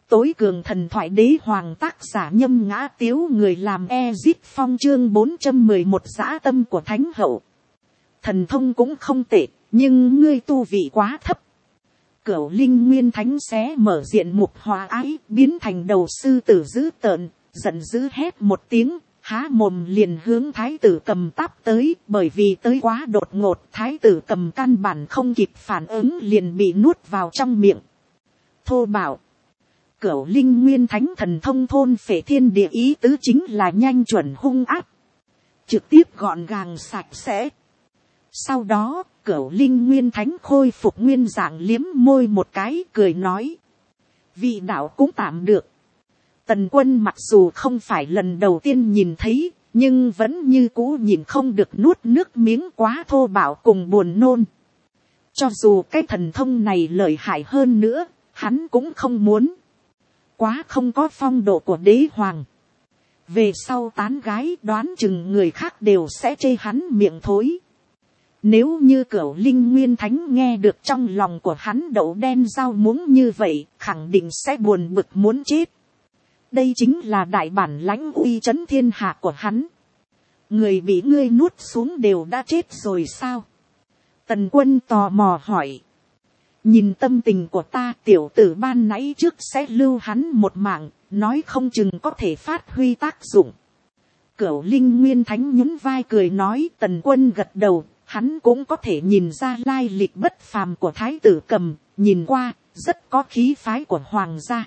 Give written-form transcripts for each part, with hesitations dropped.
Tối cường thần thoại đế hoàng, tác giả Nhâm Ngã Tiếu, người làm Ezip Phong. Chương 411 dã tâm của thánh hậu. Thần thông cũng không tệ, nhưng ngươi tu vị quá thấp. Cửu Linh Nguyên Thánh xé mở diện mục hòa ái, biến thành đầu sư tử dữ tợn, giận dữ hét một tiếng, há mồm liền hướng Thái tử Cầm táp tới. Bởi vì tới quá đột ngột, Thái tử Cầm căn bản không kịp phản ứng, liền bị nuốt vào trong miệng. Thô bạo. Cửu Linh Nguyên Thánh thần thông thôn phệ thiên địa, ý tứ chính là nhanh chuẩn hung ác, trực tiếp gọn gàng sạch sẽ. Sau đó, Cửu Linh Nguyên Thánh khôi phục nguyên dạng, liếm môi một cái, cười nói: vị đạo cũng tạm được. Tần Quân mặc dù không phải lần đầu tiên nhìn thấy, nhưng vẫn như cũ nhìn không được nuốt nước miếng, quá thô bạo cùng buồn nôn. Cho dù cái thần thông này lợi hại hơn nữa, hắn cũng không muốn. Quá không có phong độ của đế hoàng. Về sau tán gái đoán chừng người khác đều sẽ chê hắn miệng thối. Nếu như Cửu Linh Nguyên Thánh nghe được trong lòng của hắn đậu đen rau muống như vậy, khẳng định sẽ buồn bực muốn chết. Đây chính là đại bản lãnh uy chấn thiên hạ của hắn. Người bị ngươi nuốt xuống đều đã chết rồi sao? Tần Quân tò mò hỏi. Nhìn tâm tình của ta, tiểu tử ban nãy trước sẽ lưu hắn một mạng, nói không chừng có thể phát huy tác dụng. Cửu Linh Nguyên Thánh nhún vai cười nói. Tần Quân gật đầu, hắn cũng có thể nhìn ra lai lịch bất phàm của Thái tử Cầm, nhìn qua rất có khí phái của hoàng gia.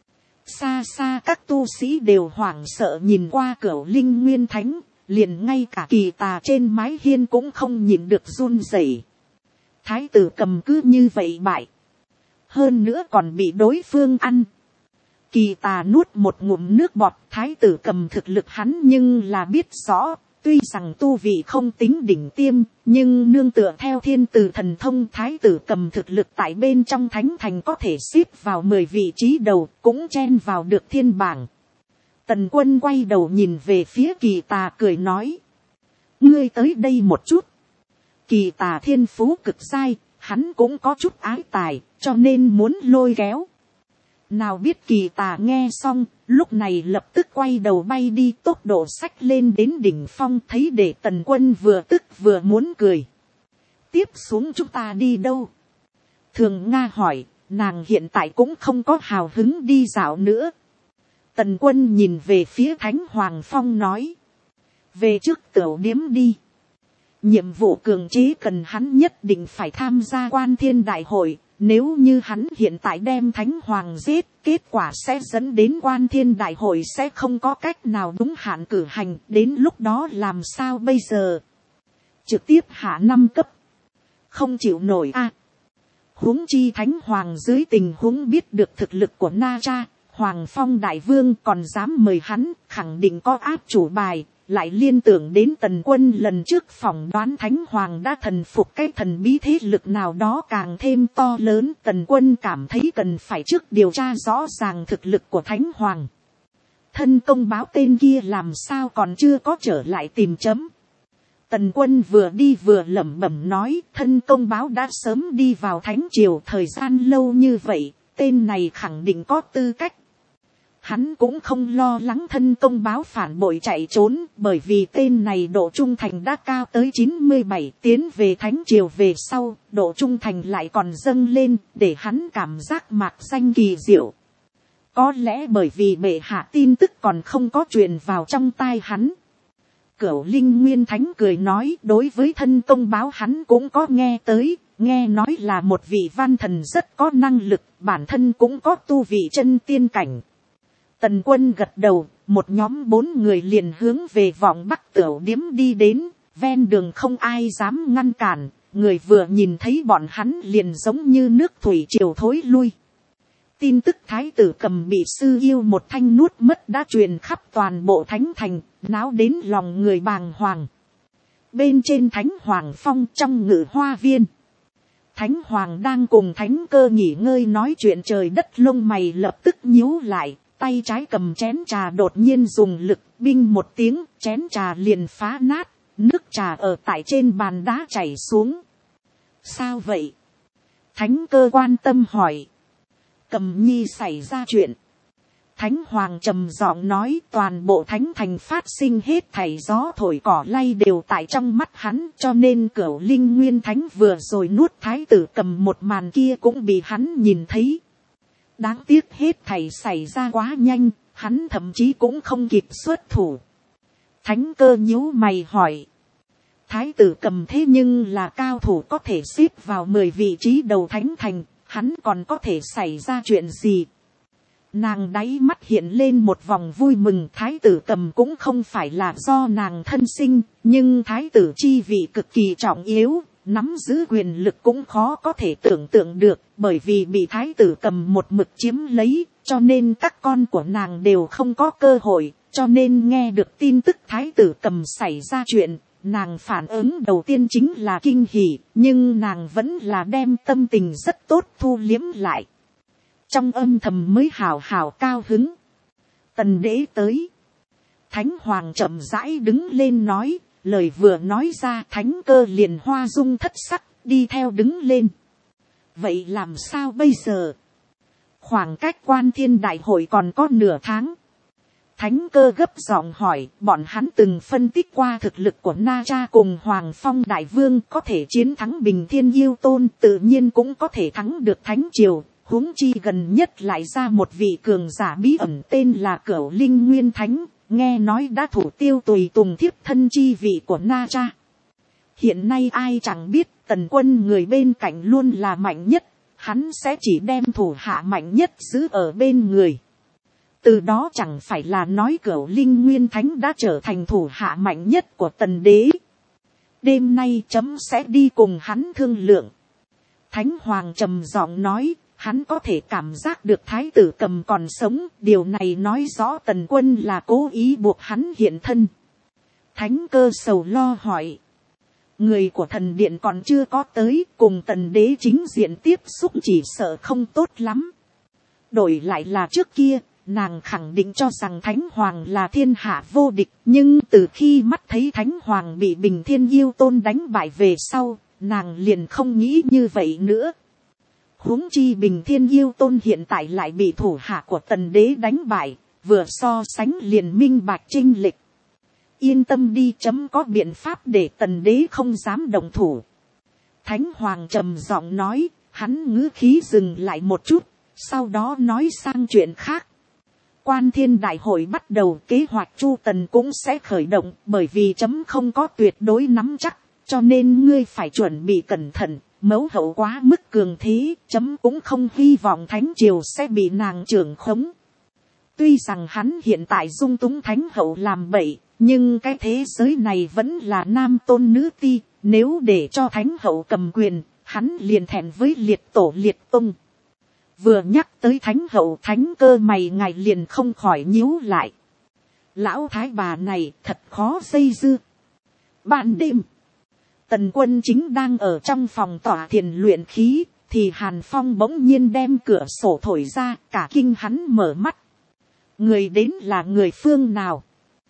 Xa xa các tu sĩ đều hoảng sợ nhìn qua Cửu Linh Nguyên Thánh, liền ngay cả Kỳ Tà trên mái hiên cũng không nhìn được run rẩy. Thái tử Cầm cứ như vậy bại, hơn nữa còn bị đối phương ăn. Kỳ Tà nuốt một ngụm nước bọt. Thái tử Cầm thực lực hắn nhưng là biết rõ, tuy rằng tu vị không tính đỉnh tiêm, nhưng nương tựa theo thiên tử thần thông, Thái tử Cầm thực lực tại bên trong thánh thành có thể xếp vào 10 vị trí đầu, cũng chen vào được thiên bảng. Tần Quân quay đầu nhìn về phía Kỳ Tà cười nói: ngươi tới đây một chút. Kỳ Tà thiên phú cực sai, hắn cũng có chút ái tài, cho nên muốn lôi kéo. Nào biết Kỳ Tà nghe xong, lúc này lập tức quay đầu bay đi, tốc độ xách lên đến đỉnh phong, thấy để Tần Quân vừa tức vừa muốn cười. Tiếp xuống chúng ta đi đâu? Thường Nga hỏi, nàng hiện tại cũng không có hào hứng đi dạo nữa. Tần Quân nhìn về phía Thánh Hoàng Phong nói: về trước tửu điếm đi. Nhiệm vụ cường chế cần hắn nhất định phải tham gia Quan Thiên Đại Hội. Nếu như hắn hiện tại đem Thánh Hoàng giết, kết quả sẽ dẫn đến Quan Thiên Đại Hội sẽ không có cách nào đúng hạn cử hành. Đến lúc đó làm sao bây giờ? Trực tiếp hạ 5 cấp. Không chịu nổi a. Huống chi Thánh Hoàng dưới tình huống biết được thực lực của Na Cha, Hoàng Phong Đại Vương còn dám mời hắn, khẳng định có áp chủ bài. Lại liên tưởng đến Tần Quân lần trước phỏng đoán Thánh Hoàng đã thần phục cái thần bí thế lực nào đó càng thêm to lớn. Tần Quân cảm thấy cần phải trước điều tra rõ ràng thực lực của Thánh Hoàng. Thân công báo tên kia làm sao còn chưa có trở lại tìm chấm. Tần Quân vừa đi vừa lẩm bẩm nói, thân công báo đã sớm đi vào Thánh Triều thời gian lâu như vậy, tên này khẳng định có tư cách. Hắn cũng không lo lắng thân công báo phản bội chạy trốn, bởi vì tên này độ trung thành đã cao tới 97, tiến về Thánh Triều về sau, độ trung thành lại còn dâng lên, để hắn cảm giác mạc danh kỳ diệu. Có lẽ bởi vì bệ hạ tin tức còn không có truyền vào trong tai hắn. Cửu Linh Nguyên Thánh cười nói, đối với thân công báo hắn cũng có nghe tới, nghe nói là một vị văn thần rất có năng lực, bản thân cũng có tu vị chân tiên cảnh. Tần Quân gật đầu, một nhóm 4 người liền hướng về Vọng Bắc tửu điếm đi đến, ven đường không ai dám ngăn cản, người vừa nhìn thấy bọn hắn liền giống như nước thủy triều thối lui. Tin tức Thái tử Cầm bị sư yêu một thanh nuốt mất đã truyền khắp toàn bộ Thánh Thành, náo đến lòng người bàng hoàng. Bên trên Thánh Hoàng Phong trong Ngự Hoa Viên, Thánh Hoàng đang cùng Thánh Cơ nghỉ ngơi nói chuyện, trời đất lông mày lập tức nhíu lại. Tay trái cầm chén trà đột nhiên dùng lực, binh một tiếng, chén trà liền phá nát, nước trà ở tại trên bàn đá chảy xuống. Sao vậy? Thánh Cơ quan tâm hỏi. Cầm nhi xảy ra chuyện. Thánh Hoàng trầm giọng nói, toàn bộ Thánh Thành phát sinh hết thảy gió thổi cỏ lay đều tại trong mắt hắn, cho nên Cửu Linh Nguyên Thánh vừa rồi nuốt Thái tử Cầm một màn kia cũng bị hắn nhìn thấy. Đáng tiếc hết thảy xảy ra quá nhanh, hắn thậm chí cũng không kịp xuất thủ. Thánh Cơ nhíu mày hỏi. Thái tử Cầm thế nhưng là cao thủ có thể xếp vào 10 vị trí đầu Thánh Thành, hắn còn có thể xảy ra chuyện gì? Nàng đáy mắt hiện lên một vòng vui mừng. Thái tử Cầm cũng không phải là do nàng thân sinh, nhưng thái tử chi vị cực kỳ trọng yếu, nắm giữ quyền lực cũng khó có thể tưởng tượng được, bởi vì bị thái tử Cầm một mực chiếm lấy, cho nên các con của nàng đều không có cơ hội, cho nên nghe được tin tức thái tử Cầm xảy ra chuyện, nàng phản ứng đầu tiên chính là kinh hỉ, nhưng nàng vẫn là đem tâm tình rất tốt thu liếm lại. Trong âm thầm mới hào hào cao hứng. Tần đế tới. Thánh Hoàng chậm rãi đứng lên nói, lời vừa nói ra Thánh Cơ liền hoa dung thất sắc, đi theo đứng lên. Vậy làm sao bây giờ? Khoảng cách Quan Thiên Đại hội còn có nửa tháng. Thánh Cơ gấp giọng hỏi, bọn hắn từng phân tích qua thực lực của Na Cha cùng Hoàng Phong Đại Vương, có thể chiến thắng Bình Thiên Yêu Tôn, tự nhiên cũng có thể thắng được Thánh Triều. Huống chi gần nhất lại ra một vị cường giả bí ẩn tên là Cửu Linh Nguyên Thánh, nghe nói đã thủ tiêu tùy tùng thiếp thân chi vị của Na Cha. Hiện nay ai chẳng biết Tần Quân người bên cạnh luôn là mạnh nhất, hắn sẽ chỉ đem thủ hạ mạnh nhất giữ ở bên người. Từ đó chẳng phải là nói Cửu Linh Nguyên Thánh đã trở thành thủ hạ mạnh nhất của Tần đế. Đêm nay chấm sẽ đi cùng hắn thương lượng. Thánh Hoàng trầm giọng nói, hắn có thể cảm giác được thái tử Cầm còn sống, điều này nói rõ Tần Quân là cố ý buộc hắn hiện thân. Thánh Cơ sầu lo hỏi. Người của thần điện còn chưa có tới, cùng Tần đế chính diện tiếp xúc chỉ sợ không tốt lắm. Đổi lại là trước kia, nàng khẳng định cho rằng Thánh Hoàng là thiên hạ vô địch, nhưng từ khi mắt thấy Thánh Hoàng bị Bình Thiên Yêu Tôn đánh bại về sau, nàng liền không nghĩ như vậy nữa. Huống chi Bình Thiên Yêu Tôn hiện tại lại bị thủ hạ của Tần đế đánh bại, vừa so sánh liền minh bạch chênh lệch. Yên tâm đi, chấm có biện pháp để Tần đế không dám động thủ. Thánh Hoàng trầm giọng nói, hắn ngữ khí dừng lại một chút, sau đó nói sang chuyện khác. Quan Thiên Đại hội bắt đầu, kế hoạch Chu Tần cũng sẽ khởi động, bởi vì chấm không có tuyệt đối nắm chắc, cho nên ngươi phải chuẩn bị cẩn thận. Mẫu hậu quá mức cường thế, chấm cũng không hy vọng Thánh Triều sẽ bị nàng trưởng khống. Tuy rằng hắn hiện tại dung túng Thánh hậu làm bậy, nhưng cái thế giới này vẫn là nam tôn nữ ti, nếu để cho Thánh hậu cầm quyền, hắn liền thẹn với liệt tổ liệt tông. Vừa nhắc tới Thánh hậu, Thánh Cơ mày ngài liền không khỏi nhíu lại. Lão thái bà này thật khó dây dưa. Ban đêm, Tần Quân chính đang ở trong phòng tỏa thiền luyện khí, thì Hàn Phong bỗng nhiên đem cửa sổ thổi ra, cả kinh hắn mở mắt. Người đến là người phương nào?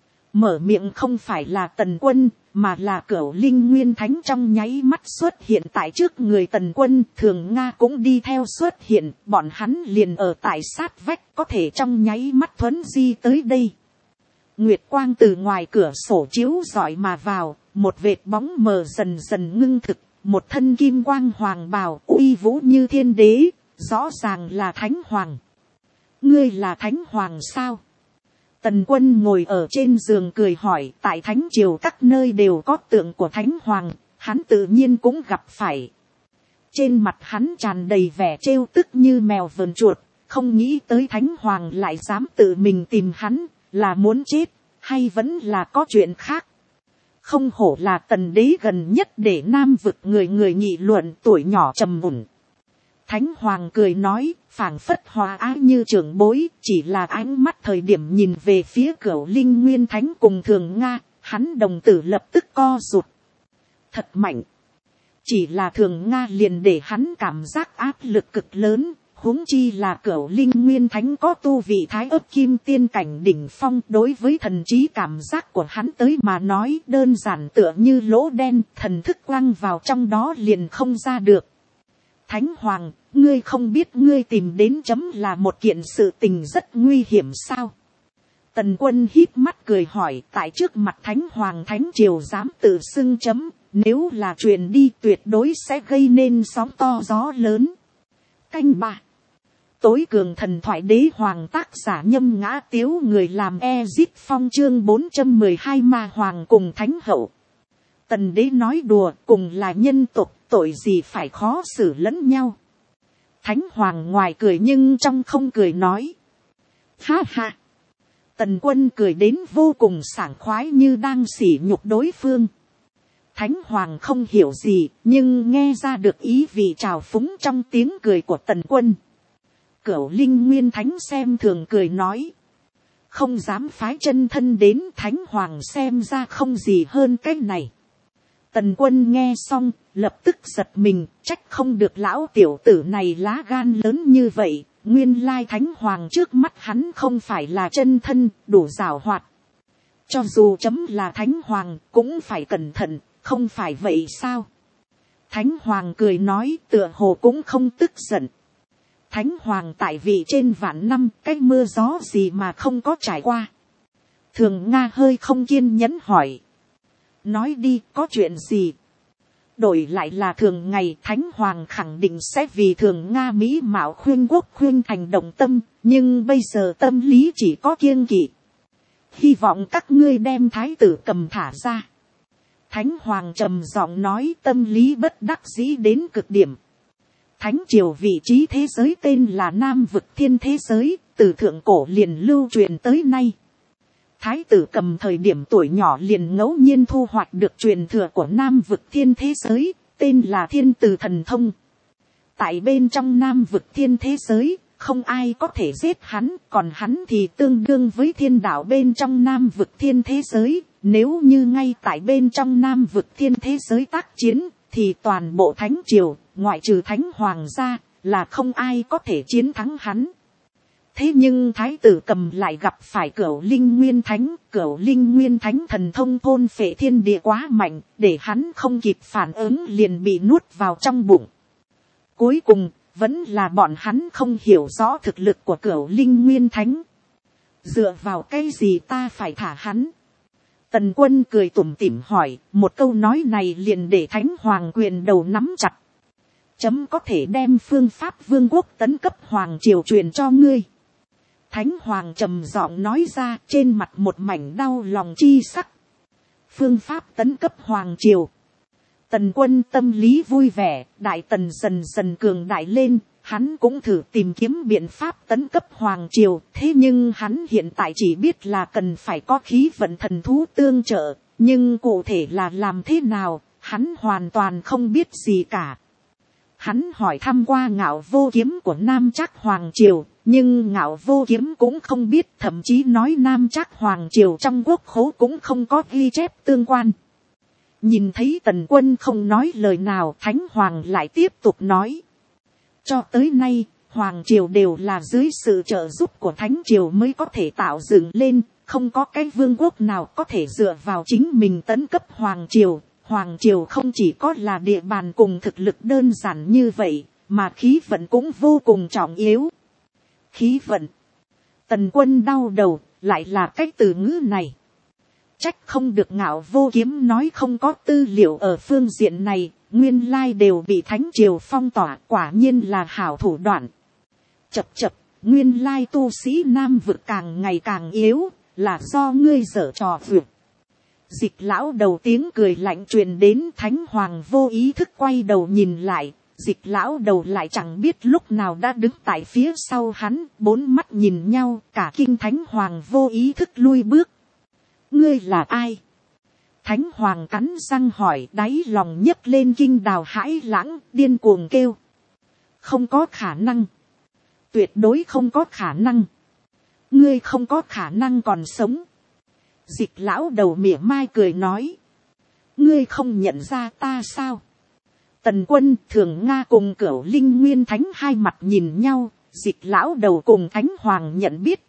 Mở miệng không phải là Tần Quân, mà là Cửu Linh Nguyên Thánh trong nháy mắt xuất hiện tại trước người Tần Quân. Thường Nga cũng đi theo xuất hiện, bọn hắn liền ở tại sát vách, có thể trong nháy mắt thuấn di tới đây. Nguyệt quang từ ngoài cửa sổ chiếu rọi mà vào, một vệt bóng mờ dần dần ngưng thực, một thân kim quang hoàng bào uy vũ như thiên đế, rõ ràng là Thánh Hoàng. Ngươi là Thánh Hoàng sao? Tần Quân ngồi ở trên giường cười hỏi, tại Thánh Triều các nơi đều có tượng của Thánh Hoàng, hắn tự nhiên cũng gặp phải. Trên mặt hắn tràn đầy vẻ trêu tức như mèo vờn chuột, không nghĩ tới Thánh Hoàng lại dám tự mình tìm hắn, là muốn chết, hay vẫn là có chuyện khác. Không hổ là Tần đế gần nhất để Nam vực người người nghị luận, tuổi nhỏ trầm mùn. Thánh Hoàng cười nói, phảng phất hòa ái như trưởng bối, chỉ là ánh mắt thời điểm nhìn về phía Cửu Linh Nguyên Thánh cùng Thường Nga, hắn đồng tử lập tức co rụt. Thật mạnh. Chỉ là Thường Nga liền để hắn cảm giác áp lực cực lớn, huống chi là Cửu Linh Nguyên Thánh có tu vị Thái Ấp Kim Tiên cảnh đỉnh phong, đối với thần trí cảm giác của hắn tới mà nói đơn giản tựa như lỗ đen, thần thức quăng vào trong đó liền không ra được. Thánh Hoàng, ngươi không biết ngươi tìm đến chấm là một kiện sự tình rất nguy hiểm sao? Tần Quân híp mắt cười hỏi, tại trước mặt Thánh Hoàng Thánh Triều dám tự xưng chấm, nếu là truyền đi tuyệt đối sẽ gây nên sóng to gió lớn. Canh 3. Tối cường thần thoại đế hoàng, tác giả Nhâm Ngã Tiếu, người làm Ezit Phong, chương 412 ma hoàng cùng thánh hậu. Tần đế nói đùa, cùng là nhân tộc, tội gì phải khó xử lẫn nhau. Thánh Hoàng ngoài cười nhưng trong không cười nói. Ha ha. Tần Quân cười đến vô cùng sảng khoái, như đang sỉ nhục đối phương. Thánh Hoàng không hiểu gì, nhưng nghe ra được ý vị trào phúng trong tiếng cười của Tần Quân. Cửu Linh Nguyên Thánh xem thường cười nói. Không dám phái chân thân đến, Thánh Hoàng xem ra không gì hơn cái này. Tần Quân nghe xong, lập tức giật mình, trách không được lão tiểu tử này lá gan lớn như vậy. Nguyên lai Thánh Hoàng trước mắt hắn không phải là chân thân, đủ giảo hoạt. Cho dù chấm là Thánh Hoàng, cũng phải cẩn thận, không phải vậy sao? Thánh Hoàng cười nói, tựa hồ cũng không tức giận. Thánh Hoàng tại vị trên vạn năm, cái mưa gió gì mà không có trải qua. Thường Nga hơi không kiên nhẫn hỏi. Nói đi, có chuyện gì? Đổi lại là thường ngày, Thánh Hoàng khẳng định sẽ vì Thường Nga mỹ mạo khuyên quốc khuyên thành động tâm, nhưng bây giờ tâm lý chỉ có kiêng kỵ. Hy vọng các ngươi đem Thái tử Cầm thả ra. Thánh Hoàng trầm giọng nói, tâm lý bất đắc dĩ đến cực điểm. Thánh triều vị trí thế giới tên là Nam Vực Thiên thế giới, từ thượng cổ liền lưu truyền tới nay. Thái tử Cầm thời điểm tuổi nhỏ liền ngẫu nhiên thu hoạch được truyền thừa của Nam Vực Thiên thế giới, tên là Thiên Từ Thần Thông. Tại bên trong Nam Vực Thiên thế giới, không ai có thể giết hắn, còn hắn thì tương đương với thiên đạo bên trong Nam Vực Thiên thế giới. Nếu như ngay tại bên trong Nam Vực Thiên thế giới tác chiến, thì toàn bộ Thánh triều, ngoại trừ Thánh Hoàng ra, là không ai có thể chiến thắng hắn. Thế nhưng Thái tử Cầm lại gặp phải Cửu Linh Nguyên Thánh, Cửu Linh Nguyên Thánh thần thông thôn phệ thiên địa quá mạnh, để hắn không kịp phản ứng liền bị nuốt vào trong bụng. Cuối cùng, vẫn là bọn hắn không hiểu rõ thực lực của Cửu Linh Nguyên Thánh. Dựa vào cái gì ta phải thả hắn? Tần Quân cười tủm tỉm hỏi, một câu nói này liền để Thánh Hoàng quyền đầu nắm chặt. Chấm có thể đem phương pháp vương quốc tấn cấp Hoàng triều truyền cho ngươi. Thánh Hoàng trầm giọng nói ra, trên mặt một mảnh đau lòng chi sắc. Phương pháp tấn cấp Hoàng triều. Tần Quân tâm lý vui vẻ, Đại Tần dần dần cường đại lên, hắn cũng thử tìm kiếm biện pháp tấn cấp Hoàng triều, thế nhưng hắn hiện tại chỉ biết là cần phải có khí vận thần thú tương trợ, nhưng cụ thể là làm thế nào, hắn hoàn toàn không biết gì cả. Hắn hỏi thăm qua Ngạo Vô Kiếm của Nam Trác Hoàng triều, nhưng Ngạo Vô Kiếm cũng không biết, thậm chí nói Nam Trác Hoàng triều trong quốc khố cũng không có ghi chép tương quan. Nhìn thấy Tần Quân không nói lời nào, Thánh Hoàng lại tiếp tục nói. Cho tới nay, Hoàng triều đều là dưới sự trợ giúp của Thánh triều mới có thể tạo dựng lên, không có cái vương quốc nào có thể dựa vào chính mình tấn cấp Hoàng triều. Hoàng triều không chỉ có là địa bàn cùng thực lực đơn giản như vậy, mà khí vận cũng vô cùng trọng yếu. Khí vận. Tần Quân đau đầu, lại là cái từ ngữ này. Trách không được Ngạo Vô Kiếm nói không có tư liệu ở phương diện này, nguyên lai đều bị Thánh triều phong tỏa, quả nhiên là hảo thủ đoạn. Chập chập, nguyên lai tu sĩ Nam Vực càng ngày càng yếu, là do ngươi giở trò vượt. Dịch lão đầu tiếng cười lạnh truyền đến, Thánh Hoàng vô ý thức quay đầu nhìn lại, dịch lão đầu lại chẳng biết lúc nào đã đứng tại phía sau hắn, bốn mắt nhìn nhau, cả kinh. Thánh Hoàng vô ý thức lui bước. Ngươi là ai? Thánh Hoàng cắn răng hỏi, đáy lòng nhấc lên kinh đào hãi lãng, điên cuồng kêu. Không có khả năng. Tuyệt đối không có khả năng. Ngươi không có khả năng còn sống. Dịch lão đầu mỉa mai cười nói. Ngươi không nhận ra ta sao? Tần Quân, Thường Nga cùng Cửu Linh Nguyên Thánh hai mặt nhìn nhau. Dịch lão đầu cùng Thánh Hoàng nhận biết.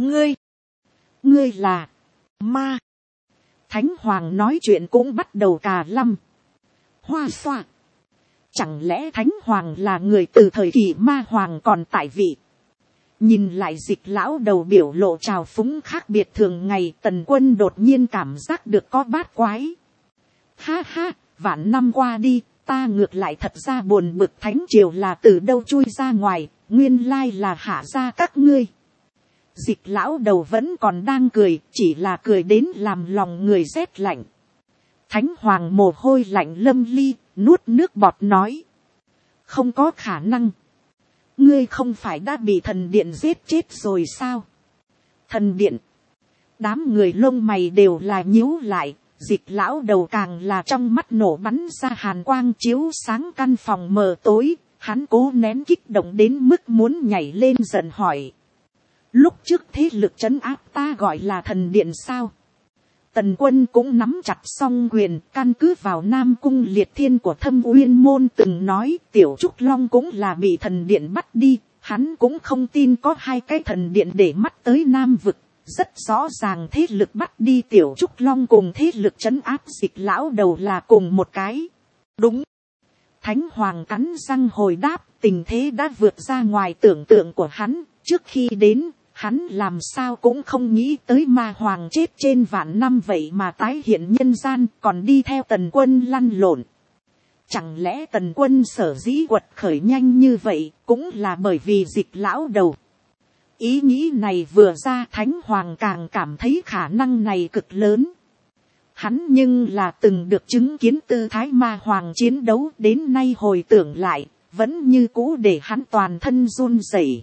Ngươi là ma. Thánh Hoàng nói chuyện cũng bắt đầu cà lăm. Hoa xoa. Chẳng lẽ thánh hoàng là người từ thời kỳ ma hoàng còn tại vị? Nhìn lại Dịch lão đầu biểu lộ trào phúng khác biệt thường ngày, Tần Quân đột nhiên cảm giác được có bát quái. Ha ha, vạn năm qua đi, ta ngược lại thật ra buồn bực thánh triều là từ đâu chui ra ngoài, nguyên lai là hạ ra các ngươi. Dịch lão đầu vẫn còn đang cười, chỉ là cười đến làm lòng người rét lạnh. Thánh hoàng mồ hôi lạnh lâm ly, nuốt nước bọt nói. Không có khả năng. Ngươi không phải đã bị thần điện giết chết rồi sao? Thần điện. Đám người lông mày đều là nhíu lại. Dịch lão đầu càng là trong mắt nổ bắn ra hàn quang chiếu sáng căn phòng mờ tối. Hắn cố nén kích động đến mức muốn nhảy lên giận hỏi. Lúc trước thế lực trấn áp ta gọi là thần điện sao? Tần Quân cũng nắm chặt song quyền, căn cứ vào Nam Cung Liệt Thiên của Thâm Uyên Môn từng nói Tiểu Trúc Long cũng là bị thần điện bắt đi, hắn cũng không tin có hai cái thần điện để mắt tới Nam Vực, rất rõ ràng thế lực bắt đi Tiểu Trúc Long cùng thế lực trấn áp Dịch lão đầu là cùng một cái. Đúng. Thánh Hoàng cắn răng hồi đáp, tình thế đã vượt ra ngoài tưởng tượng của hắn, trước khi đến. Hắn làm sao cũng không nghĩ tới ma hoàng chết trên vạn năm vậy mà tái hiện nhân gian còn đi theo Tần Quân lăn lộn. Chẳng lẽ Tần Quân sở dĩ quật khởi nhanh như vậy cũng là bởi vì Dịch lão đầu. Ý nghĩ này vừa ra Thánh Hoàng càng cảm thấy khả năng này cực lớn. Hắn nhưng là từng được chứng kiến tư thái ma hoàng chiến đấu đến nay hồi tưởng lại, vẫn như cũ để hắn toàn thân run rẩy.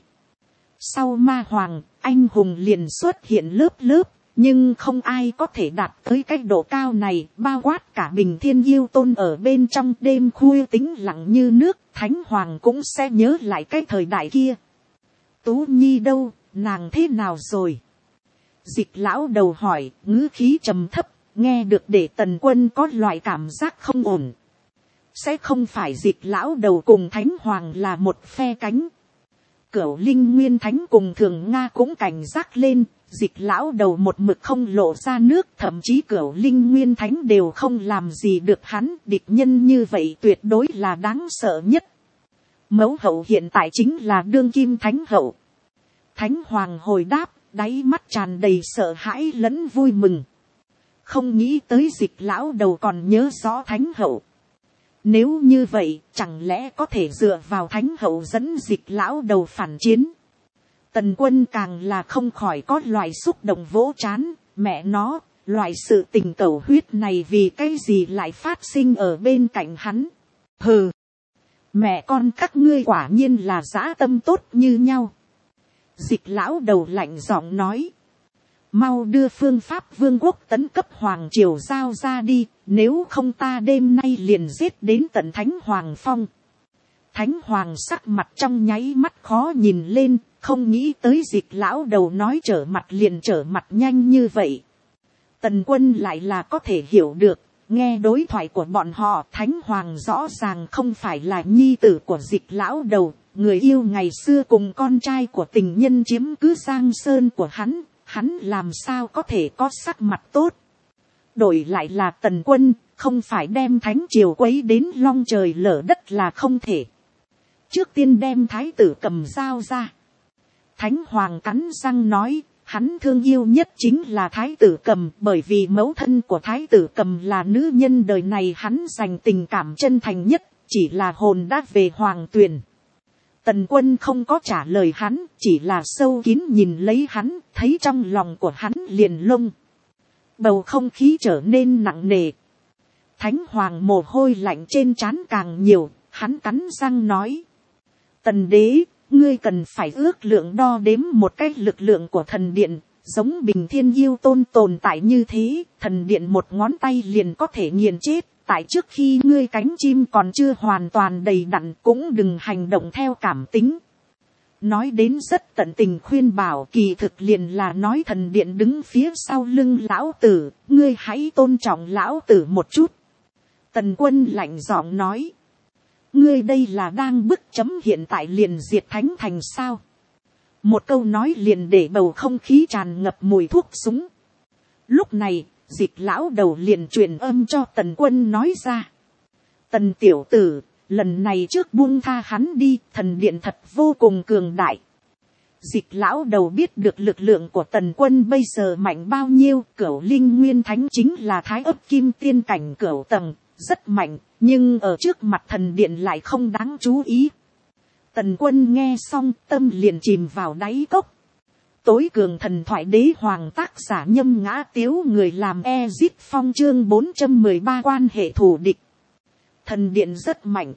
Sau ma hoàng, anh hùng liền xuất hiện lớp lớp, nhưng không ai có thể đạt tới cái độ cao này, bao quát cả Bình Thiên Yêu Tôn ở bên trong đêm khuya tĩnh lặng như nước, Thánh Hoàng cũng sẽ nhớ lại cái thời đại kia. Tú Nhi đâu, nàng thế nào rồi? Dịch lão đầu hỏi, ngữ khí trầm thấp, nghe được để Tần Quân có loại cảm giác không ổn. Sẽ không phải Dịch lão đầu cùng Thánh Hoàng là một phe cánh. Cửu Linh Nguyên Thánh cùng Thường Nga cũng cảnh giác lên, Dịch lão đầu một mực không lộ ra nước, thậm chí Cửu Linh Nguyên Thánh đều không làm gì được hắn, địch nhân như vậy tuyệt đối là đáng sợ nhất. Mẫu hậu hiện tại chính là đương kim Thánh hậu. Thánh Hoàng hồi đáp, đáy mắt tràn đầy sợ hãi lẫn vui mừng. Không nghĩ tới Dịch lão đầu còn nhớ rõ Thánh hậu. Nếu như vậy, chẳng lẽ có thể dựa vào Thánh hậu dẫn Dịch lão đầu phản chiến? Tần Quân càng là không khỏi có loại xúc động vỗ trán, mẹ nó, loại sự tình cầu huyết này vì cái gì lại phát sinh ở bên cạnh hắn? Hừ, mẹ con các ngươi quả nhiên là dã tâm tốt như nhau. Dịch lão đầu lạnh giọng nói. Mau đưa phương pháp vương quốc tấn cấp hoàng triều giao ra đi, nếu không ta đêm nay liền giết đến tận Thánh Hoàng Phong. Thánh Hoàng sắc mặt trong nháy mắt khó nhìn lên, không nghĩ tới Dịch lão đầu nói trở mặt liền trở mặt nhanh như vậy. Tần Quân lại là có thể hiểu được, nghe đối thoại của bọn họ, Thánh Hoàng rõ ràng không phải là nhi tử của Dịch lão đầu, người yêu ngày xưa cùng con trai của tình nhân chiếm cứ Giang Sơn của hắn làm sao có thể có sắc mặt tốt. Đổi lại là Tần Quân, không phải đem Thánh triều quấy đến long trời lở đất là không thể. Trước tiên đem Thái tử Cầm dao ra. Thánh Hoàng cắn răng nói, hắn thương yêu nhất chính là Thái tử Cầm, bởi vì mẫu thân của Thái tử Cầm là nữ nhân đời này hắn dành tình cảm chân thành nhất, chỉ là hồn đã về Hoàng Tuyền. Tần Quân không có trả lời hắn, chỉ là sâu kín nhìn lấy hắn, thấy trong lòng của hắn liền lông. Bầu không khí trở nên nặng nề. Thánh Hoàng mồ hôi lạnh trên trán càng nhiều, hắn cắn răng nói. Tần đế, ngươi cần phải ước lượng đo đếm một cách lực lượng của thần điện, giống Bình Thiên Yêu Tôn tồn tại như thế, thần điện một ngón tay liền có thể nghiền chết. Tại trước khi ngươi cánh chim còn chưa hoàn toàn đầy đặn cũng đừng hành động theo cảm tính. Nói đến rất tận tình khuyên bảo, kỳ thực liền là nói thần điện đứng phía sau lưng lão tử, ngươi hãy tôn trọng lão tử một chút. Tần Quân lạnh giọng nói. Ngươi đây là đang bức chấm hiện tại liền diệt thánh thành sao? Một câu nói liền để bầu không khí tràn ngập mùi thuốc súng. Lúc này, Dịch lão đầu liền truyền âm cho Tần Quân nói ra. Tần tiểu tử, lần này trước buông tha hắn đi, thần điện thật vô cùng cường đại. Dịch lão đầu biết được lực lượng của Tần Quân bây giờ mạnh bao nhiêu, Cửu Linh Nguyên Thánh chính là thái ấp kim tiên cảnh cửu tầng, rất mạnh, nhưng ở trước mặt thần điện lại không đáng chú ý. Tần Quân nghe xong tâm liền chìm vào đáy cốc. Tối cường thần thoại đế hoàng tác giả Nhâm Ngã Tiếu, người làm Ezit Phong, chương 413 quan hệ thù địch. Thần điện rất mạnh.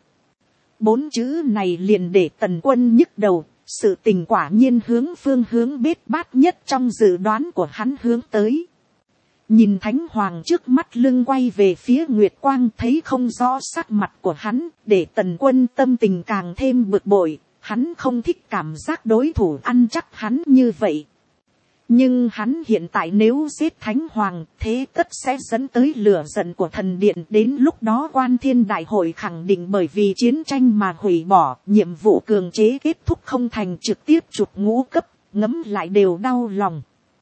4 chữ này liền để Tần Quân nhức đầu. Sự tình quả nhiên phương hướng bết bát nhất trong dự đoán của hắn hướng tới. Nhìn Thánh Hoàng trước mắt lưng quay về phía Nguyệt Quang, thấy không rõ sắc mặt của hắn, để Tần Quân tâm tình càng thêm bực bội. Hắn không thích cảm giác đối thủ ăn chắc hắn như vậy. Nhưng hắn hiện tại nếu giết Thánh Hoàng, thế tất sẽ dẫn tới lửa giận của thần điện. Đến lúc đó Quan Thiên Đại Hội khẳng định bởi vì chiến tranh mà hủy bỏ, nhiệm vụ cường chế kết thúc không thành, trực tiếp trục ngũ cấp, ngẫm lại đều đau lòng.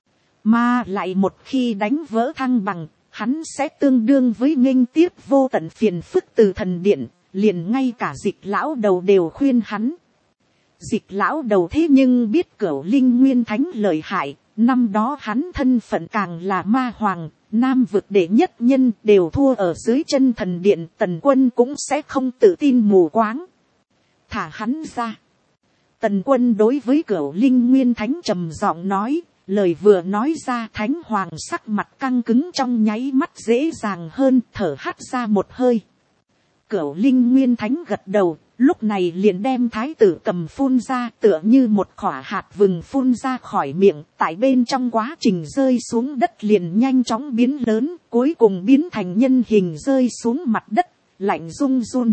Mà lại một khi đánh vỡ thăng bằng, hắn sẽ tương đương với nghênh tiếp vô tận phiền phức từ thần điện, liền ngay cả Dịch lão đầu đều khuyên hắn. Dịch lão đầu thế nhưng biết Cửu Linh Nguyên Thánh lợi hại. Năm đó hắn thân phận càng là ma hoàng, nam vực đệ nhất nhân, đều thua ở dưới chân thần điện. Tần Quân cũng sẽ không tự tin mù quáng. Thả hắn ra. Tần Quân đối với Cửu Linh Nguyên Thánh trầm giọng nói, lời vừa nói ra Thánh Hoàng sắc mặt căng cứng trong nháy mắt dễ dàng hơn, thở hắt ra một hơi. Cửu Linh Nguyên Thánh gật đầu. Lúc này liền đem Thái tử Cầm phun ra, tựa như một khỏa hạt vừng phun ra khỏi miệng, tại bên trong quá trình rơi xuống đất liền nhanh chóng biến lớn, cuối cùng biến thành nhân hình rơi xuống mặt đất, lạnh run run.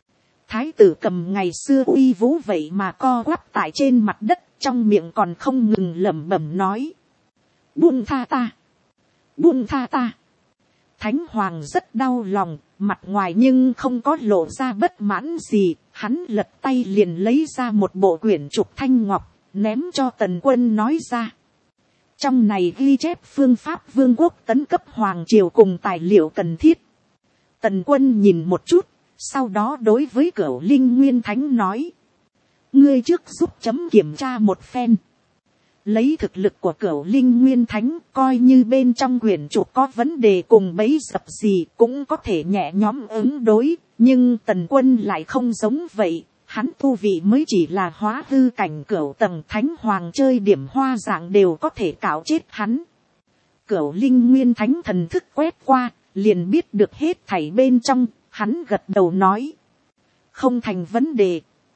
Thái tử Cầm ngày xưa uy vũ vậy mà co quắp tại trên mặt đất, trong miệng còn không ngừng lẩm bẩm nói: buông tha ta, buông tha ta. Thánh Hoàng rất đau lòng, mặt ngoài nhưng không có lộ ra bất mãn gì. Hắn lật tay liền lấy ra một bộ quyển trục thanh ngọc, ném cho Tần Quân nói ra. Trong này ghi chép phương pháp vương quốc tấn cấp hoàng triều cùng tài liệu cần thiết. Tần Quân nhìn một chút, sau đó đối với Cửu Linh Nguyên Thánh nói: ngươi trước giúp chấm kiểm tra một phen. Lấy thực lực của Cửu Linh Nguyên Thánh, coi như bên trong quyển trục có vấn đề cùng bẫy dập gì cũng có thể nhẹ nhõm ứng đối. Nhưng Tần Quân lại không giống vậy, hắn tu vị mới chỉ là hóa hư cảnh cửu tầng, Thánh Hoàng chơi điểm hoa dạng đều có thể cạo chết hắn. Cửu Linh Nguyên Thánh thần thức quét qua, liền biết được hết thảy bên trong, hắn gật đầu nói: không thành vấn đề.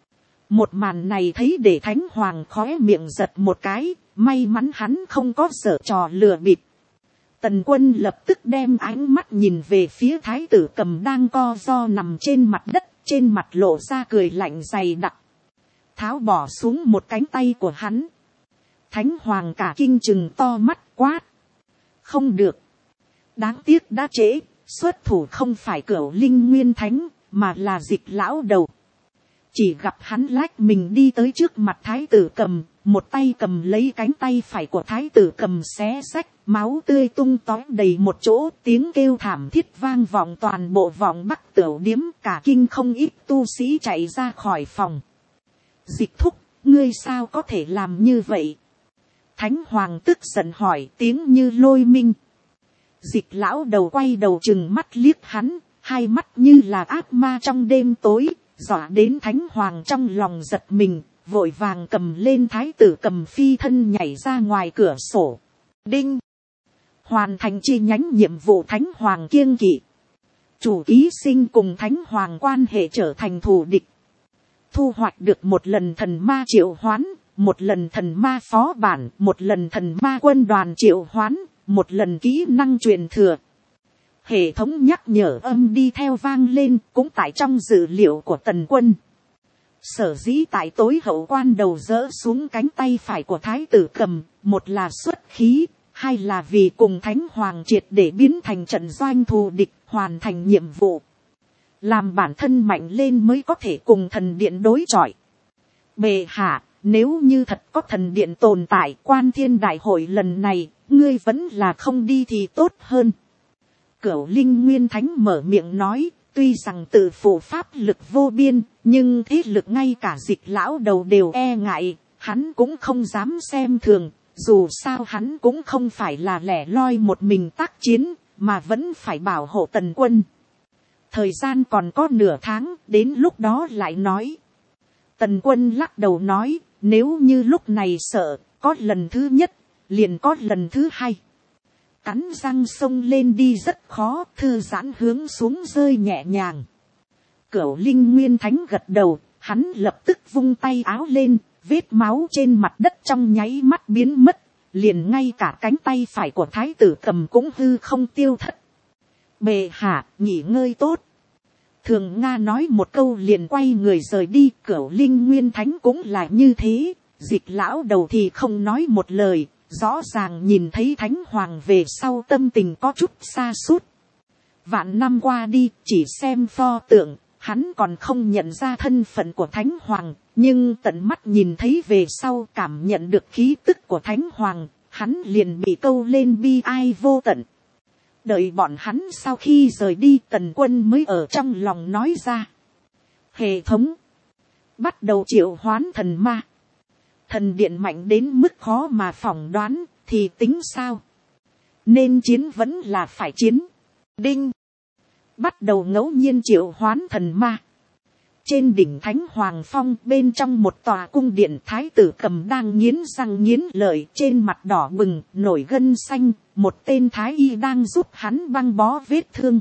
Một màn này thấy để Thánh Hoàng khóe miệng giật một cái, may mắn hắn không có giở trò lừa bịp. Tần Quân lập tức đem ánh mắt nhìn về phía Thái tử Cầm đang co ro nằm trên mặt đất, trên mặt lộ ra cười lạnh dày đặc. Tháo bỏ xuống một cánh tay của hắn. Thánh Hoàng cả kinh chừng to mắt quát: không được. Đáng tiếc đã trễ, xuất thủ không phải Cửu Linh Nguyên Thánh, mà là Dịch lão đầu. Chỉ gặp hắn lách mình đi tới trước mặt Thái tử Cầm, một tay cầm lấy cánh tay phải của Thái tử Cầm xé xách, máu tươi tung tóe đầy một chỗ, tiếng kêu thảm thiết vang vọng toàn bộ vọng Bắc Tửu điếm, cả kinh không ít tu sĩ chạy ra khỏi phòng. Dịch thúc, ngươi sao có thể làm như vậy? Thánh Hoàng tức giận hỏi, tiếng như lôi minh. Dịch lão đầu quay đầu chừng mắt liếc hắn, hai mắt như là ác ma trong đêm tối, dọa đến Thánh Hoàng trong lòng giật mình, vội vàng cầm lên Thái tử Cầm phi thân nhảy ra ngoài cửa sổ. Đinh! Hoàn thành chi nhánh nhiệm vụ. Thánh Hoàng kiêng kỵ. Chủ ký sinh cùng Thánh Hoàng quan hệ trở thành thù địch. Thu hoạch được một lần thần ma triệu hoán, một lần thần ma phó bản, một lần thần ma quân đoàn triệu hoán, một lần kỹ năng truyền thừa. Hệ thống nhắc nhở âm đi theo vang lên, cũng tại trong dữ liệu của Tần Quân. Sở dĩ tại tối hậu quan đầu dỡ xuống cánh tay phải của Thái tử Cầm, một là xuất khí, hai là vì cùng Thánh Hoàng triệt để biến thành trận doanh thù địch, hoàn thành nhiệm vụ. Làm bản thân mạnh lên mới có thể cùng thần điện đối chọi. Bệ hạ, nếu như thật có thần điện tồn tại, Quan Thiên Đại Hội lần này, ngươi vẫn là không đi thì tốt hơn. Cửu Linh Nguyên Thánh mở miệng nói, tuy rằng tự phụ pháp lực vô biên, nhưng thế lực ngay cả Dịch lão đầu đều e ngại, hắn cũng không dám xem thường, dù sao hắn cũng không phải là lẻ loi một mình tác chiến, mà vẫn phải bảo hộ Tần Quân. Thời gian còn có nửa tháng, đến lúc đó lại nói. Tần Quân lắc đầu nói, nếu như lúc này sợ, có lần thứ nhất, liền có lần thứ hai. Cắn răng xông lên đi rất khó, thư giãn hướng xuống rơi nhẹ nhàng. Cửu Linh Nguyên Thánh gật đầu, hắn lập tức vung tay áo lên, vết máu trên mặt đất trong nháy mắt biến mất, liền ngay cả cánh tay phải của Thái tử Cầm cũng hư không tiêu thất. Bệ hạ, nghỉ ngơi tốt. Thường Nga nói một câu liền quay người rời đi, Cửu Linh Nguyên Thánh cũng là như thế, Dịch lão đầu thì không nói một lời, rõ ràng nhìn thấy Thánh Hoàng về sau tâm tình có chút sa sút. Vạn năm qua đi, chỉ xem pho tượng, hắn còn không nhận ra thân phận của Thánh Hoàng, nhưng tận mắt nhìn thấy về sau cảm nhận được khí tức của Thánh Hoàng, hắn liền bị câu lên bi ai vô tận. Đợi bọn hắn sau khi rời đi, Tần Quân mới ở trong lòng nói ra. Hệ thống. Bắt đầu triệu hoán thần ma. Thần điện mạnh đến mức khó mà phỏng đoán, thì tính sao? Nên chiến vẫn là phải chiến. Đinh. Bắt đầu ngẫu nhiên triệu hoán thần ma. Trên đỉnh Thánh Hoàng Phong, bên trong một tòa cung điện, Thái tử Cầm đang nghiến răng nghiến lợi, trên mặt đỏ bừng, nổi gân xanh, một tên thái y đang giúp hắn băng bó vết thương.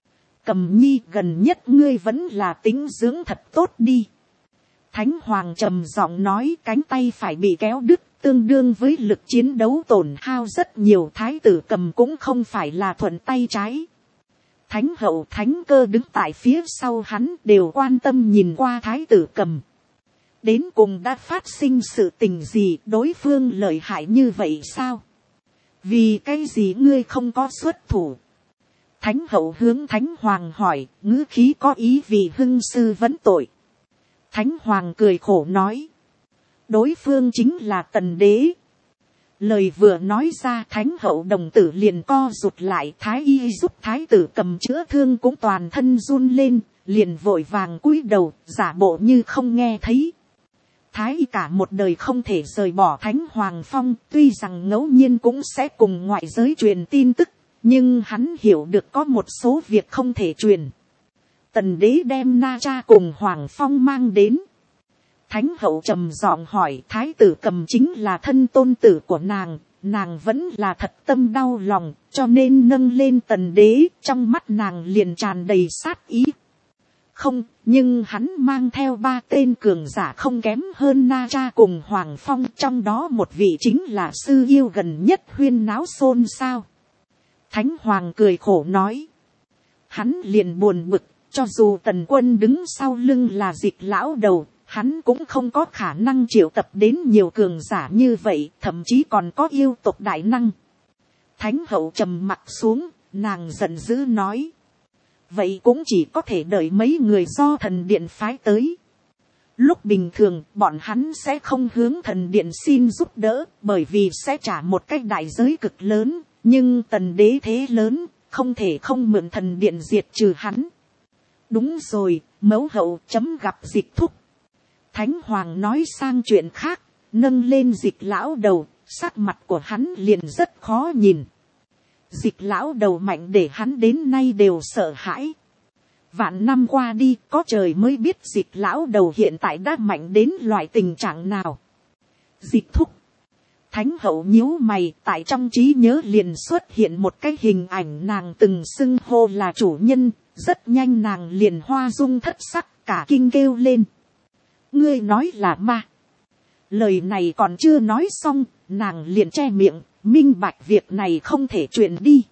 Cầm nhi, gần nhất ngươi vẫn là tính dưỡng thật tốt đi. Thánh Hoàng trầm giọng nói, cánh tay phải bị kéo đứt, tương đương với lực chiến đấu tổn hao rất nhiều. Thái tử Cầm cũng không phải là thuận tay trái. Thánh hậu Thánh Cơ đứng tại phía sau hắn đều quan tâm nhìn qua Thái tử Cầm. Đến cùng đã phát sinh sự tình gì, đối phương lợi hại như vậy sao? Vì cái gì ngươi không có xuất thủ? Thánh hậu hướng Thánh Hoàng hỏi, ngữ khí có ý vì hưng sư vấn tội. Thánh Hoàng cười khổ nói. Đối phương chính là Tần Đế. Lời vừa nói ra, Thánh hậu đồng tử liền co rụt lại. Thái y giúp Thái tử Cầm chữa thương cũng toàn thân run lên, liền vội vàng cúi đầu, giả bộ như không nghe thấy. Thái y cả một đời không thể rời bỏ Thánh Hoàng Phong, tuy rằng ngẫu nhiên cũng sẽ cùng ngoại giới truyền tin tức, nhưng hắn hiểu được có một số việc không thể truyền. Tần Đế đem Na Cha cùng Hoàng Phong mang đến. Thánh hậu trầm giọng hỏi, Thái tử Cầm chính là thân tôn tử của nàng vẫn là thật tâm đau lòng, cho nên nâng lên Tần Đế, trong mắt nàng liền tràn đầy sát ý. Không, nhưng hắn mang theo 3 tên cường giả không kém hơn Na Cha cùng Hoàng Phong, trong đó một vị chính là sư yêu gần nhất huyên náo xôn xao. Thánh Hoàng cười khổ nói. Hắn liền buồn bực, cho dù Tần Quân đứng sau lưng là Dịch lão đầu, hắn cũng không có khả năng triệu tập đến nhiều cường giả như vậy, thậm chí còn có yêu tộc đại năng. Thánh hậu trầm mặt xuống, nàng giận dữ nói. Vậy cũng chỉ có thể đợi mấy người do thần điện phái tới. Lúc bình thường, bọn hắn sẽ không hướng thần điện xin giúp đỡ, bởi vì sẽ trả một cái đại giới cực lớn, nhưng Tần Đế thế lớn, không thể không mượn thần điện diệt trừ hắn. Đúng rồi, mẫu hậu chấm gặp Dịch thúc. Thánh Hoàng nói sang chuyện khác, nâng lên Dịch lão đầu, sắc mặt của hắn liền rất khó nhìn. Dịch lão đầu mạnh để hắn đến nay đều sợ hãi. Vạn năm qua đi, có trời mới biết Dịch lão đầu hiện tại đã mạnh đến loại tình trạng nào. Dịch thúc. Thánh hậu nhíu mày, tại trong trí nhớ liền xuất hiện một cái hình ảnh nàng từng xưng hô là chủ nhân, rất nhanh nàng liền hoa dung thất sắc, cả kinh kêu lên. Ngươi nói là ma. Lời này còn chưa nói xong, nàng liền che miệng, minh bạch việc này không thể truyền đi.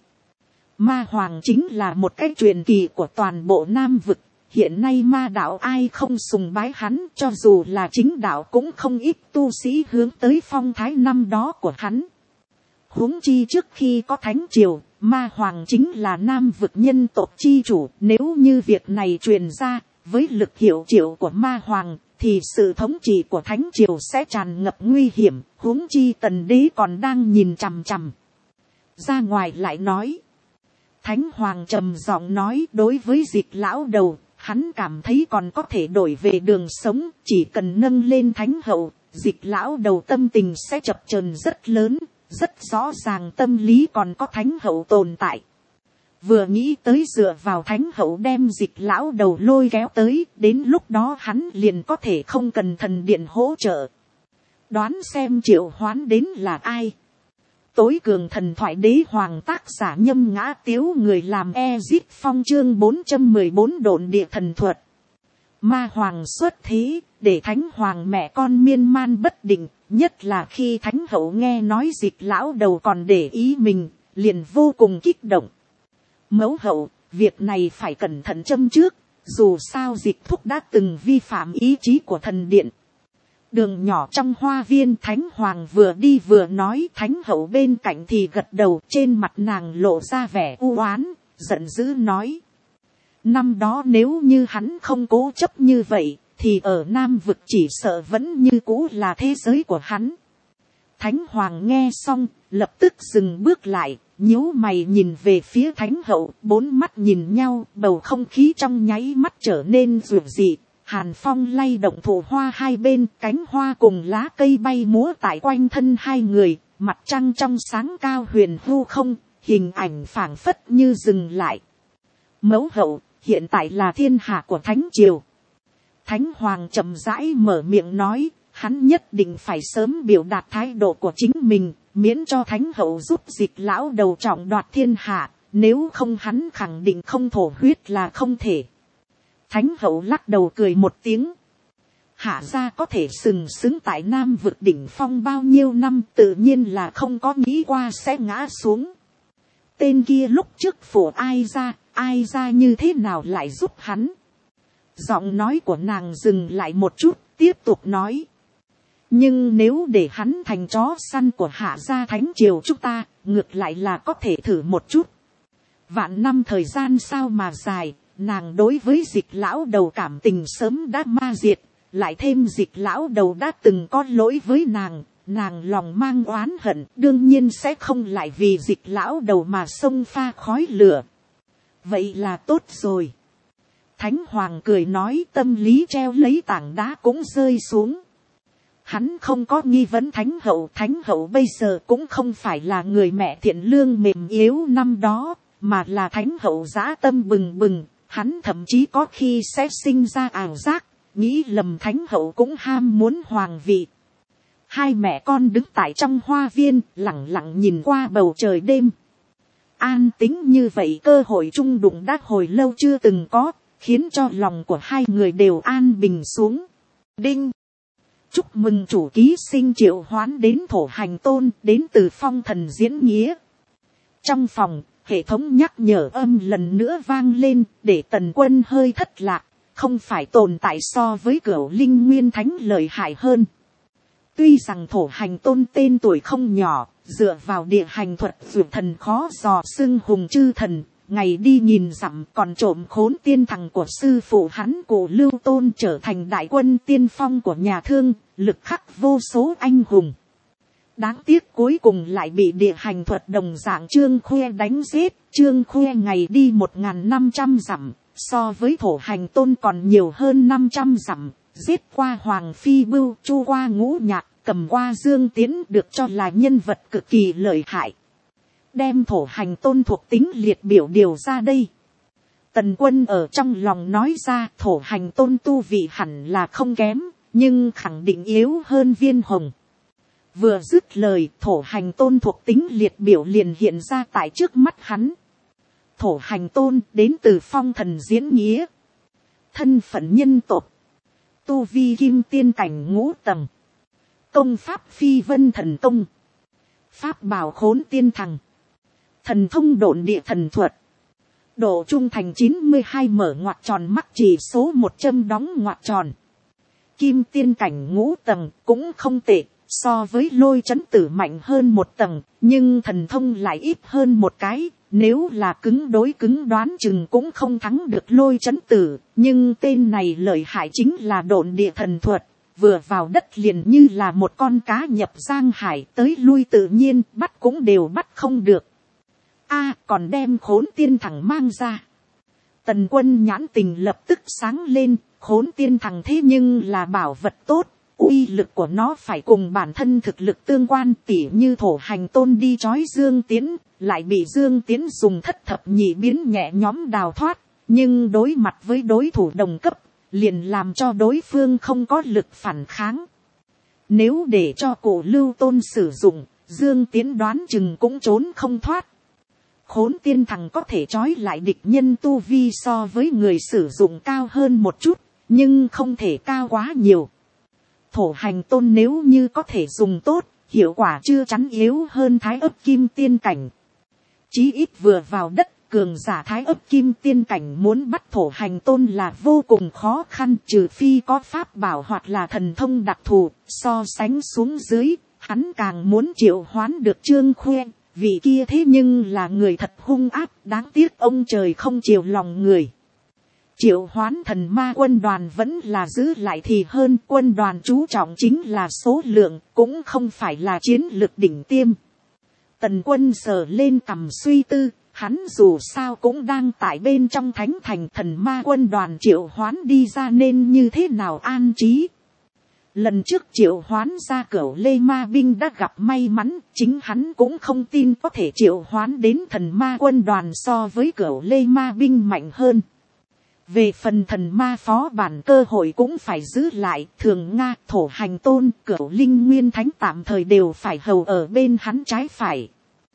Ma Hoàng chính là một cái truyền kỳ của toàn bộ Nam Vực, hiện nay ma đạo ai không sùng bái hắn, cho dù là chính đạo cũng không ít tu sĩ hướng tới phong thái năm đó của hắn. Huống chi trước khi có Thánh Triều, Ma Hoàng chính là Nam Vực nhân tộc chi chủ, nếu như việc này truyền ra, với lực hiệu triệu của Ma Hoàng, thì sự thống trị của Thánh Triều sẽ tràn ngập nguy hiểm, huống chi Tần Đế còn đang nhìn chằm chằm. Ra ngoài lại nói, Thánh Hoàng trầm giọng nói, đối với Dịch lão đầu, hắn cảm thấy còn có thể đổi về đường sống, chỉ cần nâng lên Thánh Hậu, Dịch lão đầu tâm tình sẽ chập chờn rất lớn, rất rõ ràng tâm lý còn có Thánh Hậu tồn tại. Vừa nghĩ tới dựa vào Thánh Hậu đem Dịch lão đầu lôi kéo tới, đến lúc đó hắn liền có thể không cần thần điện hỗ trợ. Đoán xem triệu hoán đến là ai. Tối cường thần thoại đế hoàng, tác giả Nhâm Ngã Tiếu, người làm Ezip Phong, chương 414 độn địa thần thuật. Ma hoàng xuất thế, để Thánh Hoàng mẹ con miên man bất định, nhất là khi Thánh Hậu nghe nói Dịch lão đầu còn để ý mình, liền vô cùng kích động. Mẫu hậu, việc này phải cẩn thận châm trước, dù sao Dịch thúc đã từng vi phạm ý chí của thần điện. Đường nhỏ trong hoa viên, Thánh Hoàng vừa đi vừa nói, Thánh Hậu bên cạnh thì gật đầu, trên mặt nàng lộ ra vẻ u oán, giận dữ nói. Năm đó nếu như hắn không cố chấp như vậy, thì ở Nam vực chỉ sợ vẫn như cũ là thế giới của hắn. Thánh Hoàng nghe xong, lập tức dừng bước lại, nhíu mày nhìn về phía Thánh Hậu, bốn mắt nhìn nhau, bầu không khí trong nháy mắt trở nên rủi dị. Hàn phong lay động thụ hoa hai bên, cánh hoa cùng lá cây bay múa tại quanh thân hai người, mặt trăng trong sáng cao huyền hư không, hình ảnh phảng phất như dừng lại. Mẫu hậu, hiện tại là thiên hạ của Thánh Triều. Thánh Hoàng chậm rãi mở miệng nói, hắn nhất định phải sớm biểu đạt thái độ của chính mình, miễn cho Thánh Hậu giúp Dịch lão đầu trọng đoạt thiên hạ, nếu không hắn khẳng định không thổ huyết là không thể. Thánh Hậu lắc đầu cười một tiếng. Hạ gia có thể sừng sững tại Nam vực đỉnh phong bao nhiêu năm, tự nhiên là không có nghĩ qua sẽ ngã xuống. Tên kia lúc trước phủ ai ra như thế nào lại giúp hắn. Giọng nói của nàng dừng lại một chút, tiếp tục nói. Nhưng nếu để hắn thành chó săn của Hạ gia Thánh Triều chúng ta, ngược lại là có thể thử một chút. Vạn năm thời gian sao mà dài. Nàng đối với Dịch lão đầu cảm tình sớm đã ma diệt, lại thêm Dịch lão đầu đã từng có lỗi với nàng lòng mang oán hận, đương nhiên sẽ không lại vì Dịch lão đầu mà xông pha khói lửa. Vậy là tốt rồi. Thánh Hoàng cười nói, tâm lý treo lấy tảng đá cũng rơi xuống. Hắn không có nghi vấn Thánh Hậu bây giờ cũng không phải là người mẹ thiện lương mềm yếu năm đó, mà là Thánh Hậu dã tâm bừng bừng. Hắn thậm chí có khi sẽ sinh ra ảo giác, nghĩ lầm Thánh Hậu cũng ham muốn hoàng vị. Hai mẹ con đứng tại trong hoa viên, lặng lặng nhìn qua bầu trời đêm. An tĩnh như vậy, cơ hội chung đụng đã hồi lâu chưa từng có, khiến cho lòng của hai người đều an bình xuống. Đinh! Chúc mừng chủ ký sinh triệu hoán đến Thổ Hành Tôn, đến từ Phong Thần Diễn Nghĩa. Trong phòng, hệ thống nhắc nhở âm lần nữa vang lên, để Tần Quân hơi thất lạc, không phải tồn tại so với Cửu Linh Nguyên Thánh lợi hại hơn. Tuy rằng Thổ Hành Tôn tên tuổi không nhỏ, dựa vào địa hành thuật vượt thần khó dò xưng hùng chư thần, ngày đi nhìn dặm còn trộm khốn tiên thằng của sư phụ hắn Cổ Lưu Tôn trở thành đại quân tiên phong của nhà Thương, lực khắc vô số anh hùng. Đáng tiếc cuối cùng lại bị địa hành thuật đồng dạng Trương Khuê đánh giết. Trương Khuê ngày đi 1.500 dặm, so với Thổ Hành Tôn còn nhiều hơn 500 dặm, giết qua Hoàng Phi Bưu, chu qua Ngũ Nhạc, cầm qua Dương Tiến, được cho là nhân vật cực kỳ lợi hại. Đem Thổ Hành Tôn thuộc tính liệt biểu điều ra đây. Tần Quân ở trong lòng nói ra, Thổ Hành Tôn tu vị hẳn là không kém, nhưng khẳng định yếu hơn Viên Hồng. Vừa dứt lời, Thổ Hành Tôn thuộc tính liệt biểu liền hiện ra tại trước mắt hắn. Thổ Hành Tôn đến từ Phong Thần Diễn Nghĩa. Thân phận nhân tộc. Tu vi kim tiên cảnh ngũ tầng. Công pháp Phi Vân Thần Công. Pháp bảo Khốn Tiên Thằng. Thần thông độn địa thần thuật. Độ trung thành 92, mở ngoặc tròn, mắc chỉ số 100 đóng ngoặc tròn. Kim tiên cảnh ngũ tầng cũng không tệ. So với Lôi Chấn Tử mạnh hơn một tầng, nhưng thần thông lại ít hơn một cái, nếu là cứng đối cứng đoán chừng cũng không thắng được Lôi Chấn Tử, nhưng tên này lợi hại chính là độn địa thần thuật, vừa vào đất liền như là một con cá nhập giang hải, tới lui tự nhiên, bắt cũng đều bắt không được. Còn đem Khốn Tiên Thằng mang ra. Tần Quân nhãn tình lập tức sáng lên, Khốn Tiên Thằng thế nhưng là bảo vật tốt, uy lực của nó phải cùng bản thân thực lực tương quan, tỉ như Thổ Hành Tôn đi trói Dương Tiến, lại bị Dương Tiến dùng thất thập nhị biến nhẹ nhõm đào thoát, nhưng đối mặt với đối thủ đồng cấp, liền làm cho đối phương không có lực phản kháng. Nếu để cho Cổ Lưu Tôn sử dụng, Dương Tiến đoán chừng cũng trốn không thoát. Khốn Tiên Thằng có thể trói lại địch nhân tu vi so với người sử dụng cao hơn một chút, nhưng không thể cao quá nhiều. Thổ Hành Tôn nếu như có thể dùng tốt, hiệu quả chưa chắn yếu hơn Thái Ấp Kim Tiên Cảnh. Chí ít vừa vào đất, cường giả Thái Ấp Kim Tiên Cảnh muốn bắt Thổ Hành Tôn là vô cùng khó khăn, trừ phi có pháp bảo hoặc là thần thông đặc thù. So sánh xuống dưới, hắn càng muốn triệu hoán được Trương Khuê, vì kia thế nhưng là người thật hung ác, đáng tiếc ông trời không chiều lòng người. Triệu hoán thần ma quân đoàn vẫn là giữ lại thì hơn, quân đoàn chú trọng chính là số lượng, cũng không phải là chiến lược đỉnh tiêm. Tần Quân sờ lên cằm suy tư, hắn dù sao cũng đang tại bên trong thánh thành, thần ma quân đoàn triệu hoán đi ra nên như thế nào an trí. Lần trước triệu hoán ra Cửu Lê Ma binh đã gặp may mắn, chính hắn cũng không tin có thể triệu hoán đến thần ma quân đoàn so với Cửu Lê Ma binh mạnh hơn. Về phần thần ma phó bản cơ hội cũng phải giữ lại, Thường Nga, Thổ Hành Tôn, Cửu Linh Nguyên Thánh tạm thời đều phải hầu ở bên hắn trái phải.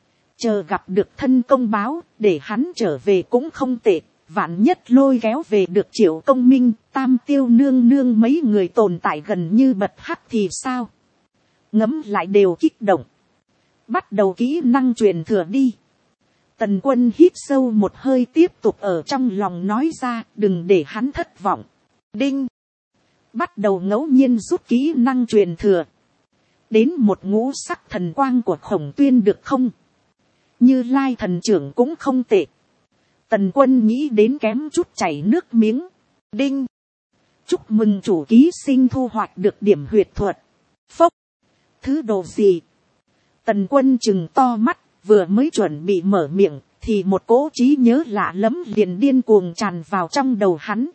Chờ gặp được thân công báo, để hắn trở về cũng không tệ, vạn nhất lôi kéo về được Triệu Công Minh, Tam Tiêu nương nương mấy người tồn tại gần như bật hắc thì sao? Ngẫm lại đều kích động. Bắt đầu kỹ năng truyền thừa đi. Tần Quân hít sâu một hơi tiếp tục ở trong lòng nói ra, đừng để hắn thất vọng. Đinh. Bắt đầu ngẫu nhiên rút kỹ năng truyền thừa. Đến một ngũ sắc thần quang của Khổng Tuyên được không? Như Lai thần trưởng cũng không tệ. Tần Quân nghĩ đến kém chút chảy nước miếng. Đinh. Chúc mừng chủ ký sinh thu hoạch được điểm huyệt thuật. Phốc. Thứ đồ gì? Tần Quân chừng to mắt, vừa mới chuẩn bị mở miệng, thì một cỗ trí nhớ lạ lẫm liền điên cuồng tràn vào trong đầu hắn.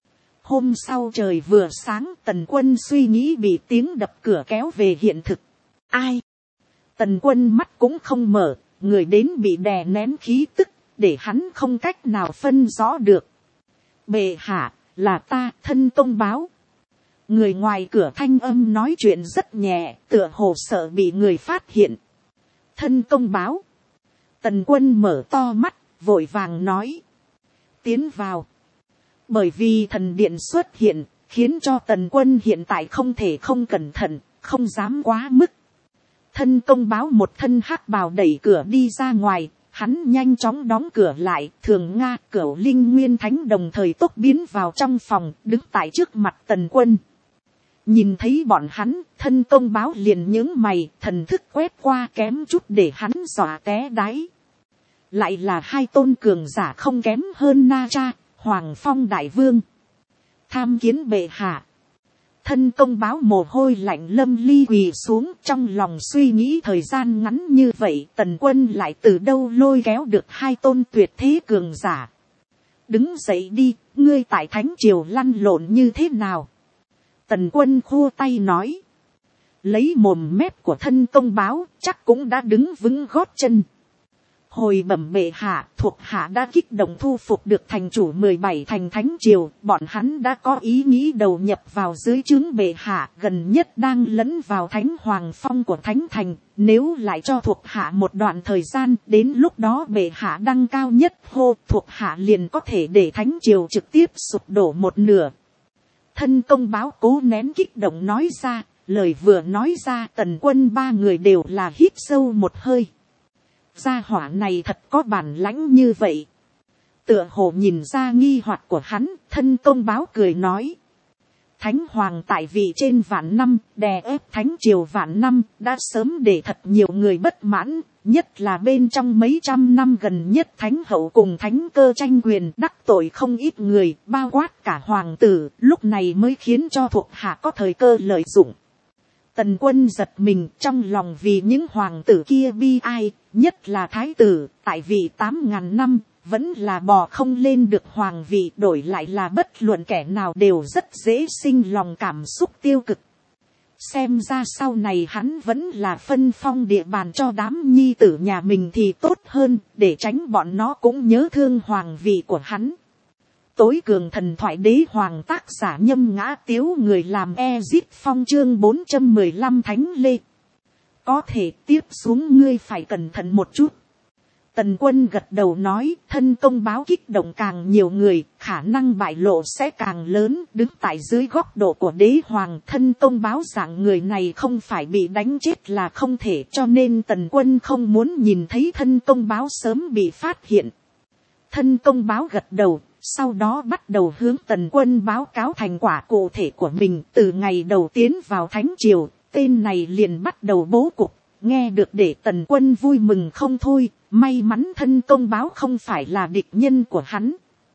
Hôm sau trời vừa sáng, Tần Quân suy nghĩ bị tiếng đập cửa kéo về hiện thực. Ai? Tần Quân mắt cũng không mở, người đến bị đè nén khí tức, để hắn không cách nào phân rõ được. Bệ hạ, là ta, thân công báo. Người ngoài cửa thanh âm nói chuyện rất nhẹ, tựa hồ sợ bị người phát hiện. Thân công báo. Tần Quân mở to mắt, vội vàng nói. Tiến vào. Bởi vì thần điện xuất hiện, khiến cho Tần Quân hiện tại không thể không cẩn thận, không dám quá mức. Thân công báo một thân hắc bào đẩy cửa đi ra ngoài, hắn nhanh chóng đóng cửa lại, Thường Nga, Cửu Linh Nguyên Thánh đồng thời tốc biến vào trong phòng, đứng tại trước mặt Tần Quân. Nhìn thấy bọn hắn, thân công báo liền nhướng mày, thần thức quét qua kém chút để hắn dọa té đáy. Lại là hai tôn cường giả không kém hơn Na Cha, Hoàng Phong Đại Vương. Tham kiến bệ hạ. Thân công báo mồ hôi lạnh lâm ly quỳ xuống, trong lòng suy nghĩ thời gian ngắn như vậy Tần Quân lại từ đâu lôi kéo được hai tôn tuyệt thế cường giả. Đứng dậy đi, ngươi tại Thánh Triều lăn lộn như thế nào? Tần Quân khua tay nói. Lấy mồm mép của thân công báo, chắc cũng đã đứng vững gót chân. Hồi bẩm bệ hạ, thuộc hạ đã kích động thu phục được thành chủ 17 thành Thánh Triều, bọn hắn đã có ý nghĩ đầu nhập vào dưới trướng bệ hạ, gần nhất đang lẫn vào Thánh Hoàng Phong của Thánh Thành, nếu lại cho thuộc hạ một đoạn thời gian, đến lúc đó bệ hạ đăng cao nhất hô, thuộc hạ liền có thể để Thánh Triều trực tiếp sụp đổ một nửa. Thân công báo cố nén kích động nói ra, lời vừa nói ra Tần Quân ba người đều là hít sâu một hơi. Gia hỏa này thật có bản lãnh như vậy. Tựa hồ nhìn ra nghi hoặc của hắn, thân công báo cười nói. Thánh Hoàng tại vị trên vạn năm, đè ép Thánh Triều vạn năm, đã sớm để thật nhiều người bất mãn, nhất là bên trong mấy trăm năm gần nhất Thánh Hậu cùng Thánh Cơ tranh quyền đắc tội không ít người, bao quát cả Hoàng tử, lúc này mới khiến cho thuộc hạ có thời cơ lợi dụng. Tần Quân giật mình, trong lòng vì những hoàng tử kia bi ai, nhất là thái tử, tại vị 8.000 năm, vẫn là bò không lên được hoàng vị, đổi lại là bất luận kẻ nào đều rất dễ sinh lòng cảm xúc tiêu cực. Xem ra sau này hắn vẫn là phân phong địa bàn cho đám nhi tử nhà mình thì tốt hơn, để tránh bọn nó cũng nhớ thương hoàng vị của hắn. Tối cường thần thoại đế hoàng, tác giả Nhâm Ngã Tiếu, người làm Ezip Phong, chương 415 Thánh Lê. Có thể tiếp xuống ngươi phải cẩn thận một chút. Tần Quân gật đầu nói, thân công báo kích động càng nhiều người, khả năng bại lộ sẽ càng lớn. Đứng tại dưới góc độ của đế hoàng, thân công báo dạng người này không phải bị đánh chết là không thể, cho nên Tần Quân không muốn nhìn thấy thân công báo sớm bị phát hiện. Thân công báo gật đầu, sau đó bắt đầu hướng Tần Quân báo cáo thành quả cụ thể của mình. Từ ngày đầu tiến vào Thánh Triều, tên này liền bắt đầu bố cục, nghe được để Tần Quân vui mừng không thôi. May mắn thân công báo không phải là địch nhân của hắn.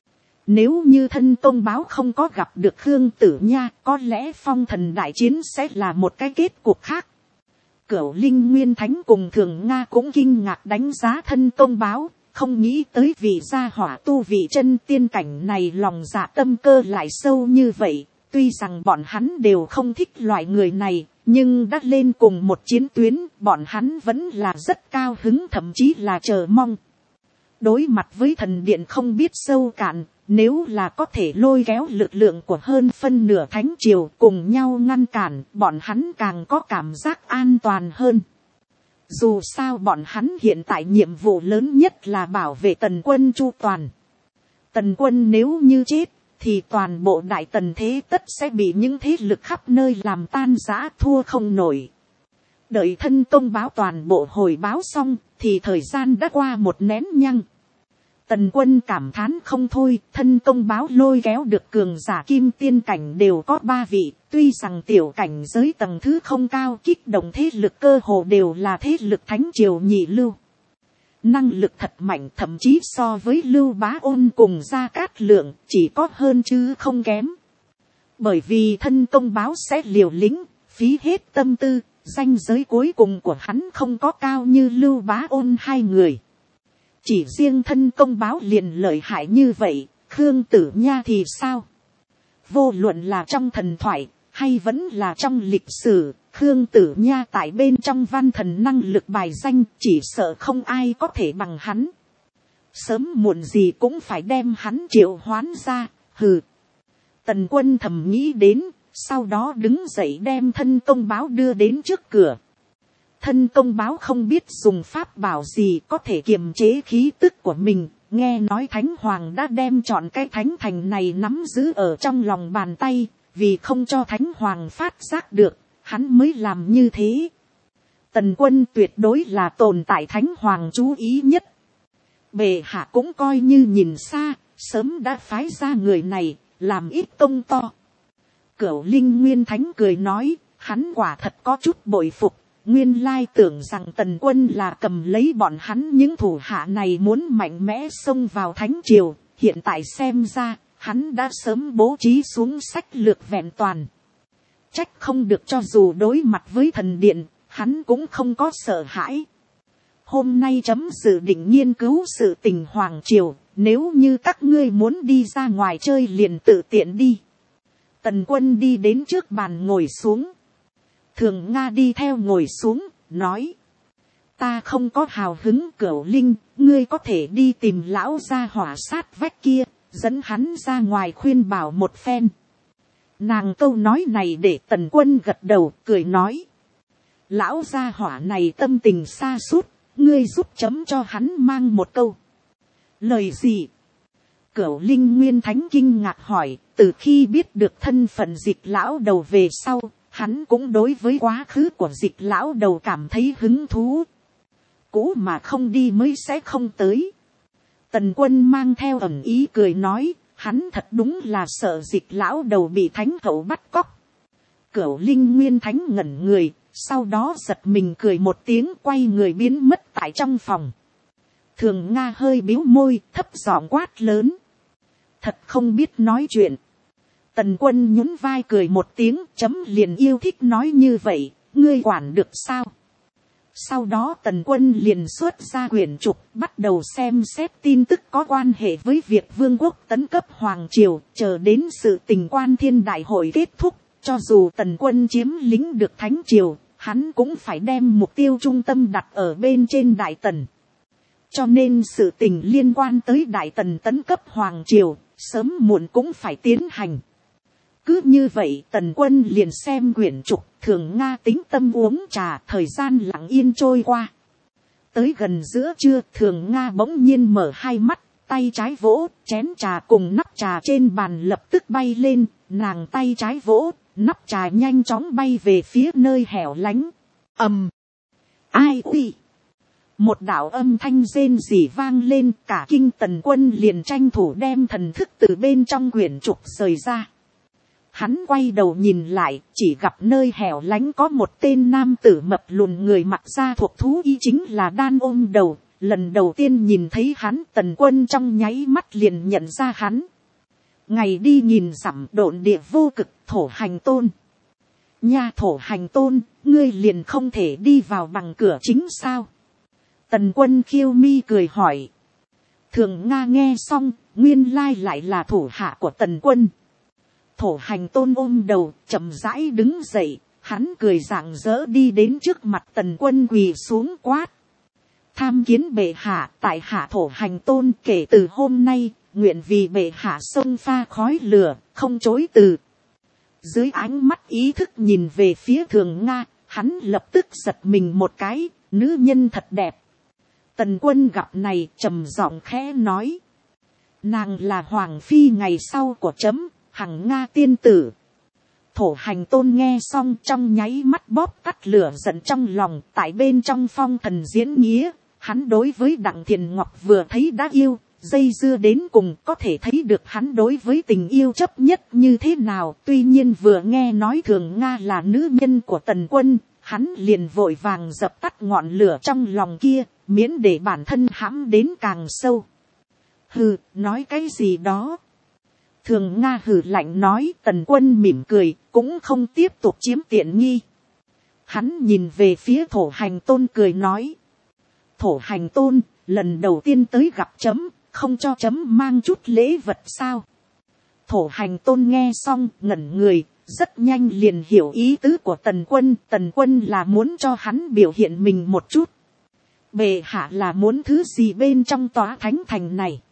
Nếu như thân công báo không có gặp được Khương Tử Nha, có lẽ phong thần đại chiến sẽ là một cái kết cục khác. Cửu Linh Nguyên Thánh cùng Thường Nga cũng kinh ngạc đánh giá thân công báo, không nghĩ tới vị gia hỏa tu vị chân tiên cảnh này lòng dạ tâm cơ lại sâu như vậy. Tuy rằng bọn hắn đều không thích loại người này, nhưng đã lên cùng một chiến tuyến, bọn hắn vẫn là rất cao hứng, thậm chí là chờ mong. Đối mặt với thần điện không biết sâu cạn, nếu là có thể lôi kéo lực lượng của hơn phân nửa Thánh Triều cùng nhau ngăn cản, bọn hắn càng có cảm giác an toàn hơn. Dù sao bọn hắn hiện tại nhiệm vụ lớn nhất là bảo vệ Tần Quân chu toàn. Tần Quân nếu như chết, thì toàn bộ đại tần thế tất sẽ bị những thế lực khắp nơi làm tan rã, thua không nổi. Đợi thân công báo toàn bộ hồi báo xong, thì thời gian đã qua một nén nhăng. Tần Quân cảm thán không thôi, thân công báo lôi kéo được cường giả kim tiên cảnh đều có 3 vị, tuy rằng tiểu cảnh giới tầng thứ không cao, kích động thế lực cơ hồ đều là thế lực Thánh Triều nhị lưu. Năng lực thật mạnh, thậm chí so với Lưu Bá Ôn cùng Gia Cát Lượng chỉ có hơn chứ không kém. Bởi vì thân công báo sẽ liều lĩnh, phí hết tâm tư, danh giới cuối cùng của hắn không có cao như Lưu Bá Ôn hai người. Chỉ riêng thân công báo liền lợi hại như vậy, Khương Tử Nha thì sao? Vô luận là trong thần thoại, hay vẫn là trong lịch sử, Khương Tử Nha tại bên trong văn thần năng lực bài danh, chỉ sợ không ai có thể bằng hắn. Sớm muộn gì cũng phải đem hắn triệu hoán ra, hừ. Tần Quân thầm nghĩ đến, sau đó đứng dậy đem thân công báo đưa đến trước cửa. Thân công báo không biết dùng pháp bảo gì có thể kiềm chế khí tức của mình, nghe nói Thánh Hoàng đã đem chọn cái thánh thành này nắm giữ ở trong lòng bàn tay, vì không cho Thánh Hoàng phát giác được, hắn mới làm như thế. Tần Quân tuyệt đối là tồn tại Thánh Hoàng chú ý nhất. Bệ hạ cũng coi như nhìn xa, sớm đã phái ra người này, làm ít công to. Cửu Linh Nguyên Thánh cười nói, hắn quả thật có chút bội phục, nguyên lai tưởng rằng Tần Quân là cầm lấy bọn hắn những thủ hạ này muốn mạnh mẽ xông vào Thánh Triều, hiện tại xem ra, hắn đã sớm bố trí xuống sách lược vẹn toàn. Trách không được cho dù đối mặt với thần điện, hắn cũng không có sợ hãi. Hôm nay chấm dự định nghiên cứu sự tình Hoàng Triều, nếu như các ngươi muốn đi ra ngoài chơi liền tự tiện đi. Tần Quân đi đến trước bàn ngồi xuống. Thường Nga đi theo ngồi xuống, nói. Ta không có hào hứng. Cửu Linh, ngươi có thể đi tìm lão gia hỏa sát vách kia, dẫn hắn ra ngoài khuyên bảo một phen. Nàng câu nói này để Tần Quân gật đầu, cười nói. Lão gia hỏa này tâm tình xa sút, ngươi giúp chấm cho hắn mang một câu. Lời gì? Cửu Linh Nguyên Thánh kinh ngạc hỏi, từ khi biết được thân phận Dịch lão đầu về sau, hắn cũng đối với quá khứ của Dịch lão đầu cảm thấy hứng thú. Cũ mà không đi mới sẽ không tới. Tần Quân mang theo ẩn ý cười nói, hắn thật đúng là sợ Dịch lão đầu bị Thánh hậu bắt cóc. Cửu Linh Nguyên Thánh ngẩn người, sau đó giật mình cười một tiếng, quay người biến mất tại trong phòng. Thường Nga hơi bĩu môi, thấp giọng quát lớn. Thật không biết nói chuyện. Tần Quân nhún vai cười một tiếng, chấm liền yêu thích nói như vậy, ngươi quản được sao? Sau đó Tần Quân liền xuất ra quyển trục, bắt đầu xem xét tin tức có quan hệ với việc vương quốc tấn cấp hoàng triều, chờ đến sự tình Quan Thiên đại hội kết thúc, cho dù Tần Quân chiếm lĩnh được thánh triều, hắn cũng phải đem mục tiêu trung tâm đặt ở bên trên Đại Tần. Cho nên sự tình liên quan tới Đại Tần tấn cấp hoàng triều, sớm muộn cũng phải tiến hành. Cứ như vậy Tần Quân liền xem quyển trục, Thường Nga tĩnh tâm uống trà, thời gian lặng yên trôi qua. Tới gần giữa trưa, Thường Nga bỗng nhiên mở hai mắt, tay trái vỗ, chén trà cùng nắp trà trên bàn lập tức bay lên, nàng tay trái vỗ, nắp trà nhanh chóng bay về phía nơi hẻo lánh. Ầm. Ai uy. Một đạo âm thanh rên rỉ vang lên, cả kinh Tần Quân liền tranh thủ đem thần thức từ bên trong quyển trục rời ra. Hắn quay đầu nhìn lại, chỉ gặp nơi hẻo lánh có một tên nam tử mập lùn người mặc da thuộc thú y, chính là Đan Ôm Đầu. Lần đầu tiên nhìn thấy hắn, Tần Quân trong nháy mắt liền nhận ra hắn. Ngày đi nghìn dặm độn địa vô cực, Thổ Hành Tôn. Nha, Thổ Hành Tôn, ngươi liền không thể đi vào bằng cửa chính sao? Tần Quân khiêu mi cười hỏi. Thường Nga nghe xong, nguyên lai lại là thủ hạ của Tần Quân. Thổ Hành Tôn ôm đầu, chậm rãi đứng dậy, hắn cười rạng rỡ đi đến trước mặt Tần Quân quỳ xuống quát. Tham kiến bệ hạ, tại hạ Thổ Hành Tôn kể từ hôm nay, nguyện vì bệ hạ xông pha khói lửa, không chối từ. Dưới ánh mắt ý thức nhìn về phía Thường Nga, hắn lập tức giật mình một cái, nữ nhân thật đẹp. Tần Quân gặp này trầm giọng khẽ nói. Nàng là Hoàng Phi ngày sau của chấm, Hằng Nga tiên tử. Thổ Hành Tôn nghe xong trong nháy mắt bóp tắt lửa giận trong lòng, tại bên trong phong thần diễn nghĩa, hắn đối với Đặng Thiền Ngọc vừa thấy đã yêu, dây dưa đến cùng có thể thấy được hắn đối với tình yêu chấp nhất như thế nào. Tuy nhiên vừa nghe nói Thường Nga là nữ nhân của Tần Quân, hắn liền vội vàng dập tắt ngọn lửa trong lòng kia, miễn để bản thân hãm đến càng sâu. Hừ, nói cái gì đó? Thường Nga hừ lạnh nói. Tần Quân mỉm cười, cũng không tiếp tục chiếm tiện nghi. Hắn nhìn về phía Thổ Hành Tôn cười nói. Thổ Hành Tôn, lần đầu tiên tới gặp chấm, không cho chấm mang chút lễ vật sao? Thổ Hành Tôn nghe xong ngẩn người, rất nhanh liền hiểu ý tứ của Tần Quân. Tần Quân là muốn cho hắn biểu hiện mình một chút. Bệ hạ là muốn thứ gì bên trong tòa thánh thành này?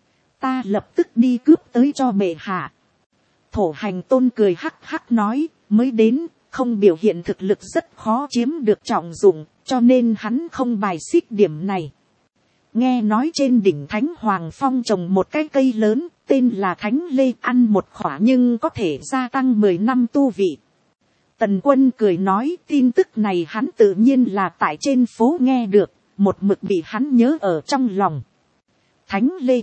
Ta lập tức đi cướp tới cho bệ hạ. Thổ Hành Tôn cười hắc hắc nói, mới đến, không biểu hiện thực lực rất khó chiếm được trọng dụng, cho nên hắn không bài xích điểm này. Nghe nói trên đỉnh Thánh Hoàng Phong trồng một cái cây lớn, tên là Thánh Lê, ăn một khỏa nhưng có thể gia tăng 10 năm tu vị. Tần Quân cười nói, tin tức này hắn tự nhiên là tại trên phố nghe được, một mực bị hắn nhớ ở trong lòng. Thánh Lê,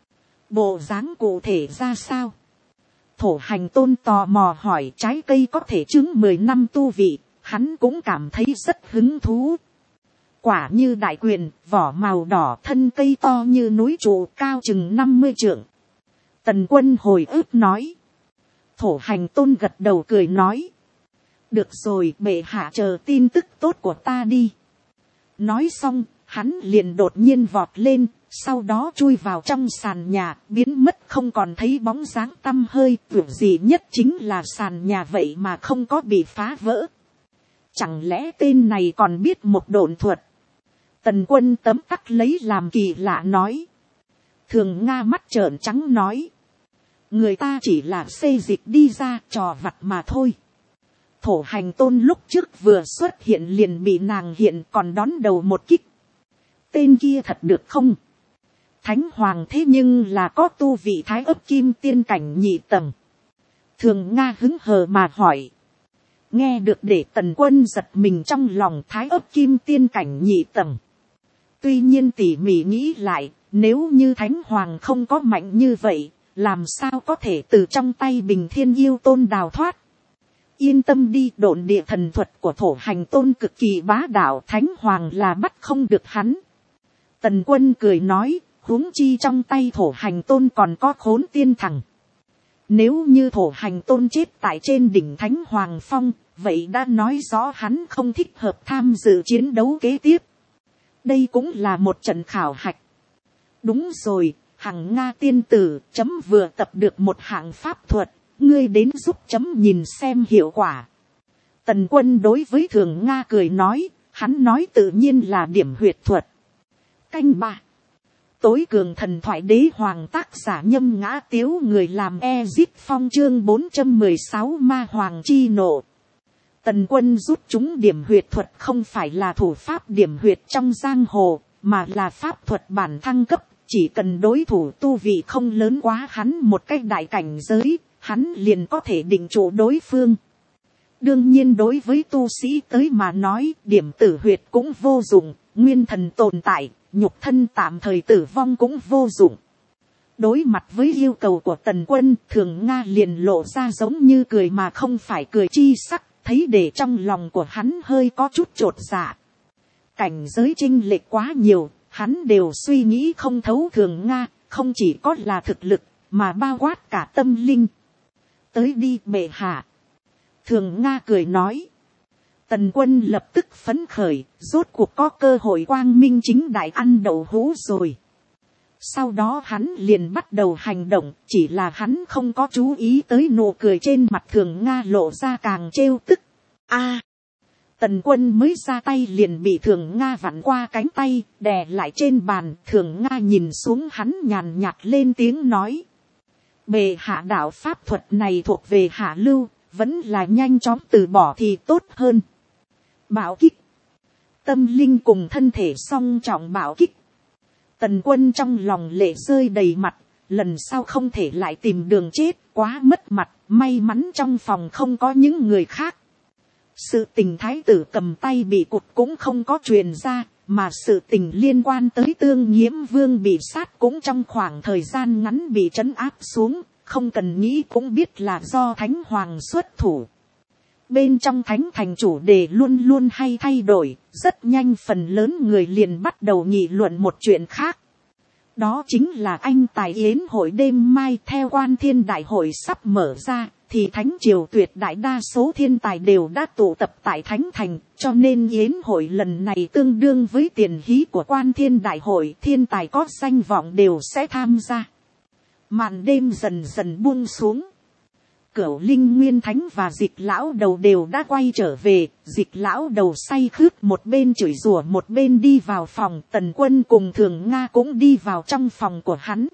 bộ dáng cụ thể ra sao? Thổ Hành Tôn tò mò hỏi. Trái cây có thể chứng 10 năm tu vị, hắn cũng cảm thấy rất hứng thú. Quả như đại quyền, vỏ màu đỏ, thân cây to như núi trụ, cao chừng 50 trượng. Tần Quân hồi ức nói. Thổ Hành Tôn gật đầu cười nói. Được rồi, bệ hạ chờ tin tức tốt của ta đi. Nói xong, hắn liền đột nhiên vọt lên, sau đó chui vào trong sàn nhà, biến mất không còn thấy bóng dáng tăm hơi. Tưởng gì nhất chính là sàn nhà vậy mà không có bị phá vỡ. Chẳng lẽ tên này còn biết một độn thuật? Tần Quân tấm tắc lấy làm kỳ lạ nói. Thường Nga mắt trợn trắng nói. Người ta chỉ là xê dịch đi ra trò vặt mà thôi. Thổ Hành Tôn lúc trước vừa xuất hiện liền bị nàng hiện còn đón đầu một kích. Tên kia thật được không? Thánh Hoàng thế nhưng là có tu vị Thái Ấp Kim Tiên cảnh nhị tầng. Thường Nga hứng hờ mà hỏi. Nghe được để Tần Quân giật mình trong lòng. Thái Ấp Kim Tiên cảnh nhị tầng. Tuy nhiên tỉ mỉ nghĩ lại, nếu như Thánh Hoàng không có mạnh như vậy, làm sao có thể từ trong tay Bình Thiên Yêu Tôn đào thoát? Yên tâm đi, độn địa thần thuật của Thổ Hành Tôn cực kỳ bá đạo, Thánh Hoàng là bắt không được hắn. Tần Quân cười nói, huống chi trong tay Thổ Hành Tôn còn có Khốn Tiên Thằng. Nếu như Thổ Hành Tôn chết tại trên đỉnh Thánh Hoàng Phong, vậy đã nói rõ hắn không thích hợp tham dự chiến đấu kế tiếp. Đây cũng là một trận khảo hạch. Đúng rồi, Hằng Nga tiên tử, chấm vừa tập được một hạng pháp thuật, ngươi đến giúp chấm nhìn xem hiệu quả. Tần Quân đối với Thường Nga cười nói, hắn nói tự nhiên là điểm huyệt thuật. Canh 3. Tối cường thần thoại đế hoàng, tác giả Nhâm Ngã Tiếu, người làm Ezip Phong, chương 416 ma hoàng chi nộ. Tần Quân rút chúng điểm huyệt thuật không phải là thủ pháp điểm huyệt trong giang hồ, mà là pháp thuật bản thăng cấp, chỉ cần đối thủ tu vị không lớn quá hắn một cách đại cảnh giới, hắn liền có thể định trụ đối phương. Đương nhiên đối với tu sĩ tới mà nói, điểm tử huyệt cũng vô dụng, nguyên thần tồn tại, nhục thân tạm thời tử vong cũng vô dụng. Đối mặt với yêu cầu của Tần Quân, Thường Nga liền lộ ra giống như cười mà không phải cười chi sắc, thấy để trong lòng của hắn hơi có chút chột dạ. Cảnh giới chênh lệch quá nhiều, hắn đều suy nghĩ không thấu Thường Nga, không chỉ có là thực lực, mà bao quát cả tâm linh. Tới đi bệ hạ. Thường Nga cười nói. Tần Quân lập tức phấn khởi, rốt cuộc có cơ hội quang minh chính đại ăn đậu hũ rồi. Sau đó hắn liền bắt đầu hành động, chỉ là hắn không có chú ý tới nụ cười trên mặt Thường Nga lộ ra càng trêu tức. Tần Quân mới ra tay liền bị Thường Nga vặn qua cánh tay, đè lại trên bàn. Thường Nga nhìn xuống hắn nhàn nhạt lên tiếng nói. Bệ hạ đạo pháp thuật này thuộc về hạ lưu, vẫn là nhanh chóng từ bỏ thì tốt hơn. Bảo kích. Tâm linh cùng thân thể song trọng bảo kích. Tần Quân trong lòng lệ rơi đầy mặt, lần sau không thể lại tìm đường chết, quá mất mặt, may mắn trong phòng không có những người khác. Sự tình thái tử cầm tay bị cụt cũng không có truyền ra, mà sự tình liên quan tới Tương Nhiễm Vương bị sát cũng trong khoảng thời gian ngắn bị trấn áp xuống, không cần nghĩ cũng biết là do Thánh Hoàng xuất thủ. Bên trong Thánh Thành chủ đề luôn luôn hay thay đổi, rất nhanh phần lớn người liền bắt đầu nghị luận một chuyện khác. Đó chính là anh tài yến hội đêm mai, theo Quan Thiên Đại hội sắp mở ra, thì Thánh Triều tuyệt đại đa số thiên tài đều đã tụ tập tại Thánh Thành, cho nên yến hội lần này tương đương với tiền hí của Quan Thiên Đại hội, thiên tài có danh vọng đều sẽ tham gia. Màn đêm dần dần buông xuống. Cửu Linh Nguyên Thánh và Dịch Lão Đầu đều đã quay trở về. Dịch Lão Đầu say khướt một bên chửi rủa một bên đi vào phòng. Tần Quân cùng Thường Nga cũng đi vào trong phòng của hắn.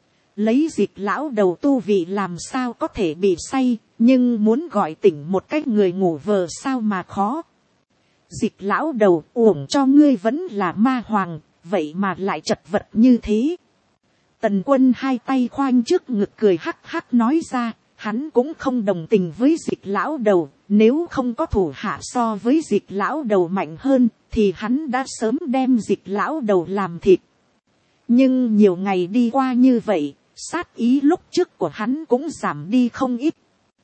Lấy Dịch Lão Đầu tu vị làm sao có thể bị say, nhưng muốn gọi tỉnh một cách người ngủ vờ sao mà khó. Dịch Lão Đầu, uổng cho ngươi vẫn là ma hoàng, vậy mà lại chật vật như thế. Tần Quân hai tay khoanh trước ngực cười hắc hắc nói ra, hắn cũng không đồng tình với Dịch Lão Đầu, nếu không có thủ hạ so với Dịch Lão Đầu mạnh hơn, thì hắn đã sớm đem Dịch Lão Đầu làm thịt. Nhưng nhiều ngày đi qua như vậy, sát ý lúc trước của hắn cũng giảm đi không ít.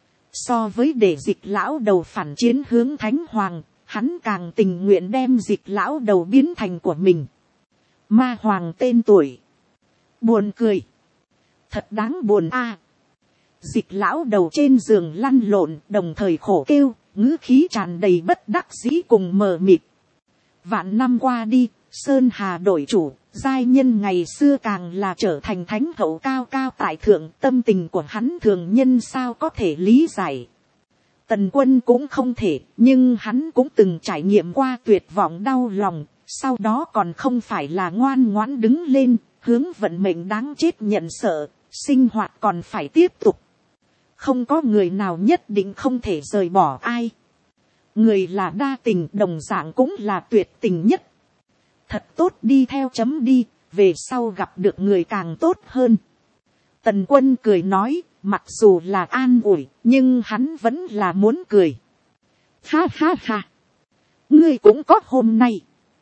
So với để Dịch Lão Đầu phản chiến hướng Thánh Hoàng, hắn càng tình nguyện đem Dịch Lão Đầu biến thành của mình. Ma Hoàng tên tuổi. Buồn cười. Thật đáng buồn a. Dịch Lão Đầu trên giường lăn lộn, đồng thời khổ kêu, ngữ khí tràn đầy bất đắc dĩ cùng mờ mịt. Vạn năm qua đi, Sơn Hà đổi chủ, giai nhân ngày xưa càng là trở thành thánh hậu cao cao tại thượng, tâm tình của hắn thường nhân sao có thể lý giải. Tần Quân cũng không thể, nhưng hắn cũng từng trải nghiệm qua tuyệt vọng đau lòng, sau đó còn không phải là ngoan ngoãn đứng lên, hướng vận mệnh đáng chết nhận sợ, sinh hoạt còn phải tiếp tục. Không có người nào nhất định không thể rời bỏ ai. Người là đa tình, đồng dạng cũng là tuyệt tình nhất. Thật tốt đi theo chấm đi, về sau gặp được người càng tốt hơn. Tần Quân cười nói, mặc dù là an ủi, nhưng hắn vẫn là muốn cười. Ha ha ha, ngươi cũng có hôm nay.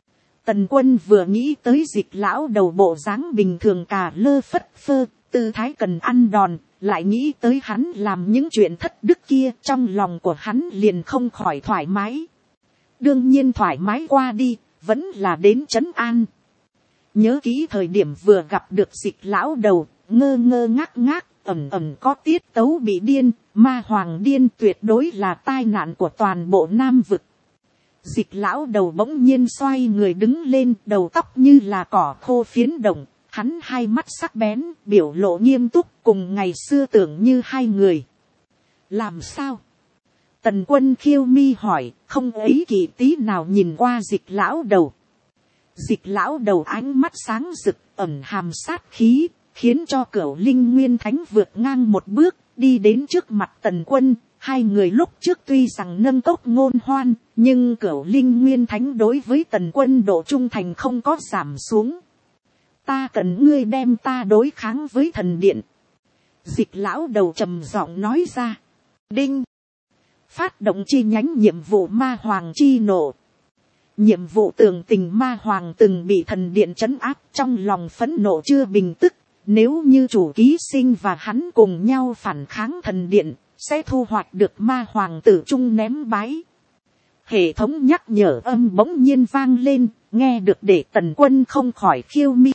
Tần Quân vừa nghĩ tới Dịch Lão Đầu bộ dáng bình thường cà lơ phất phơ, tư thái cần ăn đòn, lại nghĩ tới hắn làm những chuyện thất đức kia, trong lòng của hắn liền không khỏi thoải mái. Đương nhiên thoải mái qua đi, vẫn là đến trấn an. Nhớ kỹ thời điểm vừa gặp được Dịch Lão Đầu, ngơ ngơ ngác ngác, ẩm ẩm có tiết tấu bị điên, ma hoàng điên tuyệt đối là tai nạn của toàn bộ Nam vực. Dịch lão đầu bỗng nhiên xoay người đứng lên, đầu tóc như là cỏ khô phiến động, hắn hai mắt sắc bén, biểu lộ nghiêm túc, cùng ngày xưa tưởng như hai người. Làm sao? Tần Quân khiêu mi hỏi, không ấy kỳ tí nào nhìn qua dịch lão đầu. Dịch lão đầu ánh mắt sáng rực, ẩn hàm sát khí, khiến cho Cửu Linh Nguyên Thánh vượt ngang một bước, đi đến trước mặt Tần Quân. Hai người lúc trước tuy rằng nâng cốc ngôn hoan, nhưng Cửu Linh Nguyên Thánh đối với Tần Quân độ trung thành không có giảm xuống. Ta cần ngươi đem ta đối kháng với thần điện. Dịch lão đầu trầm giọng nói ra. Đinh. Phát động chi nhánh nhiệm vụ ma hoàng chi nộ. Nhiệm vụ tường tình ma hoàng từng bị thần điện trấn áp, trong lòng phẫn nộ chưa bình tức. Nếu như chủ ký sinh và hắn cùng nhau phản kháng thần điện, sẽ thu hoạch được ma hoàng tử trung ném bái. Hệ thống nhắc nhở âm bỗng nhiên vang lên, nghe được để Tần Quân không khỏi khiêu mi.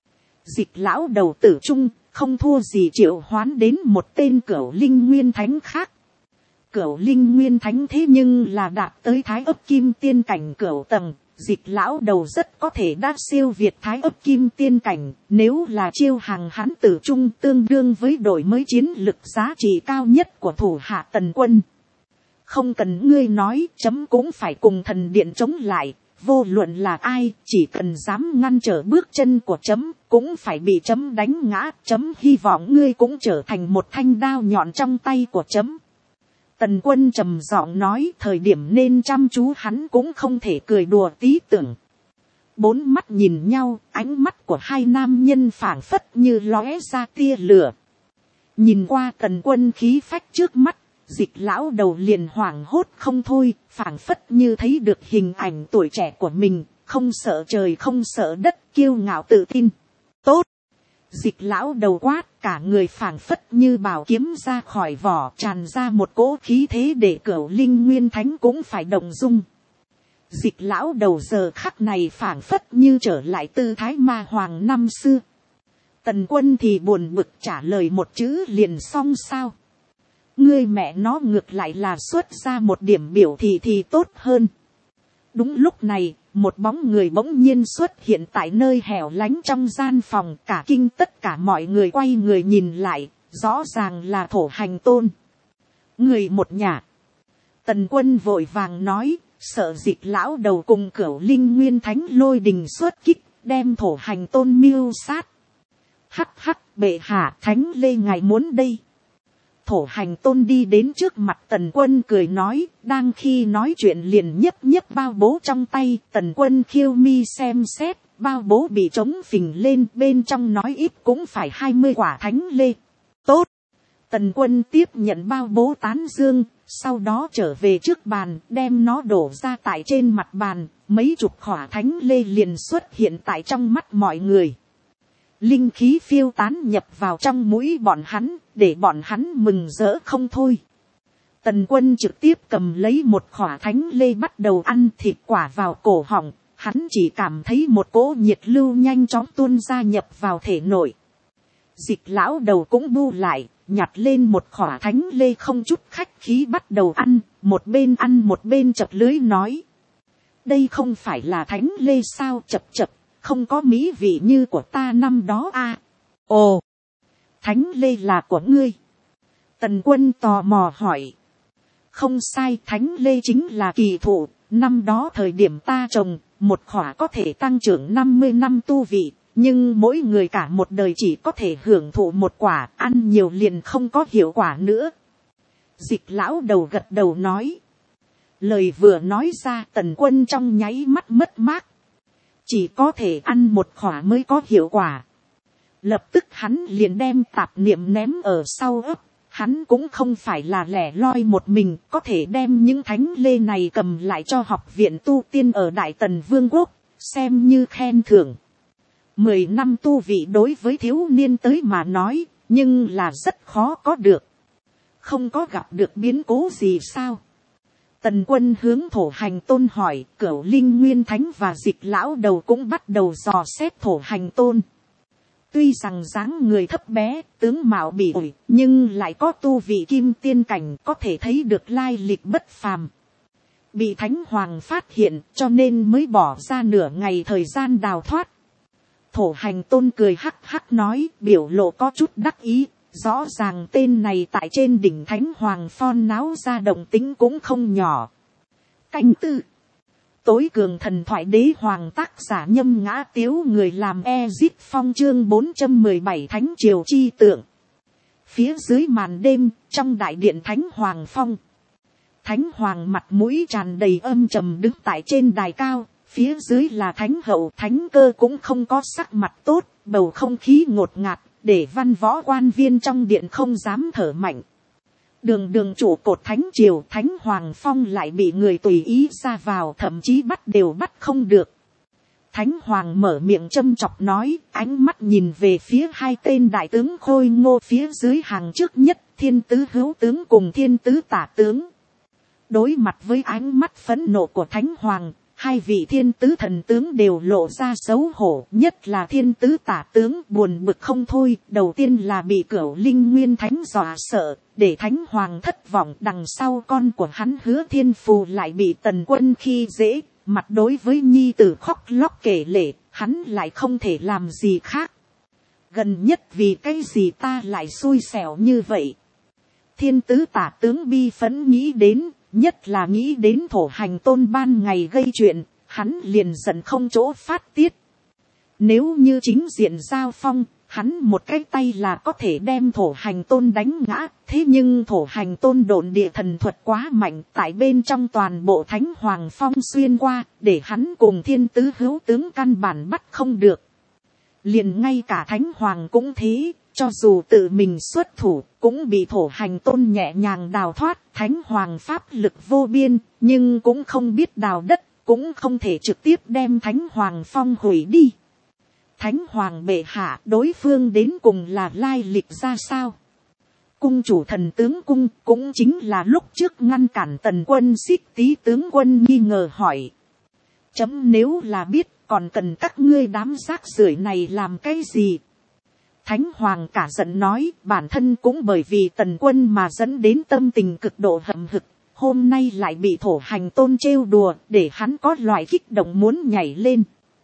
Dịch lão đầu tử trung, không thua gì triệu hoán đến một tên Cửu Linh Nguyên Thánh khác. Cửu Linh Nguyên Thánh thế nhưng là đạt tới Thái Ấp Kim Tiên cảnh cửu tầng, dịch lão đầu rất có thể đã siêu việt Thái Ấp Kim Tiên cảnh, nếu là chiêu hàng hắn tử trung tương đương với đổi mới chiến lực giá trị cao nhất của thủ hạ Tần Quân. Không cần ngươi nói, chấm cũng phải cùng thần điện chống lại, vô luận là ai, chỉ cần dám ngăn trở bước chân của chấm, cũng phải bị chấm đánh ngã, chấm hy vọng ngươi cũng trở thành một thanh đao nhọn trong tay của chấm. Tần Quân trầm giọng nói, thời điểm nên chăm chú hắn cũng không thể cười đùa tí tưởng. Bốn mắt nhìn nhau, ánh mắt của hai nam nhân phảng phất như lóe ra tia lửa. Nhìn qua Tần Quân khí phách trước mắt, dịch lão đầu liền hoảng hốt không thôi, phảng phất như thấy được hình ảnh tuổi trẻ của mình, không sợ trời không sợ đất, kiêu ngạo tự tin. Tốt! Dịch lão đầu quát, cả người phảng phất như bảo kiếm ra khỏi vỏ, tràn ra một cỗ khí thế để Cửu Linh Nguyên Thánh cũng phải động dung. Dịch lão đầu giờ khắc này phảng phất như trở lại tư thái ma hoàng năm xưa. Tần Quân thì buồn bực trả lời một chữ liền xong sao. Ngươi mẹ nó ngược lại là xuất ra một điểm biểu thị thì tốt hơn. Đúng lúc này, một bóng người bỗng nhiên xuất hiện tại nơi hẻo lánh trong gian phòng, cả kinh tất cả mọi người quay người nhìn lại, rõ ràng là Thổ Hành Tôn. Người một nhà. Tần Quân vội vàng nói, sợ dịch lão đầu cùng Cửu Linh Nguyên Thánh lôi đình xuất kích, đem Thổ Hành Tôn mưu sát. Hắc hắc, bệ hạ, Thánh Lê ngài muốn đây. Thổ Hành Tôn đi đến trước mặt Tần Quân cười nói, đang khi nói chuyện liền nhấp nhấp bao bố trong tay. Tần Quân khiêu mi xem xét, bao bố bị trống phình lên, bên trong nói ít cũng phải 20 quả Thánh Lê. Tốt! Tần Quân tiếp nhận bao bố tán dương, sau đó trở về trước bàn, đem nó đổ ra tại trên mặt bàn, mấy chục quả Thánh Lê liền xuất hiện tại trong mắt mọi người. Linh khí phiêu tán nhập vào trong mũi bọn hắn, để bọn hắn mừng rỡ không thôi. Tần Quân trực tiếp cầm lấy một quả Thánh Lê bắt đầu ăn thịt quả vào cổ họng, hắn chỉ cảm thấy một cỗ nhiệt lưu nhanh chóng tuôn ra nhập vào thể nội. Dịch lão đầu cũng bu lại, nhặt lên một quả Thánh Lê không chút khách khí bắt đầu ăn một bên chập lưới nói. Đây không phải là Thánh Lê sao, chập chập. Không có mỹ vị như của ta năm đó à. Ồ, Thánh Lê là của ngươi. Tần Quân tò mò hỏi. Không sai, Thánh Lê chính là kỳ thụ. Năm đó thời điểm ta trồng, một quả có thể tăng trưởng 50 năm tu vị. Nhưng mỗi người cả một đời chỉ có thể hưởng thụ một quả, ăn nhiều liền không có hiệu quả nữa. Dịch lão đầu gật đầu nói. Lời vừa nói ra, Tần Quân trong nháy mắt mất mát. Chỉ có thể ăn một quả mới có hiệu quả. Lập tức hắn liền đem tạp niệm ném ở sau ấp. Hắn cũng không phải là lẻ loi một mình, có thể đem những Thánh Lê này cầm lại cho học viện tu tiên ở Đại Tần Vương quốc, xem như khen thưởng. 10 năm tu vị đối với thiếu niên tới mà nói, nhưng là rất khó có được. Không có gặp được biến cố gì sao? Tần Quân hướng Thổ Hành Tôn hỏi, Cửu Linh Nguyên Thánh và dịch lão đầu cũng bắt đầu dò xét Thổ Hành Tôn. Tuy rằng dáng người thấp bé, tướng mạo bị ủi, nhưng lại có tu vị kim tiên cảnh, có thể thấy được lai lịch bất phàm. Bị Thánh Hoàng phát hiện, cho nên mới bỏ ra nửa ngày thời gian đào thoát. Thổ Hành Tôn cười hắc hắc nói, biểu lộ có chút đắc ý. Rõ ràng tên này tại trên đỉnh Thánh Hoàng Phon náo ra động tính cũng không nhỏ. Canh tư. Tối cường thần thoại đế hoàng, tác giả Nhâm Ngã Tiếu, người làm Ezit Phong, chương 417 Thánh Triều Chi Tượng. Phía dưới màn đêm, trong đại điện Thánh Hoàng Phong. Thánh Hoàng mặt mũi tràn đầy âm trầm đứng tại trên đài cao, phía dưới là Thánh Hậu. Thánh Cơ cũng không có sắc mặt tốt, bầu không khí ngột ngạt, để văn võ quan viên trong điện không dám thở mạnh. Đường trụ cột Thánh Triều, Thánh Hoàng Phong lại bị người tùy ý ra vào, thậm chí bắt đều bắt không được. Thánh Hoàng mở miệng châm chọc nói, ánh mắt nhìn về phía hai tên đại tướng khôi ngô phía dưới hàng trước nhất, Thiên Tứ Hữu Tướng cùng Thiên Tứ Tả Tướng. Đối mặt với ánh mắt phẫn nộ của Thánh Hoàng, hai vị Thiên Tứ Thần Tướng đều lộ ra xấu hổ, nhất là Thiên Tứ Tả Tướng buồn bực không thôi. Đầu tiên là bị Cửu Linh Nguyên Thánh dọa sợ, để Thánh Hoàng thất vọng. Đằng sau con của hắn Hứa Thiên Phù lại bị Tần Quân khi dễ, mặt đối với nhi tử khóc lóc kể lể, hắn lại không thể làm gì khác. Gần nhất vì cái gì ta lại xui xẻo như vậy? Thiên Tứ Tả Tướng bi phẫn nghĩ đến, nhất là nghĩ đến Thổ Hành Tôn ban ngày gây chuyện, hắn liền giận không chỗ phát tiết. Nếu như chính diện giao phong, hắn một cái tay là có thể đem Thổ Hành Tôn đánh ngã. Thế nhưng Thổ Hành Tôn độn địa thần thuật quá mạnh, tại bên trong toàn bộ Thánh Hoàng Phong xuyên qua, để hắn cùng Thiên Tứ Hữu Tướng căn bản bắt không được. Liền ngay cả Thánh Hoàng cũng thế, cho dù tự mình xuất thủ, cũng bị Thổ Hành Tôn nhẹ nhàng đào thoát. Thánh Hoàng pháp lực vô biên, nhưng cũng không biết đào đất, cũng không thể trực tiếp đem Thánh Hoàng Phong hủy đi. Thánh Hoàng bệ hạ, đối phương đến cùng là lai lịch ra sao? Cung chủ Thần Tướng Cung, cũng chính là lúc trước ngăn cản Tần Quân Xích Tý tướng quân nghi ngờ hỏi. Chấm nếu là biết, còn cần các ngươi đám rác rưởi này làm cái gì? Thánh Hoàng cả giận nói, bản thân cũng bởi vì Tần Quân mà dẫn đến tâm tình cực độ hậm hực, hôm nay lại bị Thổ Hành Tôn trêu đùa, để hắn có loại kích động muốn nhảy lên.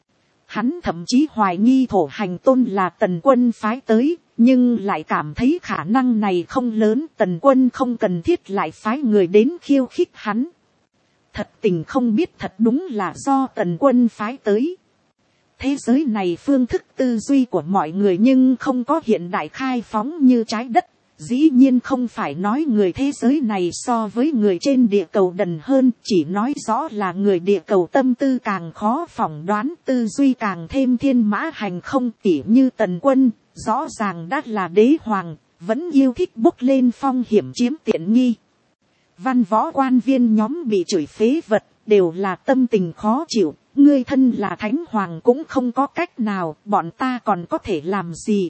Hắn thậm chí hoài nghi Thổ Hành Tôn là Tần Quân phái tới, nhưng lại cảm thấy khả năng này không lớn. Tần Quân không cần thiết lại phái người đến khiêu khích hắn. Thật tình không biết, thật đúng là do Tần Quân phái tới. Thế giới này phương thức tư duy của mọi người nhưng không có hiện đại khai phóng như trái đất. Dĩ nhiên không phải nói người thế giới này so với người trên địa cầu đần hơn, chỉ nói rõ là người địa cầu tâm tư càng khó phỏng đoán, tư duy càng thêm thiên mã hành không. Tỉ như Tần Quân, rõ ràng đã là đế hoàng, vẫn yêu thích bốc lên phong hiểm chiếm tiện nghi. Văn võ quan viên nhóm bị chửi phế vật, đều là tâm tình khó chịu. Ngươi thân là Thánh Hoàng cũng không có cách nào, bọn ta còn có thể làm gì?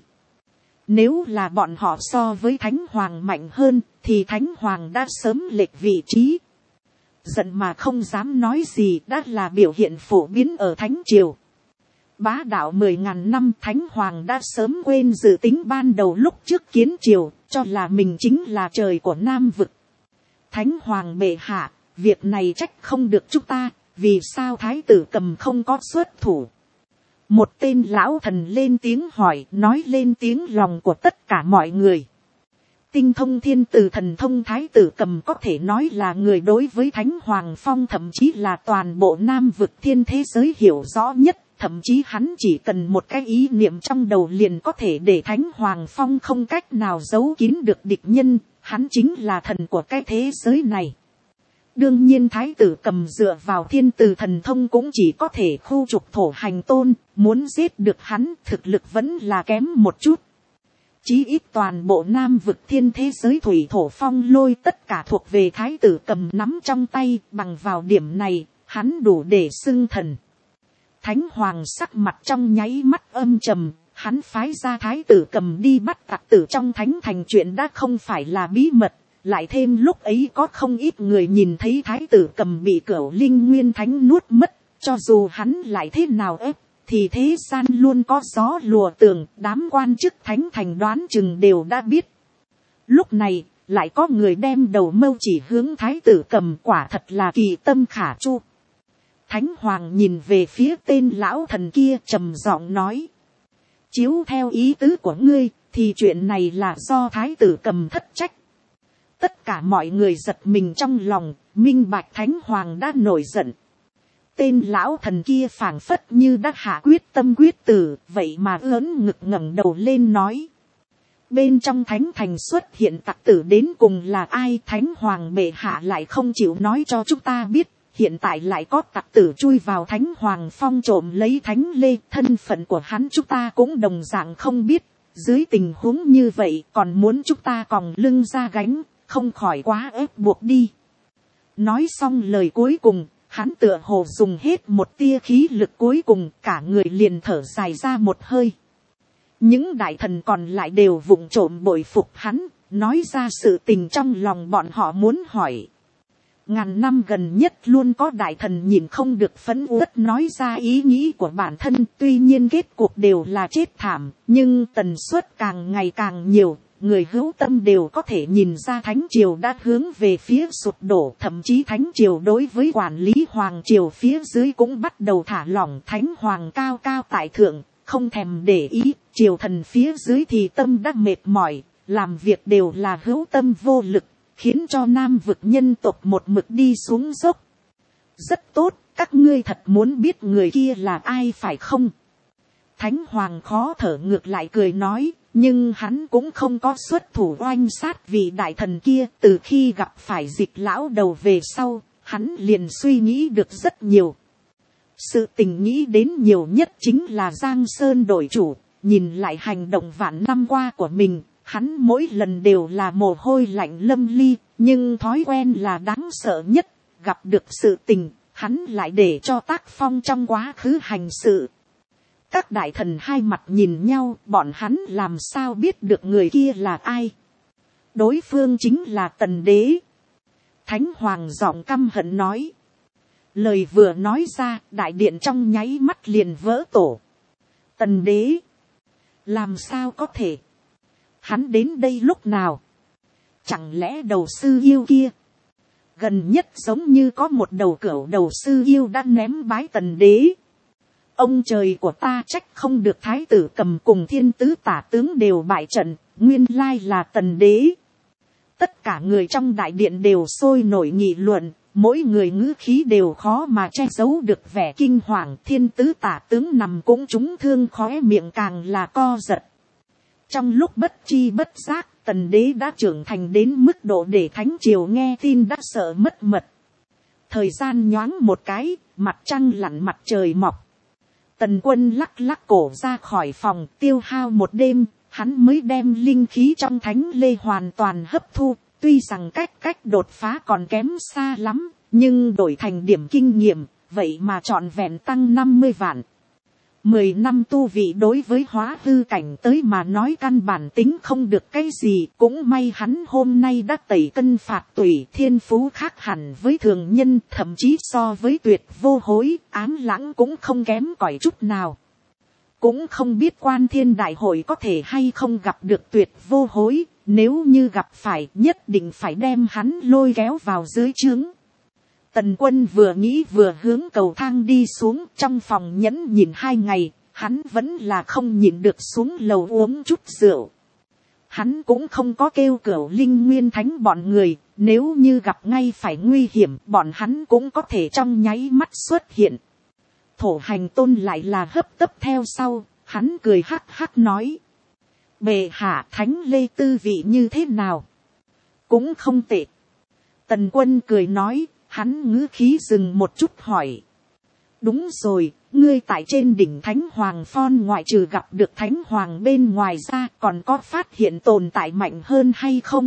Nếu là bọn họ so với Thánh Hoàng mạnh hơn, thì Thánh Hoàng đã sớm lệch vị trí. Giận mà không dám nói gì đã là biểu hiện phổ biến ở Thánh Triều. Bá đạo 10.000 năm, Thánh Hoàng đã sớm quên dự tính ban đầu lúc trước kiến triều, cho là mình chính là trời của Nam Vực. Thánh Hoàng bệ hạ, việc này trách không được chúng ta, vì sao Thái tử Cầm không có xuất thủ? Một tên lão thần lên tiếng hỏi, nói lên tiếng lòng của tất cả mọi người. Tinh thông thiên tử thần thông Thái tử Cầm có thể nói là người đối với Thánh Hoàng Phong, thậm chí là toàn bộ Nam Vực thiên thế giới hiểu rõ nhất. Thậm chí hắn chỉ cần một cái ý niệm trong đầu liền có thể để Thánh Hoàng Phong không cách nào giấu kín được địch nhân. Hắn chính là thần của cái thế giới này. Đương nhiên Thái tử Cầm dựa vào thiên tử thần thông cũng chỉ có thể khu trục Thổ Hành Tôn, muốn giết được hắn thực lực vẫn là kém một chút. Chí ít toàn bộ Nam Vực thiên thế giới thủy thổ phong lôi tất cả thuộc về Thái tử Cầm nắm trong tay, bằng vào điểm này, hắn đủ để xưng thần. Thánh Hoàng sắc mặt trong nháy mắt âm trầm, hắn phái ra Thái tử Cầm đi bắt tặc tử trong thánh thành chuyện đã không phải là bí mật. Lại thêm lúc ấy có không ít người nhìn thấy Thái tử Cầm bị Cửu Linh Nguyên Thánh nuốt mất, cho dù hắn lại thế nào ép, thì thế gian luôn có gió lùa tường, đám quan chức thánh thành đoán chừng đều đã biết. Lúc này, lại có người đem đầu mâu chỉ hướng thái tử Cầm, quả thật là kỳ tâm khả chu. Thánh hoàng nhìn về phía tên lão thần kia trầm giọng nói. Chiếu theo ý tứ của ngươi, thì chuyện này là do thái tử Cầm thất trách. Tất cả mọi người giật mình trong lòng, minh bạch thánh hoàng đã nổi giận. Tên lão thần kia phảng phất như đã hạ quyết tâm quyết tử, vậy mà ớn ngực ngẩng đầu lên nói. Bên trong thánh thành xuất hiện tặc tử đến cùng là ai? Thánh hoàng bệ hạ lại không chịu nói cho chúng ta biết. Hiện tại lại có tặc tử chui vào thánh hoàng phong trộm lấy thánh lê. Thân phận của hắn chúng ta cũng đồng dạng không biết. Dưới tình huống như vậy còn muốn chúng ta còng lưng ra gánh, không khỏi quá ép buộc đi. Nói xong lời cuối cùng, hắn tựa hồ dùng hết một tia khí lực cuối cùng, cả người liền thở dài ra một hơi. Những đại thần còn lại đều vụng trộm bội phục hắn, nói ra sự tình trong lòng bọn họ muốn hỏi. Ngàn năm gần nhất luôn có đại thần nhìn không được phẫn uất nói ra ý nghĩ của bản thân, tuy nhiên kết cuộc đều là chết thảm, nhưng tần suất càng ngày càng nhiều, người hữu tâm đều có thể nhìn ra thánh triều đã hướng về phía sụp đổ, thậm chí thánh triều đối với quản lý hoàng triều phía dưới cũng bắt đầu thả lỏng. Thánh hoàng cao cao tại thượng, không thèm để ý, triều thần phía dưới thì tâm đã mệt mỏi, làm việc đều là hữu tâm vô lực, khiến cho nam vực nhân tộc một mực đi xuống dốc. Rất tốt, các ngươi thật muốn biết người kia là ai phải không? Thánh hoàng khó thở ngược lại cười nói, nhưng hắn cũng không có xuất thủ oanh sát vị đại thần kia. Từ khi gặp phải Dịch lão đầu về sau, hắn liền suy nghĩ được rất nhiều. Sự tình nghĩ đến nhiều nhất chính là Giang Sơn đổi chủ. Nhìn lại hành động vạn năm qua của mình, hắn mỗi lần đều là mồ hôi lạnh lâm ly, nhưng thói quen là đáng sợ nhất. Gặp được sự tình, hắn lại để cho tác phong trong quá khứ hành sự. Các đại thần hai mặt nhìn nhau, bọn hắn làm sao biết được người kia là ai? Đối phương chính là Tần đế. Thánh hoàng giọng căm hận nói. Lời vừa nói ra, đại điện trong nháy mắt liền vỡ tổ. Tần đế, làm sao có thể? Hắn đến đây lúc nào? Chẳng lẽ đầu sư yêu kia? Gần nhất giống như có một đầu cẩu đầu sư yêu đã ném bái Tần đế. Ông trời của ta, trách không được thái tử Cầm cùng thiên tứ tả tướng đều bại trận, nguyên lai là Tần đế. Tất cả người trong đại điện đều sôi nổi nghị luận, mỗi người ngữ khí đều khó mà che giấu được vẻ kinh hoàng. Thiên tứ tả tướng nằm cũng trúng thương, khóe miệng càng là co giật. Trong lúc bất chi bất giác, Tần đế đã trưởng thành đến mức độ để thánh triều nghe tin đã sợ mất mật. Thời gian nhoáng một cái, mặt trăng lặn mặt trời mọc. Tần quân lắc lắc cổ ra khỏi phòng, tiêu hao một đêm, hắn mới đem linh khí trong thánh lê hoàn toàn hấp thu. Tuy rằng cách đột phá còn kém xa lắm, nhưng đổi thành điểm kinh nghiệm, vậy mà trọn vẹn tăng 50 vạn. 10 năm tu vị đối với hóa hư cảnh tới mà nói căn bản tính không được cái gì. Cũng may hắn hôm nay đã tẩy cân phạt tùy, thiên phú khác hẳn với thường nhân, thậm chí so với Tuyệt Vô Hối, Ám Lãng cũng không kém cỏi chút nào. Cũng không biết Quan Thiên đại hội có thể hay không gặp được Tuyệt Vô Hối, nếu như gặp phải nhất định phải đem hắn lôi kéo vào dưới trướng. Tần quân vừa nghĩ vừa hướng cầu thang đi xuống, trong phòng nhẫn nhịn 2 ngày, hắn vẫn là không nhịn được xuống lầu uống chút rượu. Hắn cũng không có kêu cửu linh nguyên thánh bọn người, nếu như gặp ngay phải nguy hiểm, bọn hắn cũng có thể trong nháy mắt xuất hiện. Thổ hành tôn lại là hấp tấp theo sau, hắn cười hắc hắc nói. Bệ hạ, thánh lê tư vị như thế nào? Cũng không tệ. Tần quân cười nói. Hắn ngữ khí dừng một chút hỏi. Đúng rồi, ngươi tại trên đỉnh Thánh Hoàng Phon ngoại trừ gặp được Thánh Hoàng bên ngoài ra còn có phát hiện tồn tại mạnh hơn hay không?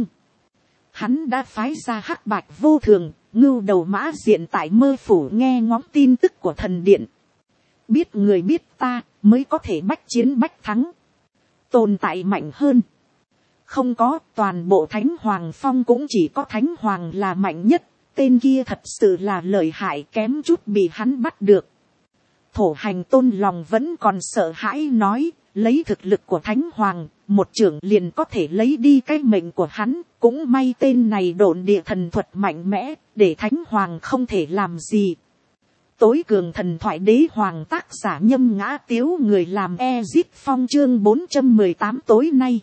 Hắn đã phái ra Hắc Bạch Vô Thường, Ngưu Đầu Mã Diện tại Mơ Phủ nghe ngóng tin tức của thần điện. Biết người biết ta mới có thể bách chiến bách thắng. Tồn tại mạnh hơn. Không có, toàn bộ Thánh Hoàng Phong cũng chỉ có Thánh Hoàng là mạnh nhất. Tên kia thật sự là lợi hại, kém chút bị hắn bắt được. Thổ Hành Tôn lòng vẫn còn sợ hãi nói, lấy thực lực của Thánh Hoàng, một trưởng liền có thể lấy đi cái mệnh của hắn, cũng may tên này độn địa thần thuật mạnh mẽ, để Thánh Hoàng không thể làm gì. Tối cường thần thoại đế hoàng tác giả Nhâm Ngã Tiếu, người làm Ezip Phong, chương 418 tối nay.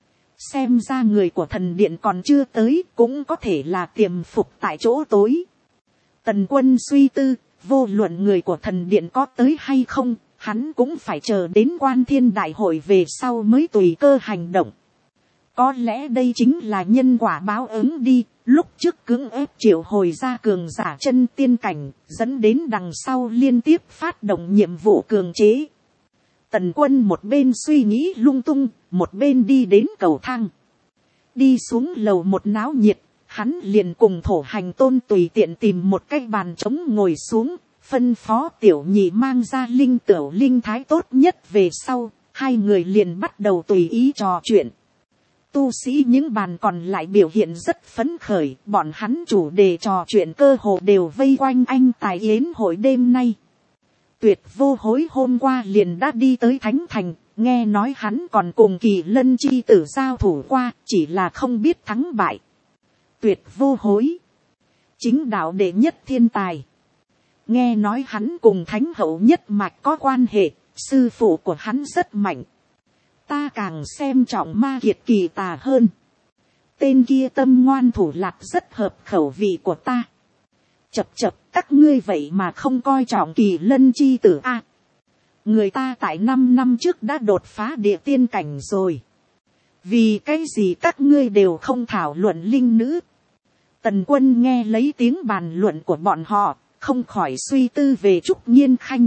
Xem ra người của thần điện còn chưa tới, cũng có thể là tiềm phục tại chỗ tối. Tần Quân suy tư, vô luận người của thần điện có tới hay không, hắn cũng phải chờ đến Quan Thiên Đại hội về sau mới tùy cơ hành động. Có lẽ đây chính là nhân quả báo ứng đi, lúc trước cưỡng ép triệu hồi ra cường giả chân tiên cảnh, dẫn đến đằng sau liên tiếp phát động nhiệm vụ cường chế. Tần Quân một bên suy nghĩ lung tung, một bên đi đến cầu thang. Đi xuống lầu một náo nhiệt, hắn liền cùng Thổ Hành Tôn tùy tiện tìm một cái bàn trống ngồi xuống, phân phó Tiểu Nhị mang ra linh tửu linh thái tốt nhất về sau, hai người liền bắt đầu tùy ý trò chuyện. Tu sĩ những bàn còn lại biểu hiện rất phấn khởi, bọn hắn chủ đề trò chuyện cơ hồ đều vây quanh anh tài yến hội đêm nay. Tuyệt Vô Hối hôm qua liền đã đi tới Thánh Thành, nghe nói hắn còn cùng Kỳ Lân chi tử giao thủ qua, chỉ là không biết thắng bại. Tuyệt Vô Hối, chính đạo đệ nhất thiên tài. Nghe nói hắn cùng Thánh Hậu nhất mạch có quan hệ, sư phụ của hắn rất mạnh. Ta càng xem trọng Ma Kiệt Kỳ Tà hơn. Tên kia tâm ngoan thủ lạt rất hợp khẩu vị của ta. Chập các ngươi vậy mà không coi trọng Kỳ Lân chi tử a. Người ta tại 5 năm trước đã đột phá địa tiên cảnh rồi. Vì cái gì các ngươi đều không thảo luận linh nữ? Tần Quân nghe lấy tiếng bàn luận của bọn họ, không khỏi suy tư về Trúc Nhiên Khanh.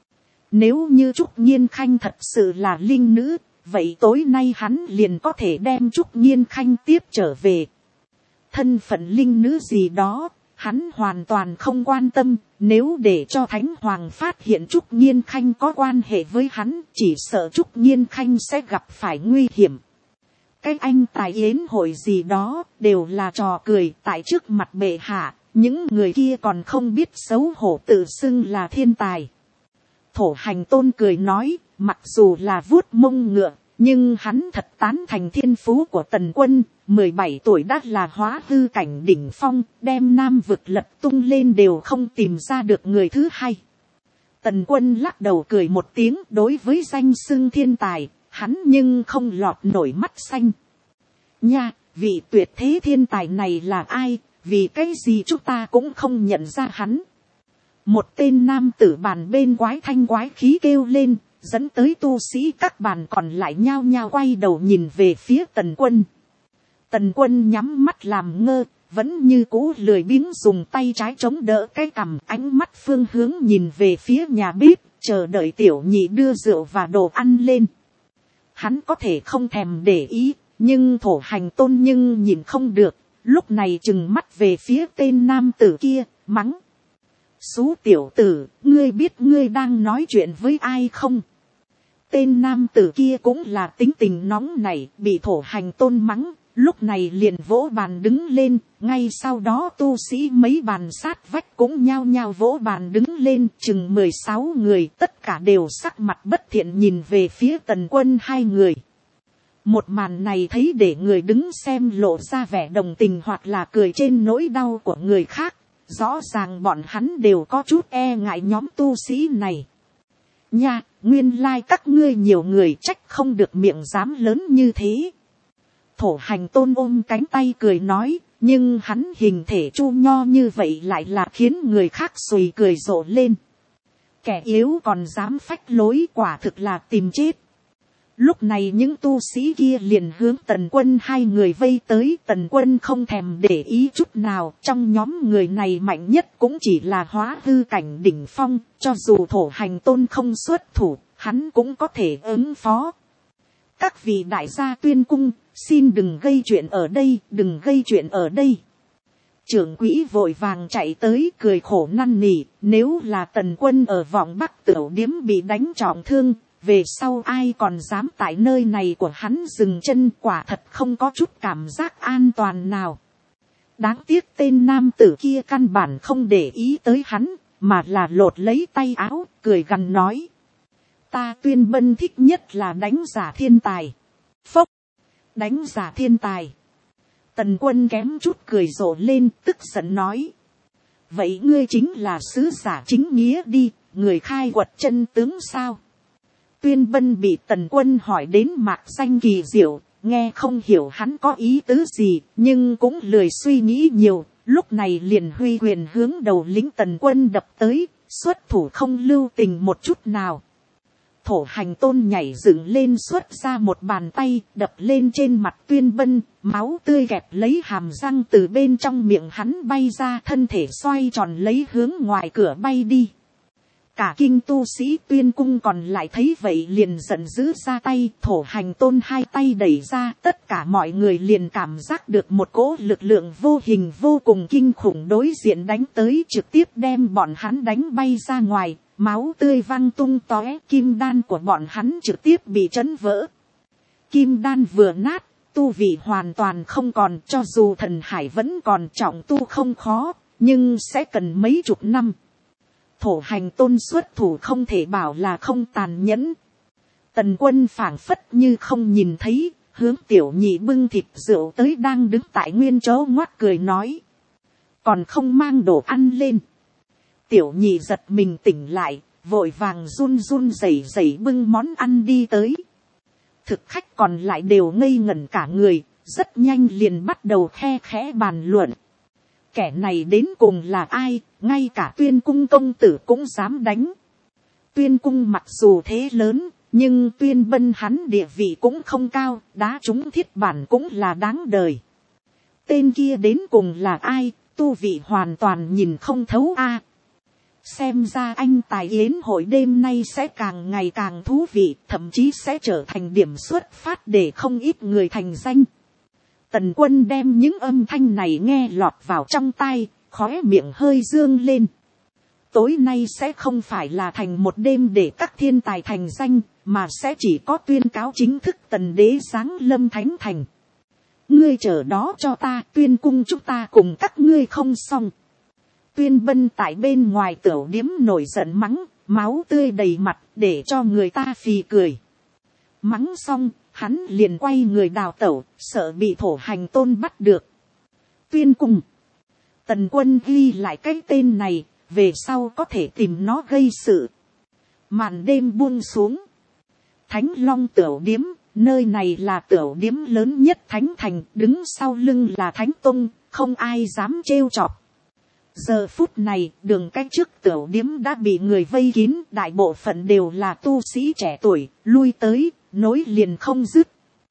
Nếu như Trúc Nhiên Khanh thật sự là linh nữ, vậy tối nay hắn liền có thể đem Trúc Nhiên Khanh tiếp trở về. Thân phận linh nữ gì đó, hắn hoàn toàn không quan tâm, nếu để cho Thánh Hoàng phát hiện Trúc Nhiên Khanh có quan hệ với hắn, chỉ sợ Trúc Nhiên Khanh sẽ gặp phải nguy hiểm. Cái anh tài yến hội gì đó, đều là trò cười tại trước mặt bệ hạ, những người kia còn không biết xấu hổ tự xưng là thiên tài. Thổ Hành Tôn cười nói, mặc dù là vuốt mông ngựa, nhưng hắn thật tán thành thiên phú của Tần Quân, 17 tuổi đã là hóa hư cảnh đỉnh phong, đem Nam vực lật tung lên đều không tìm ra được người thứ hai. Tần Quân lắc đầu cười một tiếng, đối với danh xưng thiên tài, hắn nhưng không lọt nổi mắt xanh. Nha, vị tuyệt thế thiên tài này là ai, vì cái gì chúng ta cũng không nhận ra hắn. Một tên nam tử bàn bên quái thanh quái khí kêu lên, dẫn tới tu sĩ các bàn còn lại nhao nhao quay đầu nhìn về phía Tần Quân. Tần Quân nhắm mắt làm ngơ, vẫn như cũ lười biếng dùng tay trái chống đỡ cái cằm, ánh mắt phương hướng nhìn về phía nhà bếp, chờ đợi Tiểu Nhị đưa rượu và đồ ăn lên. Hắn có thể không thèm để ý, nhưng Thổ Hành Tôn nhưng nhìn không được, lúc này trừng mắt về phía tên nam tử kia, mắng. Xú tiểu tử, ngươi biết ngươi đang nói chuyện với ai không? Tên nam tử kia cũng là tính tình nóng này, bị Thổ Hành Tôn mắng, lúc này liền vỗ bàn đứng lên, ngay sau đó tu sĩ mấy bàn sát vách cũng nhao nhao vỗ bàn đứng lên, chừng 16 người, tất cả đều sắc mặt bất thiện nhìn về phía Tần Quân hai người. Một màn này thấy để người đứng xem lộ ra vẻ đồng tình hoặc là cười trên nỗi đau của người khác, rõ ràng bọn hắn đều có chút e ngại nhóm tu sĩ này. Nha, nguyên lai các ngươi nhiều người, trách không được miệng dám lớn như thế. Thổ Hành Tôn ôm cánh tay cười nói, nhưng hắn hình thể chu nho như vậy lại là khiến người khác sùi cười rộ lên. Kẻ yếu còn dám phách lối, quả thực là tìm chết. Lúc này những tu sĩ kia liền hướng Tần Quân hai người vây tới. Tần Quân không thèm để ý chút nào, trong nhóm người này mạnh nhất cũng chỉ là hóa hư cảnh đỉnh phong, cho dù Thổ Hành Tôn không xuất thủ, hắn cũng có thể ứng phó. Các vị đại gia tuyên cung, xin đừng gây chuyện ở đây, đừng gây chuyện ở đây. Trưởng quỹ vội vàng chạy tới cười khổ năn nỉ, nếu là Tần Quân ở Vọng Bắc Tửu Điếm bị đánh trọng thương, về sau ai còn dám tại nơi này của hắn dừng chân, quả thật không có chút cảm giác an toàn nào. Đáng tiếc tên nam tử kia căn bản không để ý tới hắn, mà là lột lấy tay áo, cười gằn nói. Ta Tuyên Bân thích nhất là đánh giả thiên tài. Phốc, đánh giả thiên tài. Tần Quân kém chút cười rộ lên, tức giận nói. Vậy ngươi chính là sứ giả chính nghĩa đi, người khai quật chân tướng sao? Tuyên Bân bị Tần Quân hỏi đến mạc danh kỳ diệu, nghe không hiểu hắn có ý tứ gì, nhưng cũng lười suy nghĩ nhiều, lúc này liền huy quyền hướng đầu lính Tần Quân đập tới, xuất thủ không lưu tình một chút nào. Thổ Hành Tôn nhảy dựng lên xuất ra một bàn tay, đập lên trên mặt Tuyên Bân, máu tươi kẹp lấy hàm răng từ bên trong miệng hắn bay ra, thân thể xoay tròn lấy hướng ngoài cửa bay đi. Cả kinh tu sĩ Tuyên cung còn lại thấy vậy liền giận dữ ra tay, Thổ Hành Tôn hai tay đẩy ra, tất cả mọi người liền cảm giác được một cỗ lực lượng vô hình vô cùng kinh khủng đối diện đánh tới, trực tiếp đem bọn hắn đánh bay ra ngoài, máu tươi văng tung tóe, kim đan của bọn hắn trực tiếp bị chấn vỡ. Kim đan vừa nát, tu vị hoàn toàn không còn, cho dù thần hải vẫn còn, trọng tu không khó, nhưng sẽ cần mấy chục năm. Thổ Hành Tôn xuất thủ không thể bảo là không tàn nhẫn. Tần Quân phảng phất như không nhìn thấy, hướng tiểu nhị bưng thịt rượu tới đang đứng tại nguyên chỗ ngoắt cười nói. Còn không mang đồ ăn lên. Tiểu nhị giật mình tỉnh lại, vội vàng run run rẩy rẩy bưng món ăn đi tới. Thực khách còn lại đều ngây ngẩn cả người, rất nhanh liền bắt đầu khe khẽ bàn luận. Kẻ này đến cùng là ai, ngay cả Tuyên cung công tử cũng dám đánh. Tuyên cung mặc dù thế lớn, nhưng Tuyên Bân hắn địa vị cũng không cao, đá trúng thiết bản cũng là đáng đời. Tên kia đến cùng là ai, tu vị hoàn toàn nhìn không thấu a. Xem ra anh tài yến hội đêm nay sẽ càng ngày càng thú vị, thậm chí sẽ trở thành điểm xuất phát để không ít người thành danh. Tần Quân đem những âm thanh này nghe lọt vào trong tai, khóe miệng hơi dương lên. Tối nay sẽ không phải là thành một đêm để các thiên tài thành danh, mà sẽ chỉ có tuyên cáo chính thức tần đế giáng lâm thánh thành. Ngươi chờ đó cho ta, Tuyên cung chúng ta cùng các ngươi không xong. Tuyên Bân tại bên ngoài tửu điếm nổi giận mắng, máu tươi đầy mặt để cho người ta phì cười. Mắng xong, hắn liền quay người đào tẩu, sợ bị Thổ Hành Tôn bắt được. Tuyên cung. Tần Quân ghi lại cái tên này, về sau có thể tìm nó gây sự. Màn đêm buông xuống. Thánh Long tửu điếm, nơi này là tửu điếm lớn nhất thánh thành, đứng sau lưng là Thánh Tông, không ai dám trêu chọc. Giờ phút này, đường cách trước tửu điếm đã bị người vây kín, đại bộ phận đều là tu sĩ trẻ tuổi, lui tới, nối liền không dứt.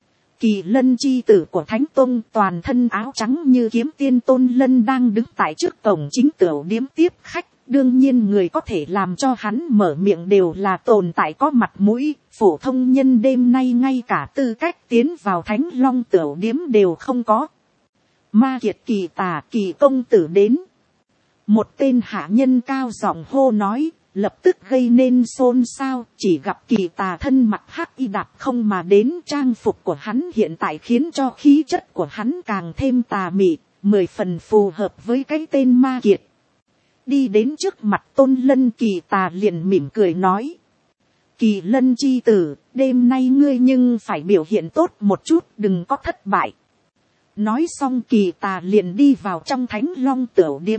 Kỳ Lân chi tử của Thánh Tông toàn thân áo trắng như kiếm tiên Tôn Lân đang đứng tại trước cổng chính tửu điếm tiếp khách. Đương nhiên người có thể làm cho hắn mở miệng đều là tồn tại có mặt mũi, phổ thông nhân đêm nay ngay cả tư cách tiến vào Thánh Long tửu điếm đều không có. Ma Kiệt Kỳ Tà Kỳ công tử đến. Một tên hạ nhân cao giọng hô nói, lập tức gây nên xôn xao, chỉ gặp Kỳ Tà thân mặc hắc y đạp không mà đến, trang phục của hắn hiện tại khiến cho khí chất của hắn càng thêm tà mị, 10 phần phù hợp với cái tên Ma Kiệt. Đi đến trước mặt Tôn Lân, Kỳ Tà liền mỉm cười nói. Kỳ Lân chi tử, đêm nay ngươi nhưng phải biểu hiện tốt một chút, đừng có thất bại. Nói xong Kỳ Tà liền đi vào trong Thánh Long tửu điếm.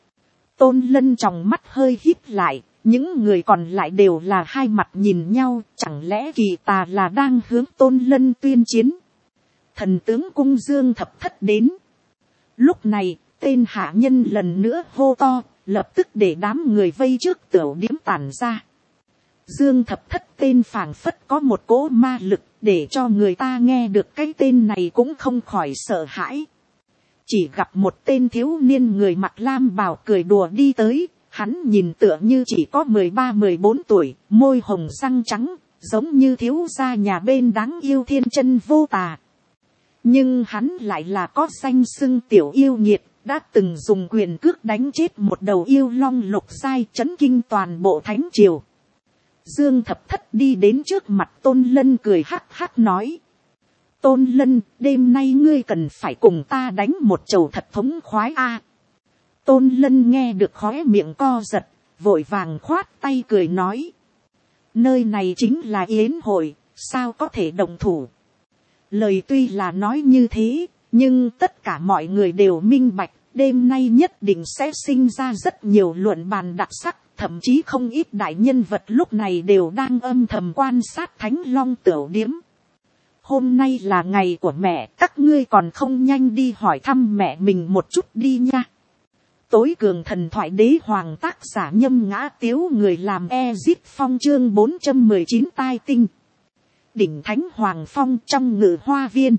Tôn Lân tròng mắt hơi híp lại, những người còn lại đều là hai mặt nhìn nhau, chẳng lẽ Kỳ Tà là đang hướng Tôn Lân tuyên chiến. Thần tướng cung Dương Thập Thất đến. Lúc này, tên hạ nhân lần nữa hô to, lập tức để đám người vây trước tửu điếm tản ra. Dương Thập Thất tên phảng phất có một cỗ ma lực, để cho người ta nghe được cái tên này cũng không khỏi sợ hãi. Chỉ gặp một tên thiếu niên người mặc lam bào cười đùa đi tới, hắn nhìn tựa như chỉ có 13-14 tuổi, môi hồng răng trắng, giống như thiếu gia nhà bên đáng yêu thiên chân vô tà. Nhưng hắn lại là có danh xưng tiểu yêu nghiệt, đã từng dùng quyền cước đánh chết một đầu yêu long lục giai, chấn kinh toàn bộ thánh triều. Dương Thập Thất đi đến trước mặt Tôn Lân cười hắc hắc nói. Tôn Lân, đêm nay ngươi cần phải cùng ta đánh một chầu thật thống khoái a. Tôn Lân nghe được khóe miệng co giật, vội vàng khoát tay cười nói, nơi này chính là yến hội, sao có thể động thủ. Lời tuy là nói như thế, nhưng tất cả mọi người đều minh bạch, đêm nay nhất định sẽ sinh ra rất nhiều luận bàn đặc sắc, thậm chí không ít đại nhân vật lúc này đều đang âm thầm quan sát Thánh Long Tửu Điếm. Hôm nay là ngày của mẹ, các ngươi còn không nhanh đi hỏi thăm mẹ mình một chút đi nha. Tối cường thần thoại đế hoàng, tác giả Nhâm Ngã Tiếu, người làm Ezip Phong, chương 419 tai tinh. Đỉnh Thánh Hoàng Phong trong Ngự Hoa Viên.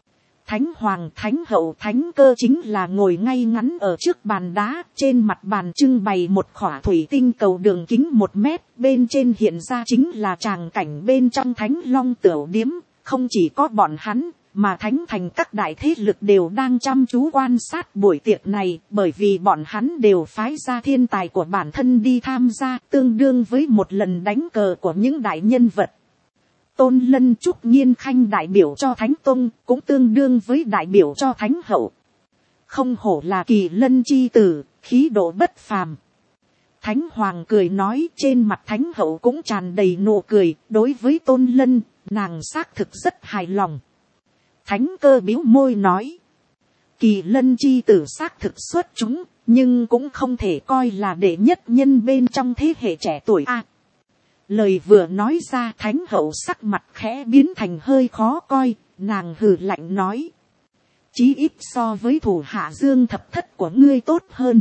Thánh Hoàng, Thánh Hậu, Thánh Cơ chính là ngồi ngay ngắn ở trước bàn đá, trên mặt bàn trưng bày một khỏa thủy tinh cầu đường kính 1 mét, bên trên hiện ra chính là tràng cảnh bên trong Thánh Long Tửu Điếm. Không chỉ có bọn hắn, mà thánh thành các đại thế lực đều đang chăm chú quan sát buổi tiệc này, bởi vì bọn hắn đều phái ra thiên tài của bản thân đi tham gia, tương đương với một lần đánh cờ của những đại nhân vật. Tôn Lân Trúc Nhiên Khanh đại biểu cho Thánh Tông, cũng tương đương với đại biểu cho Thánh Hậu. Không hổ là Kỳ Lân chi tử, khí độ bất phàm. Thánh Hoàng cười nói, trên mặt Thánh Hậu cũng tràn đầy nụ cười, đối với Tôn Lân, nàng xác thực rất hài lòng. Thánh Cơ bĩu môi nói, Kỳ Lân chi tử xác thực xuất chúng, nhưng cũng không thể coi là đệ nhất nhân bên trong thế hệ trẻ tuổi a. Lời vừa nói ra, Thánh Hậu sắc mặt khẽ biến thành hơi khó coi, nàng hừ lạnh nói, chí ít so với thủ hạ Dương Thập Thất của ngươi tốt hơn.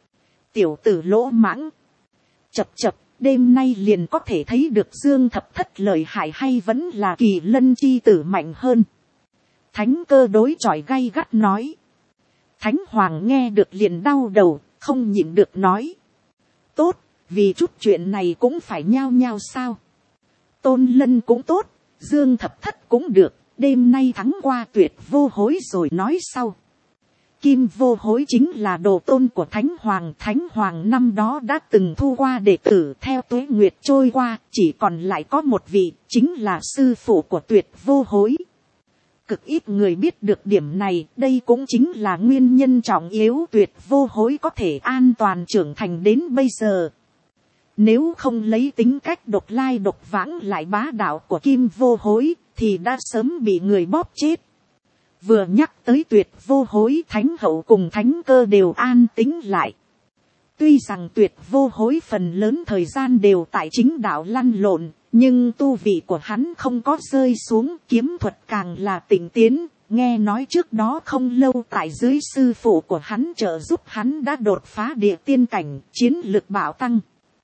Tiểu tử lỗ mãng, chập chập, đêm nay liền có thể thấy được Dương Thập Thất lợi hại hay vẫn là Kỳ Lân chi tử mạnh hơn. Thánh Cơ đối chọi gay gắt nói. Thánh Hoàng nghe được liền đau đầu, không nhịn được nói, tốt, vì chút chuyện này cũng phải nhao nhao sao. Tôn Lân cũng tốt, Dương Thập Thất cũng được, đêm nay thắng qua Tuyệt Vô Hối rồi nói sau. Kim Vô Hối chính là đồ tôn của Thánh Hoàng. Thánh Hoàng năm đó đã từng thu qua đệ tử, theo tuế nguyệt trôi qua, chỉ còn lại có một vị, chính là sư phụ của Tuyệt Vô Hối. Cực ít người biết được điểm này, đây cũng chính là nguyên nhân trọng yếu Tuyệt Vô Hối có thể an toàn trưởng thành đến bây giờ. Nếu không lấy tính cách độc lai độc vãng lại bá đạo của Kim Vô Hối, thì đã sớm bị người bóp chết. Vừa nhắc tới Tuyệt Vô Hối, Thánh Hậu cùng Thánh Cơ đều an tĩnh lại. Tuy rằng Tuyệt Vô Hối phần lớn thời gian đều tại chính đạo lăn lộn, nhưng tu vị của hắn không có rơi xuống, kiếm thuật càng là tịnh tiến. Nghe nói trước đó không lâu tại dưới sư phụ của hắn trợ giúp hắn đã đột phá địa tiên cảnh, chiến lực bạo tăng.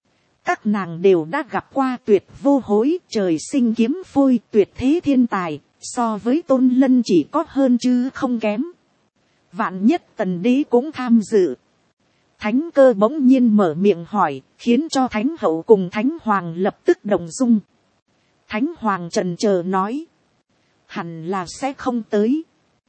Các nàng đều đã gặp qua Tuyệt Vô Hối, trời sinh kiếm phôi, tuyệt thế thiên tài, so với Tôn Lân chỉ có hơn chứ không kém. Vạn nhất Tần Đế cũng tham dự. Thánh Cơ bỗng nhiên mở miệng hỏi, khiến cho Thánh Hậu cùng Thánh Hoàng lập tức đồng dung. Thánh Hoàng chần chờ nói, hẳn là sẽ không tới.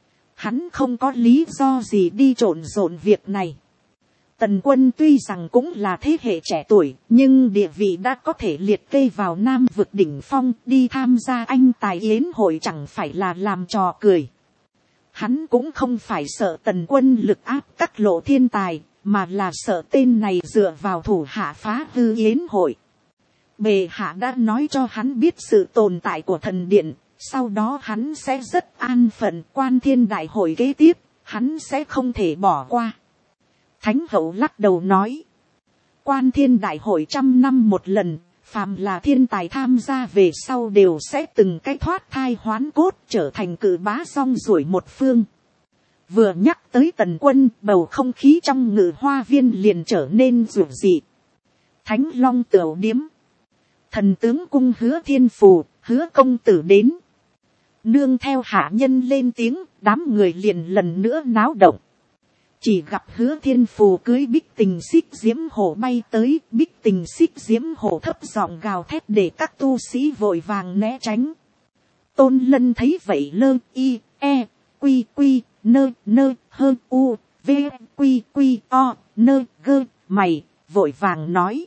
Hắn không có lý do gì đi trộn rộn việc này. Tần Quân tuy rằng cũng là thế hệ trẻ tuổi, nhưng địa vị đã có thể liệt kê vào Nam vực đỉnh phong, đi tham gia anh tài yến hội chẳng phải là làm trò cười. Hắn cũng không phải sợ Tần Quân lực áp các lộ thiên tài, mà là sợ tên này dựa vào thủ hạ phá hư yến hội. Bệ hạ đã nói cho hắn biết sự tồn tại của thần điện, sau đó hắn sẽ rất an phận. Quan Thiên đại hội kế tiếp, hắn sẽ không thể bỏ qua. Thánh Hậu lắc đầu nói, Quan Thiên đại hội 100 năm một lần, phàm là thiên tài tham gia về sau đều sẽ từng cái thoát thai hoán cốt, trở thành cự bá song ruổi một phương. Vừa nhắc tới Tần Quân, bầu không khí trong Ngự Hoa Viên liền trở nên rủi dị. Thánh Long Tửu Điếm, Thần tướng cung Hứa Thiên Phù, Hứa công tử đến. Nương theo hạ nhân lên tiếng, đám người liền lần nữa náo động. Chỉ gặp Hứa Thiên Phù cưới Bích Tình Xích Diễm Hổ bay tới, Bích Tình Xích Diễm Hổ thấp giọng gào thét để các tu sĩ vội vàng né tránh. Tôn Lân thấy vậy lơ y e quy quy nơ nơ hơ u v quy quy o nơ gơ mày, vội vàng nói,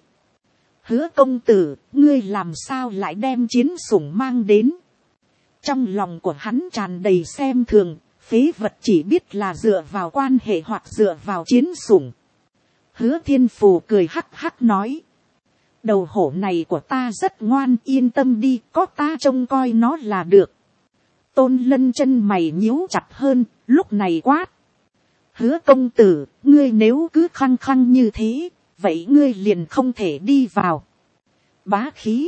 Hứa công tử, ngươi làm sao lại đem chiến sủng mang đến. Trong lòng của hắn tràn đầy xem thường, phế vật chỉ biết là dựa vào quan hệ hoặc dựa vào chiến sủng. Hứa Thiên Phù cười hắc hắc nói. Đầu hổ này của ta rất ngoan, yên tâm đi, có ta trông coi nó là được. Tôn Lân chân mày nhíu chặt hơn, lúc này quát. Hứa công tử, ngươi nếu cứ khăng khăng như thế, vậy ngươi liền không thể đi vào. Bá khí.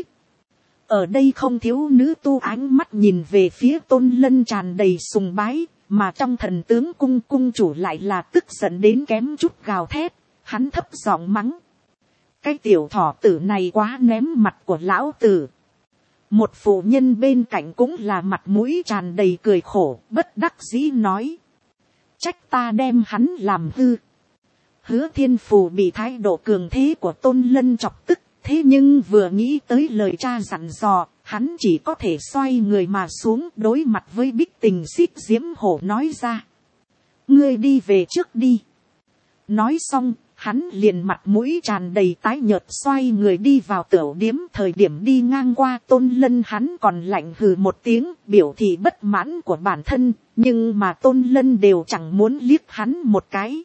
Ở đây không thiếu nữ tu ánh mắt nhìn về phía Tôn Lân tràn đầy sùng bái, mà trong thần tướng cung cung chủ lại là tức giận đến kém chút gào thét, hắn thấp giọng mắng. Cái tiểu thỏ tử này quá ném mặt của lão tử. Một phụ nhân bên cạnh cũng là mặt mũi tràn đầy cười khổ, bất đắc dĩ nói. Trách ta đem hắn làm hư. Hứa Thiên Phù bị thái độ cường thế của Tôn Lân chọc tức, thế nhưng vừa nghĩ tới lời cha dặn dò, hắn chỉ có thể xoay người mà xuống đối mặt với Bích Tình Xích Diễm Hổ nói ra. Ngươi đi về trước đi. Nói xong, hắn liền mặt mũi tràn đầy tái nhợt xoay người đi vào tửu điếm. Thời điểm đi ngang qua Tôn Lân hắn còn lạnh hừ một tiếng biểu thị bất mãn của bản thân, nhưng mà Tôn Lân đều chẳng muốn liếc hắn một cái.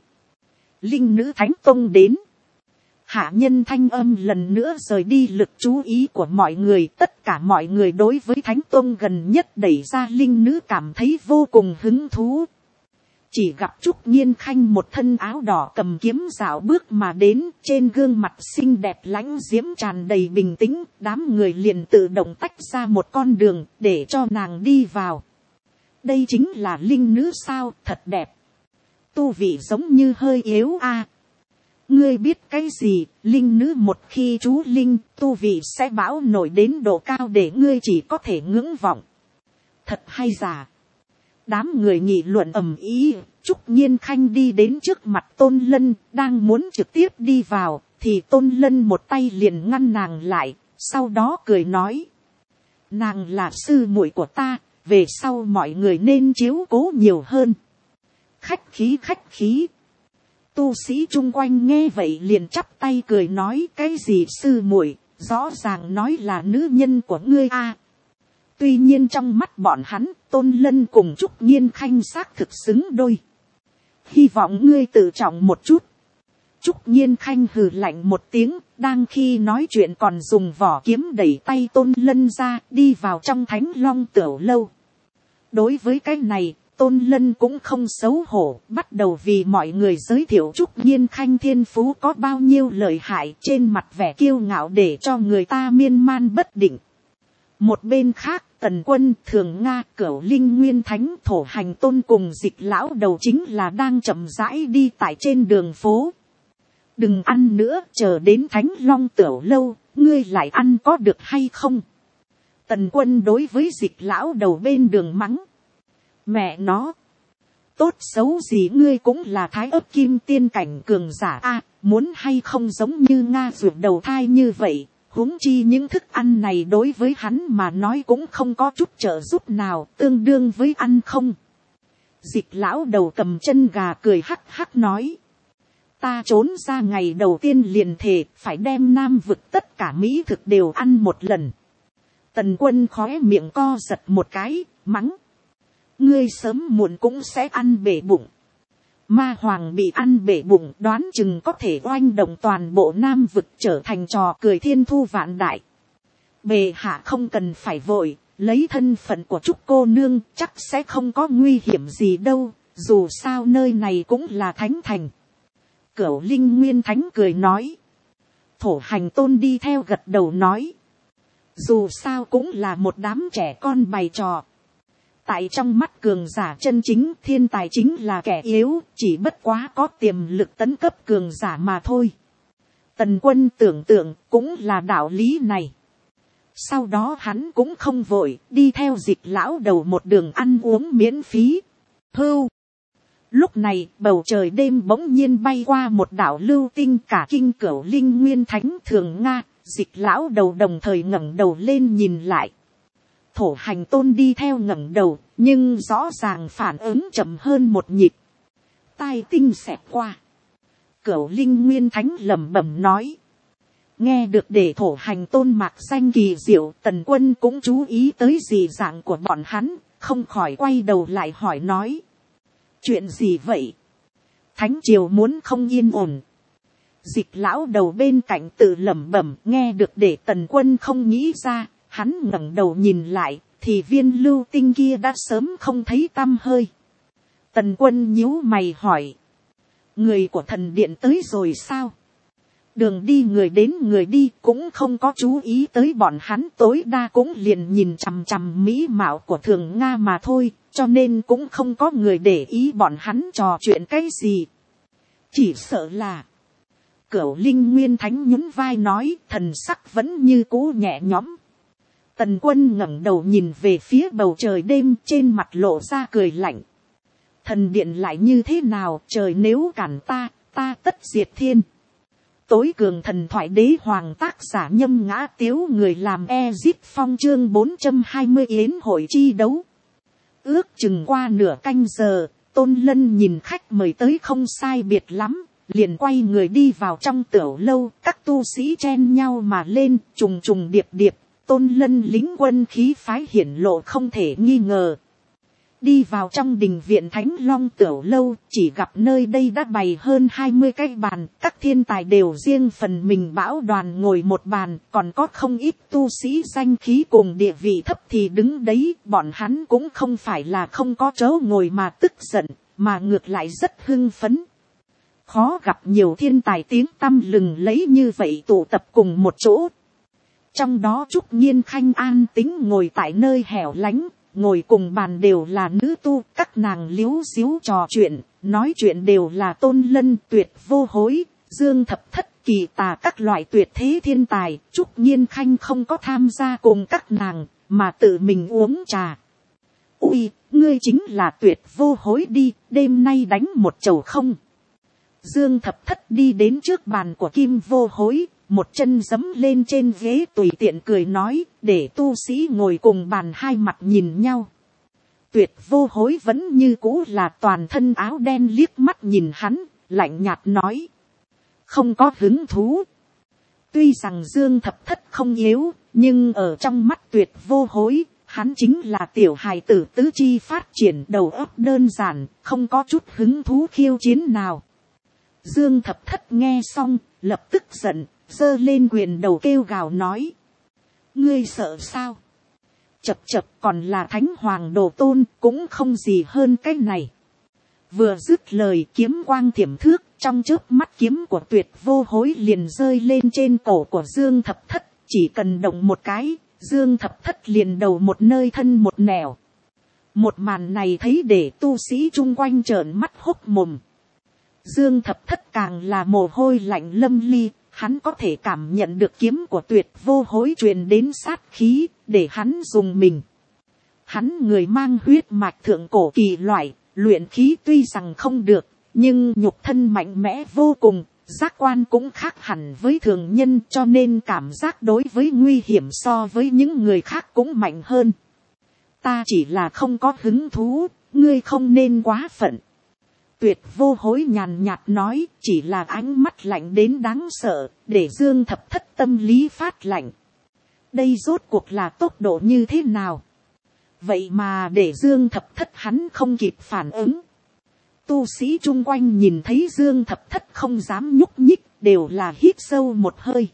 Linh nữ Thánh Tông đến. Hạ nhân thanh âm lần nữa rời đi lực chú ý của mọi người. Tất cả mọi người đối với Thánh Tông gần nhất đẩy ra linh nữ cảm thấy vô cùng hứng thú. Chỉ gặp Trúc Nhiên Khanh một thân áo đỏ cầm kiếm dạo bước mà đến, trên gương mặt xinh đẹp lãnh diễm tràn đầy bình tĩnh, đám người liền tự động tách ra một con đường để cho nàng đi vào. Đây chính là linh nữ sao, thật đẹp. Tu vị giống như hơi yếu a. Ngươi biết cái gì, linh nữ một khi chú linh, tu vị sẽ bão nổi đến độ cao để ngươi chỉ có thể ngưỡng vọng. Thật hay giả. Đám người nghị luận ầm ĩ. Trúc Nhiên Khanh đi đến trước mặt Tôn Lân, đang muốn trực tiếp đi vào, thì Tôn Lân một tay liền ngăn nàng lại, sau đó cười nói. Nàng là sư muội của ta, về sau mọi người nên chiếu cố nhiều hơn. Khách khí khách khí. Tu sĩ chung quanh nghe vậy liền chắp tay cười nói cái gì sư muội, rõ ràng nói là nữ nhân của ngươi a. Tuy nhiên trong mắt bọn hắn, Tôn Lân cùng Trúc Nhiên Khanh xác thực xứng đôi. Hy vọng ngươi tự trọng một chút. Trúc Nhiên Khanh hừ lạnh một tiếng, đang khi nói chuyện còn dùng vỏ kiếm đẩy tay Tôn Lân ra, đi vào trong Thánh Long Tửu Lâu. Đối với cái này, Tôn Lân cũng không xấu hổ, bắt đầu vì mọi người giới thiệu Trúc Nhiên Khanh thiên phú có bao nhiêu lợi hại, trên mặt vẻ kiêu ngạo để cho người ta miên man bất định. Một bên khác, Tần Quân, Thường Nga, Cửu Linh Nguyên Thánh, Thổ Hành Tôn cùng Dịch Lão Đầu chính là đang chậm rãi đi tại trên đường phố. Đừng ăn nữa, chờ đến Thánh Long Tửu Lâu, ngươi lại ăn có được hay không? Tần Quân đối với Dịch Lão Đầu bên đường mắng. Mẹ nó, tốt xấu gì ngươi cũng là Thái Ấp Kim Tiên cảnh cường giả a, muốn hay không giống như Nga ruột đầu thai như vậy. Huống chi những thức ăn này đối với hắn mà nói cũng không có chút trợ giúp nào, tương đương với ăn không. Dịch Lão Đầu cầm chân gà cười hắc hắc nói. Ta trốn ra ngày đầu tiên liền thề phải đem Nam Vực tất cả mỹ thực đều ăn một lần. Tần Quân khóe miệng co giật một cái, mắng. Ngươi sớm muộn cũng sẽ ăn bể bụng. Ma Hoàng bị ăn bể bụng đoán chừng có thể oanh động toàn bộ Nam Vực trở thành trò cười thiên thu vạn đại. Bệ hạ không cần phải vội, lấy thân phận của Trúc cô nương chắc sẽ không có nguy hiểm gì đâu, dù sao nơi này cũng là thánh thành. Cửu Linh Nguyên Thánh cười nói. Thổ Hành Tôn đi theo gật đầu nói. Dù sao cũng là một đám trẻ con bày trò. Tại trong mắt cường giả chân chính, thiên tài chính là kẻ yếu, chỉ bất quá có tiềm lực tấn cấp cường giả mà thôi. Tần Quân tưởng tượng cũng là đạo lý này. Sau đó hắn cũng không vội, đi theo Dịch Lão Đầu một đường ăn uống miễn phí. Hưu. Lúc này, bầu trời đêm bỗng nhiên bay qua một đạo lưu tinh, cả kinh Cửu Linh Nguyên Thánh, Thường Nga, Dịch Lão Đầu đồng thời ngẩng đầu lên nhìn lại. Thổ Hành Tôn đi theo ngẩng đầu, nhưng rõ ràng phản ứng chậm hơn một nhịp. Tai tinh xẹt qua. Cửu Linh Nguyên Thánh lẩm bẩm nói. Nghe được để Thổ Hành Tôn mạc danh kỳ diệu, Tần Quân cũng chú ý tới dị dạng của bọn hắn, không khỏi quay đầu lại hỏi nói. Chuyện gì vậy? Thánh triều muốn không yên ổn. Dịch lão đầu bên cạnh tự lẩm bẩm, nghe được để Tần Quân không nghĩ ra, hắn ngẩng đầu nhìn lại, thì viên lưu tinh kia đã sớm không thấy tăm hơi. Tần Quân nhíu mày hỏi, người của thần điện tới rồi sao? Đường đi người đến người đi, cũng không có chú ý tới bọn hắn, tối đa cũng liền nhìn chằm chằm mỹ mạo của Thường Nga mà thôi, cho nên cũng không có người để ý bọn hắn trò chuyện cái gì. Chỉ sợ là Cửu Linh Nguyên Thánh nhún vai nói, thần sắc vẫn như cũ nhẹ nhõm. Tần Quân ngẩng đầu nhìn về phía bầu trời đêm, trên mặt lộ ra cười lạnh. Thần điện lại như thế nào, trời nếu cản ta, ta tất diệt thiên. Tối cường thần thoại đế hoàng, tác giả Nhâm Ngã Tiếu, người làm Ezip Phong, chương 420 yến hội chi đấu. Ước chừng qua nửa canh giờ, Tôn Lân nhìn khách mời tới không sai biệt lắm, liền quay người đi vào trong tiểu lâu. Các tu sĩ chen nhau mà lên, trùng trùng điệp điệp. Tôn Lân lính quân khí phái hiển lộ không thể nghi ngờ. Đi vào trong đình viện Thánh Long tiểu lâu, chỉ gặp nơi đây đã bày hơn 20 cái bàn, các thiên tài đều riêng phần mình bão đoàn ngồi một bàn, còn có không ít tu sĩ danh khí cùng địa vị thấp thì đứng đấy. Bọn hắn cũng không phải là không có chỗ ngồi mà tức giận, mà ngược lại rất hưng phấn. Khó gặp nhiều thiên tài tiếng tăm lừng lấy như vậy tụ tập cùng một chỗ. Trong đó Trúc Nhiên Khanh an tính ngồi tại nơi hẻo lánh, ngồi cùng bàn đều là nữ tu, các nàng líu xíu trò chuyện, nói chuyện đều là Tôn Lân, Tuyệt Vô Hối, Dương Thập Thất, Kỳ Tà các loại tuyệt thế thiên tài. Trúc Nhiên Khanh không có tham gia cùng các nàng, mà tự mình uống trà. Ui, ngươi chính là Tuyệt Vô Hối đi, đêm nay đánh một chầu không? Dương Thập Thất đi đến trước bàn của Kim Vô Hối, một chân giẫm lên trên ghế tùy tiện cười nói, để tu sĩ ngồi cùng bàn hai mặt nhìn nhau. Tuyệt Vô Hối vẫn như cũ là toàn thân áo đen, liếc mắt nhìn hắn, lạnh nhạt nói, không có hứng thú. Tuy rằng Dương Thập Thất không yếu, nhưng ở trong mắt Tuyệt Vô Hối, hắn chính là tiểu hài tử tứ chi phát triển, đầu óc đơn giản, không có chút hứng thú khiêu chiến nào. Dương Thập Thất nghe xong, lập tức giận, giơ lên quyền đầu kêu gào nói, ngươi sợ sao? Chập chập, còn là Thánh Hoàng Đồ Tôn, cũng không gì hơn cái này. Vừa dứt lời, kiếm quang thiểm thước, trong chớp mắt kiếm của Tuyệt Vô Hối liền rơi lên trên cổ của Dương Thập Thất, chỉ cần động một cái, Dương Thập Thất liền đầu một nơi thân một nẻo. Một màn này thấy để tu sĩ chung quanh trợn mắt hốc mồm. Dương Thập Thất càng là mồ hôi lạnh lâm ly, hắn có thể cảm nhận được kiếm của Tuyệt Vô Hối truyền đến sát khí, để hắn dùng mình. Hắn người mang huyết mạch thượng cổ kỳ loại, luyện khí tuy rằng không được, nhưng nhục thân mạnh mẽ vô cùng, giác quan cũng khác hẳn với thường nhân, cho nên cảm giác đối với nguy hiểm so với những người khác cũng mạnh hơn. Ta chỉ là không có hứng thú, ngươi không nên quá phận. Tuyệt Vô Hối nhàn nhạt nói, chỉ là ánh mắt lạnh đến đáng sợ, để Dương Thập Thất tâm lý phát lạnh. Đây rốt cuộc là tốc độ như thế nào? Vậy mà để Dương Thập Thất hắn không kịp phản ứng. Tu sĩ chung quanh nhìn thấy Dương Thập Thất không dám nhúc nhích, đều là hít sâu một hơi.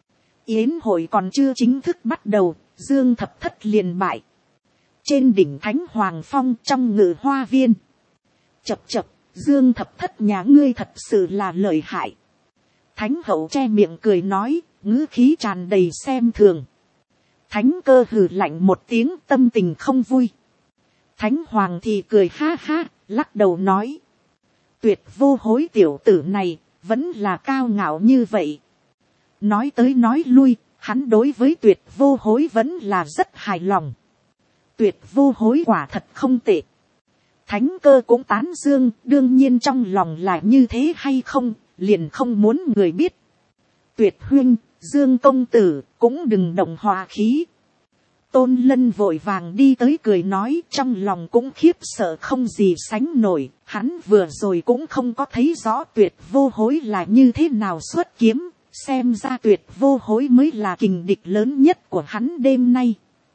Yến hội còn chưa chính thức bắt đầu, Dương Thập Thất liền bại. Trên đỉnh Thánh Hoàng Phong, trong ngự hoa viên. Chập chập, Dương Thập Thất nhà ngươi thật sự là lợi hại. Thánh hậu che miệng cười nói, ngữ khí tràn đầy xem thường. Thánh cơ hừ lạnh một tiếng, tâm tình không vui. Thánh Hoàng thì cười ha ha, lắc đầu nói, Tuyệt Vô Hối tiểu tử này, vẫn là cao ngạo như vậy. Nói tới nói lui, hắn đối với Tuyệt Vô Hối vẫn là rất hài lòng. Tuyệt Vô Hối quả thật không tệ. Thánh cơ cũng tán dương, đương nhiên trong lòng là như thế hay không, liền không muốn người biết. Tuyệt huynh, Dương công tử, cũng đừng động hòa khí. Tôn Lân vội vàng đi tới cười nói, trong lòng cũng khiếp sợ không gì sánh nổi. Hắn vừa rồi cũng không có thấy rõ Tuyệt Vô Hối là như thế nào xuất kiếm, xem ra Tuyệt Vô Hối mới là kình địch lớn nhất của hắn đêm nay.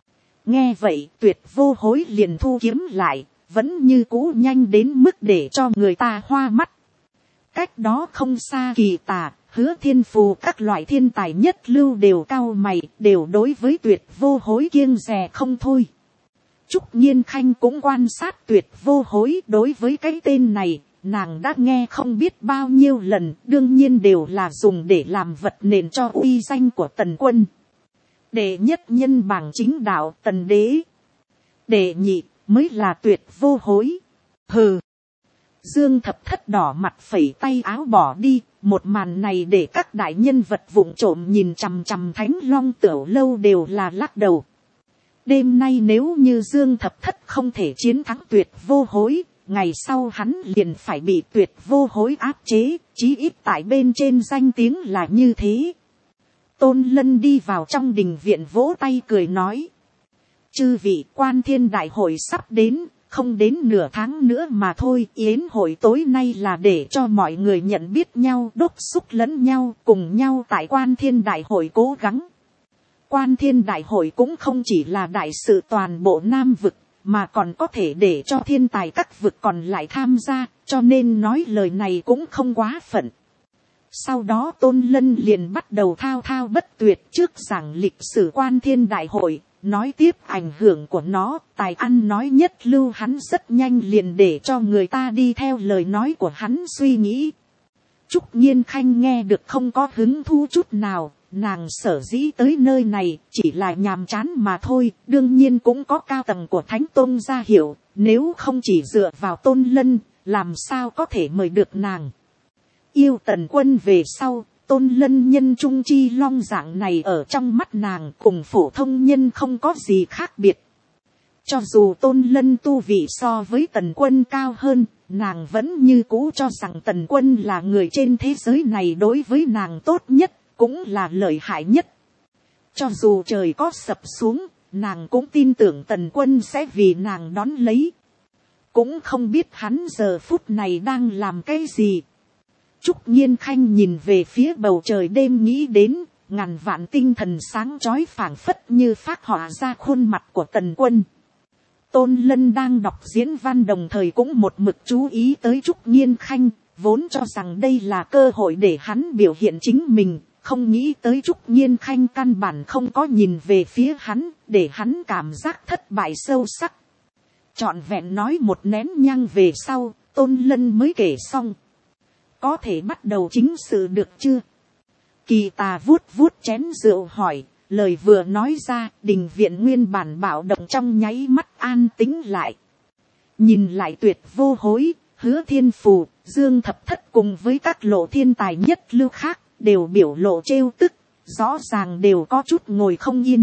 Nghe vậy Tuyệt Vô Hối liền thu kiếm lại, vẫn như cũ nhanh đến mức để cho người ta hoa mắt. Cách đó không xa Kỳ Tà, Hứa Thiên Phù các loại thiên tài nhất lưu đều cao mày, đều đối với Tuyệt Vô Hối kiêng dè không thôi. Trúc Nhiên Khanh cũng quan sát Tuyệt Vô Hối, đối với cái tên này, nàng đã nghe không biết bao nhiêu lần, đương nhiên đều là dùng để làm vật nền cho uy danh của Tần Quân. Đệ nhất nhân bảng chính đạo Tần Đế. Đệ nhị mới là Tuyệt Vô Hối. Hừ. Dương Thập Thất đỏ mặt phẩy tay áo bỏ đi, một màn này để các đại nhân vật vụng trộm nhìn chằm chằm Thánh Long Tiểu Lâu đều là lắc đầu. Đêm nay nếu như Dương Thập Thất không thể chiến thắng Tuyệt Vô Hối, ngày sau hắn liền phải bị Tuyệt Vô Hối áp chế, chí ít tại bên trên danh tiếng là như thế. Tôn Lân đi vào trong đình viện vỗ tay cười nói. Chư vị, Quan Thiên Đại Hội sắp đến, không đến nửa tháng nữa mà thôi. Yến hội tối nay là để cho mọi người nhận biết nhau, đốc xúc lẫn nhau, cùng nhau tại Quan Thiên Đại Hội cố gắng. Quan Thiên Đại Hội cũng không chỉ là đại sự toàn bộ Nam vực, mà còn có thể để cho thiên tài các vực còn lại tham gia, cho nên nói lời này cũng không quá phận. Sau đó Tôn Lân liền bắt đầu thao thao bất tuyệt trước giảng lịch sử Quan Thiên Đại Hội, nói tiếp ảnh hưởng của nó, tài ăn nói nhất lưu, hắn rất nhanh liền để cho người ta đi theo lời nói của hắn suy nghĩ. Trúc Nhiên Khanh nghe được không có hứng thú chút nào, nàng sở dĩ tới nơi này chỉ là nhàm chán mà thôi, đương nhiên cũng có cao tầng của Thánh Tôn ra hiểu, nếu không chỉ dựa vào Tôn Lân, làm sao có thể mời được nàng. Yêu Tần Quân về sau, Tôn Lân nhân trung chi long dạng này ở trong mắt nàng cùng phổ thông nhân không có gì khác biệt. Cho dù Tôn Lân tu vị so với Tần Quân cao hơn, nàng vẫn như cũ cho rằng Tần Quân là người trên thế giới này đối với nàng tốt nhất, cũng là lợi hại nhất. Cho dù trời có sập xuống, nàng cũng tin tưởng Tần Quân sẽ vì nàng đón lấy. Cũng không biết hắn giờ phút này đang làm cái gì. Trúc Nhiên Khanh nhìn về phía bầu trời đêm nghĩ đến, ngàn vạn tinh thần sáng chói phảng phất như phác họa ra khuôn mặt của Tần Quân. Tôn Lân đang đọc diễn văn đồng thời cũng một mực chú ý tới Trúc Nhiên Khanh, vốn cho rằng đây là cơ hội để hắn biểu hiện chính mình, không nghĩ tới Trúc Nhiên Khanh căn bản không có nhìn về phía hắn, để hắn cảm giác thất bại sâu sắc. Trọn vẹn nói một nén nhang về sau, Tôn Lân mới kể xong. Có thể bắt đầu chính sự được chưa? Kỳ Tà vuốt vuốt chén rượu hỏi, lời vừa nói ra, đình viện nguyên bản bạo động trong nháy mắt an tĩnh lại. Nhìn lại Tuyệt Vô Hối, Hứa Thiên Phù, Dương Thập Thất cùng với các lộ thiên tài nhất lưu khác, đều biểu lộ trêu tức, rõ ràng đều có chút ngồi không yên.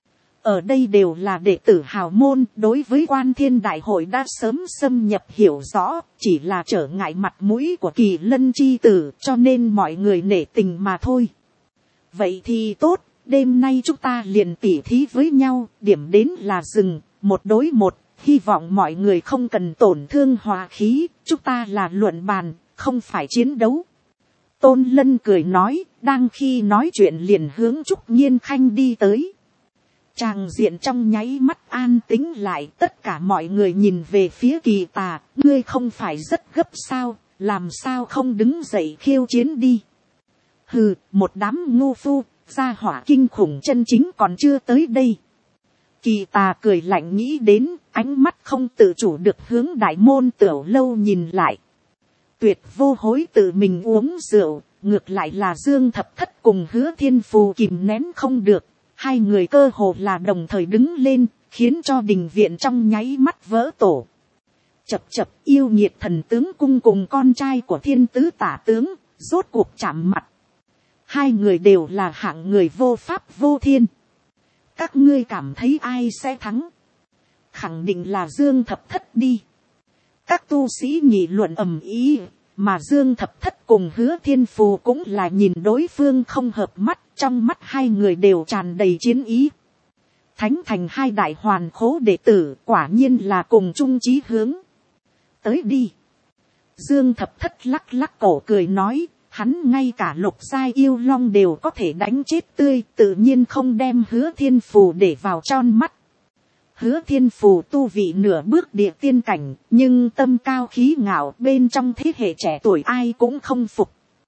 Ở đây đều là đệ tử hào môn, đối với Quan Thiên Đại Hội đã sớm xâm nhập hiểu rõ, chỉ là trở ngại mặt mũi của Kỳ Lân chi tử, cho nên mọi người nể tình mà thôi. Vậy thì tốt, đêm nay chúng ta liền tỉ thí với nhau, điểm đến là dừng, một đối một, hy vọng mọi người không cần tổn thương hòa khí, chúng ta là luận bàn, không phải chiến đấu. Tôn Lân cười nói, đang khi nói chuyện liền hướng Trúc Nhiên Khanh đi tới. Tràng diện trong nháy mắt an tĩnh lại, tất cả mọi người nhìn về phía Kỳ Tà, ngươi không phải rất gấp sao, làm sao không đứng dậy khiêu chiến đi. Hừ, một đám ngu phu, gia hỏa kinh khủng chân chính còn chưa tới đây. Kỳ Tà cười lạnh nghĩ đến, ánh mắt không tự chủ được hướng Đại Môn Tiểu Lâu nhìn lại. Tuyệt Vô Hối tự mình uống rượu, ngược lại là Dương Thập Thất cùng Hứa Thiên Phù kìm nén không được. Hai người cơ hồ là đồng thời đứng lên, khiến cho đình viện trong nháy mắt vỡ tổ. Chập chập yêu nghiệt thần tướng cung cùng con trai của Thiên Tứ Tả Tướng, rốt cuộc chạm mặt. Hai người đều là hạng người vô pháp vô thiên. Các ngươi cảm thấy ai sẽ thắng? Khẳng định là Dương Thập Thất đi. Các tu sĩ nghị luận ầm ĩ, mà Dương Thập Thất cùng Hứa Thiên Phù cũng là nhìn đối phương không hợp mắt, trong mắt hai người đều tràn đầy chiến ý. Thánh thành hai đại hoàn khố đệ tử, quả nhiên là cùng chung chí hướng. Tới đi. Dương Thập Thất lắc lắc cổ cười nói, hắn ngay cả lục giai yêu long đều có thể đánh chết tươi, tự nhiên không đem Hứa Thiên Phù để vào tròn mắt. Hứa Thiên Phù tu vị nửa bước địa tiên cảnh, nhưng tâm cao khí ngạo, bên trong thế hệ trẻ tuổi ai cũng không phục.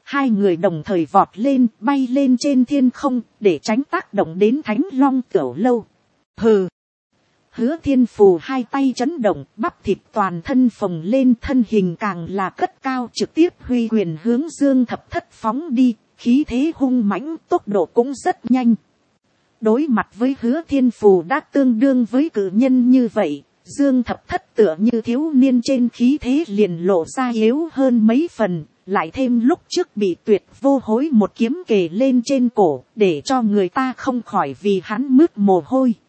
Hai người đồng thời vọt lên, bay lên trên thiên không, để tránh tác động đến Thánh Long Tiểu Lâu. Hừ. Hứa Thiên Phù hai tay chấn động, bắp thịt toàn thân phồng lên, thân hình càng là cất cao, trực tiếp huy quyền hướng Dương Thập Thất phóng đi, khí thế hung mãnh, tốc độ cũng rất nhanh. Đối mặt với Hứa Thiên Phù đã tương đương với cử nhân như vậy, Dương Thập Thất tựa như thiếu niên trên khí thế liền lộ ra yếu hơn mấy phần, lại thêm lúc trước bị Tuyệt Vô Hối một kiếm kề lên trên cổ, để cho người ta không khỏi vì hắn mướt mồ hôi.